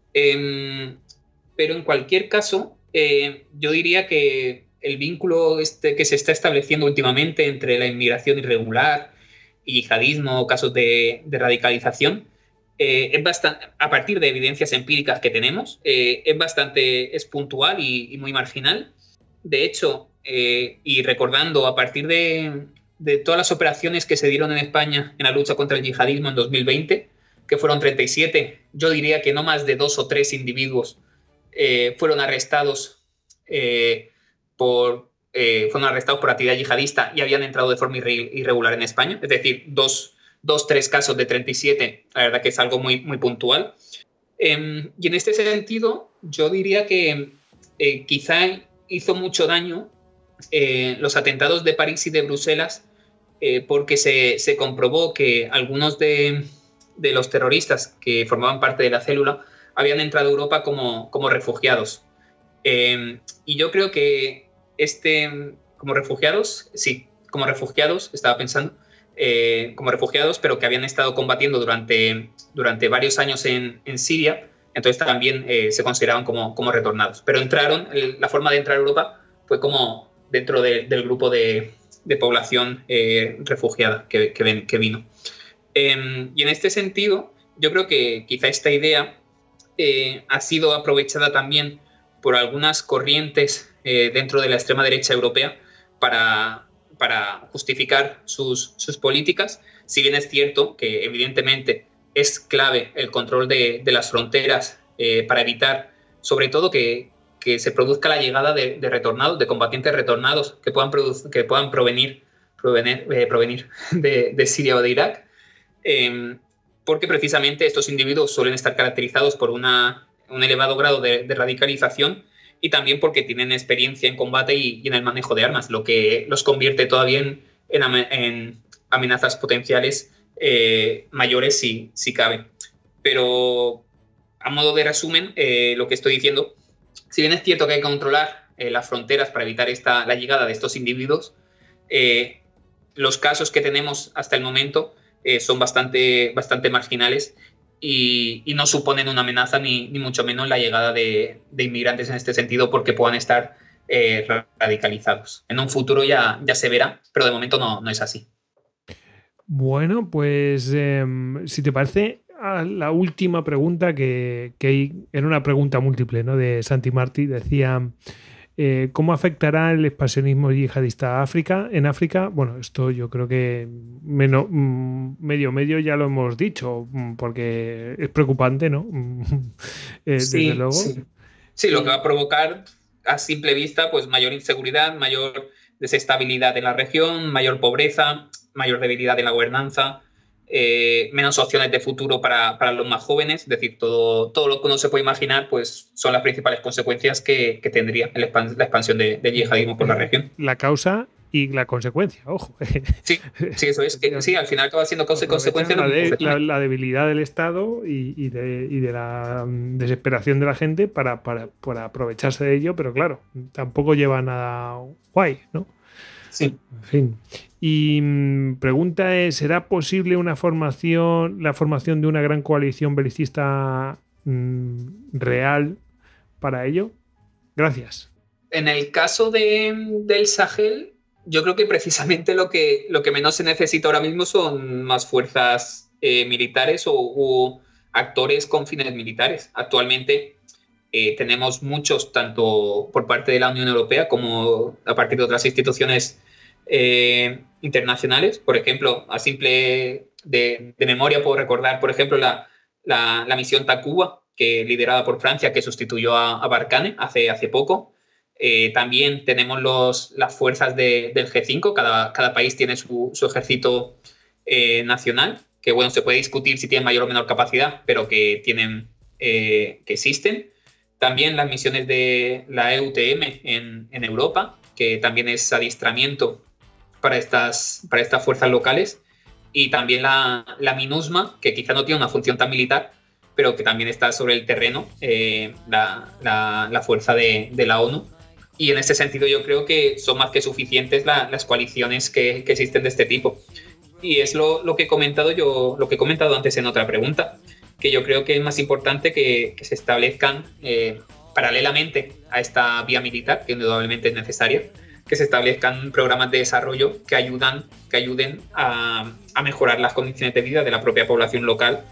pero en cualquier caso yo diría que el vínculo que se está estableciendo últimamente entre la inmigración irregular y yihadismo o casos de radicalización es bastante, a partir de evidencias empíricas que tenemos, es puntual y muy marginal. De hecho, y recordando a partir de todas las operaciones que se dieron en España en la lucha contra el yihadismo en 2020, que fueron 37, yo diría que no más de 2 o 3 individuos fueron arrestados por actividad yihadista y habían entrado de forma irregular en España. Es decir, 3 casos de 37, la verdad que es algo muy, muy puntual. Y en este sentido, yo diría que quizá hizo mucho daño los atentados de París y de Bruselas, porque se comprobó que algunos de los terroristas que formaban parte de la célula habían entrado a Europa como refugiados. Y yo creo que como refugiados, estaba pensando, como refugiados, pero que habían estado combatiendo durante varios años en Siria, entonces también se consideraban como retornados. Pero la forma de entrar a Europa fue como dentro del grupo de población refugiada que vino. Y en este sentido, yo creo que quizá esta idea ha sido aprovechada también por algunas corrientes dentro de la extrema derecha europea para justificar sus políticas, si bien es cierto que evidentemente es clave el control de las fronteras para evitar, sobre todo, que se produzca la llegada de retornados, de combatientes retornados que puedan provenir de Siria o de Irak, porque precisamente estos individuos suelen estar caracterizados por un elevado grado de radicalización y también porque tienen experiencia en combate y en el manejo de armas, lo que los convierte todavía en amenazas potenciales mayores si cabe. Pero a modo de resumen, lo que estoy diciendo, si bien es cierto que hay que controlar las fronteras para evitar la llegada de estos individuos, los casos que tenemos hasta el momento son bastante marginales y no suponen una amenaza ni mucho menos la llegada de inmigrantes en este sentido, porque puedan estar radicalizados. En un futuro ya se verá, pero de momento no es así. Bueno, pues si te parece, la última pregunta que era una pregunta múltiple, ¿no? De Santi Martí, decía: ¿cómo afectará el expansionismo yihadista en África? Bueno, esto yo creo que medio ya lo hemos dicho, porque es preocupante, ¿no? Desde luego. Sí, lo que va a provocar a simple vista, pues mayor inseguridad, mayor desestabilidad en la región, mayor pobreza, mayor debilidad en la gobernanza, menos opciones de futuro para los más jóvenes. Es decir, todo lo que uno se puede imaginar, pues son las principales consecuencias que tendría la expansión del yihadismo por la región. La causa y la consecuencia, ojo. Sí, eso es. Sí, al final acaba siendo consecuencia la debilidad del Estado y de la desesperación de la gente para aprovecharse de ello, pero claro, tampoco lleva nada guay, ¿no? Sí. En fin. Y pregunta es: ¿será posible la formación de una gran coalición belicista real para ello? Gracias. En el caso del Sahel, yo creo que precisamente lo que menos se necesita ahora mismo son más fuerzas militares o actores con fines militares. Actualmente tenemos muchos, tanto por parte de la Unión Europea como a partir de otras instituciones internacionales. Por ejemplo, a simple de memoria puedo recordar, por ejemplo, la misión Takuba, que liderada por Francia, que sustituyó a Barkhane hace poco. También tenemos las fuerzas del G5, cada país tiene su ejército nacional, que bueno, se puede discutir si tienen mayor o menor capacidad, pero que existen. También las misiones de la EUTM en Europa, que también es adiestramiento para estas fuerzas locales. Y también la MINUSMA, que quizá no tiene una función tan militar, pero que también está sobre el terreno, la fuerza de la ONU. Y en este sentido yo creo que son más que suficientes las coaliciones que existen de este tipo. Y es lo que he comentado antes en otra pregunta, que yo creo que es más importante que se establezcan paralelamente a esta vía militar, que indudablemente es necesaria, que se establezcan programas de desarrollo que ayuden a mejorar las condiciones de vida de la propia población local,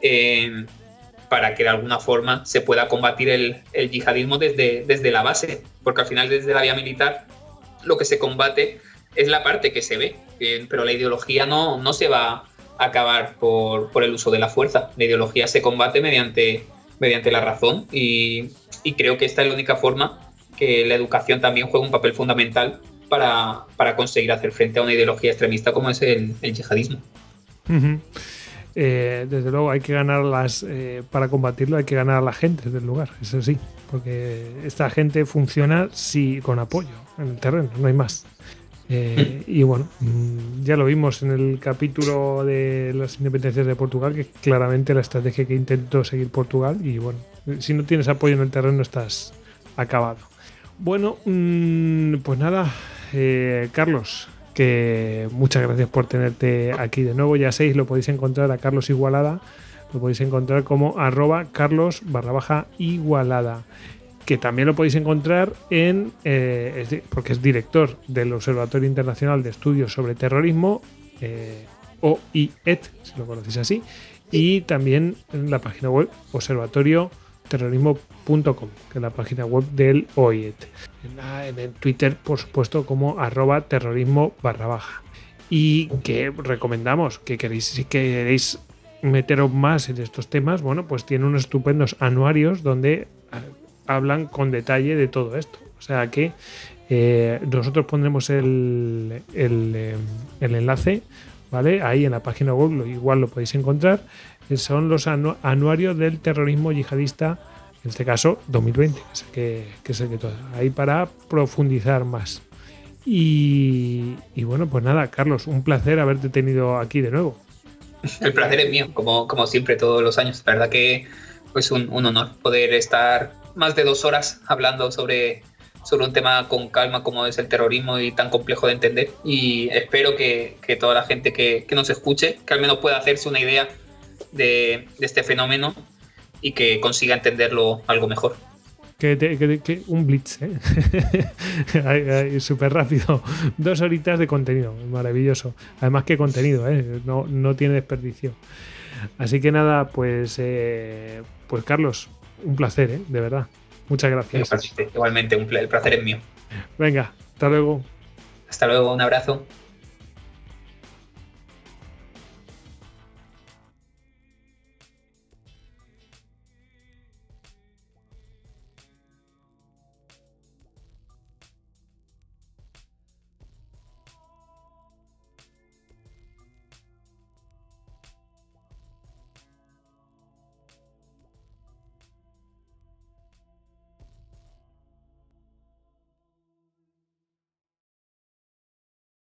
para que de alguna forma se pueda combatir el yihadismo desde la base, porque al final desde la vía militar lo que se combate es la parte que se ve, pero la ideología no se va a acabar por el uso de la fuerza. La ideología se combate mediante la razón y creo que esta es la única forma que la educación también juega un papel fundamental para conseguir hacer frente a una ideología extremista como es el yihadismo. Uh-huh. Desde luego hay que ganarlas, para combatirlo hay que ganar a la gente del lugar, eso sí, porque esta gente funciona con apoyo en el terreno, no hay más. Y bueno, ya lo vimos en el capítulo de las independencias de Portugal, que claramente la estrategia que intentó seguir Portugal, y bueno, si no tienes apoyo en el terreno estás acabado. Bueno, pues nada, Carlos, que muchas gracias por tenerte aquí de nuevo. Ya sabéis, lo podéis encontrar a Carlos Igualada, lo podéis encontrar como @Carlos_Igualada, que también lo podéis encontrar porque es director del Observatorio Internacional de Estudios sobre Terrorismo, OIET, si lo conocéis así, y también en la página web observatorioterrorismo.com, que es la página web del OIET. En Twitter, por supuesto, como @terrorismo_. Y que recomendamos que si queréis meteros más en estos temas, bueno, pues tiene unos estupendos anuarios donde hablan con detalle de todo esto. O sea que nosotros pondremos el enlace, ¿vale? Ahí en la página web, igual lo podéis encontrar. Son los anuarios del terrorismo yihadista, en este caso 2020, que es el que todo. Ahí para profundizar más. Y bueno, pues nada, Carlos, un placer haberte tenido aquí de nuevo. El placer es mío, como siempre, todos los años. La verdad que es un honor poder estar más de 2 horas hablando sobre un tema con calma como es el terrorismo y tan complejo de entender. Y espero que toda la gente que nos escuche, que al menos pueda hacerse una idea de este fenómeno y que consiga entenderlo algo mejor. Que un blitz, súper rápido. 2 horitas de contenido, maravilloso. Además, que contenido, no tiene desperdicio. Así que nada, pues Carlos, un placer, de verdad. Muchas gracias. Igualmente, el placer es mío. Venga, hasta luego. Hasta luego, un abrazo.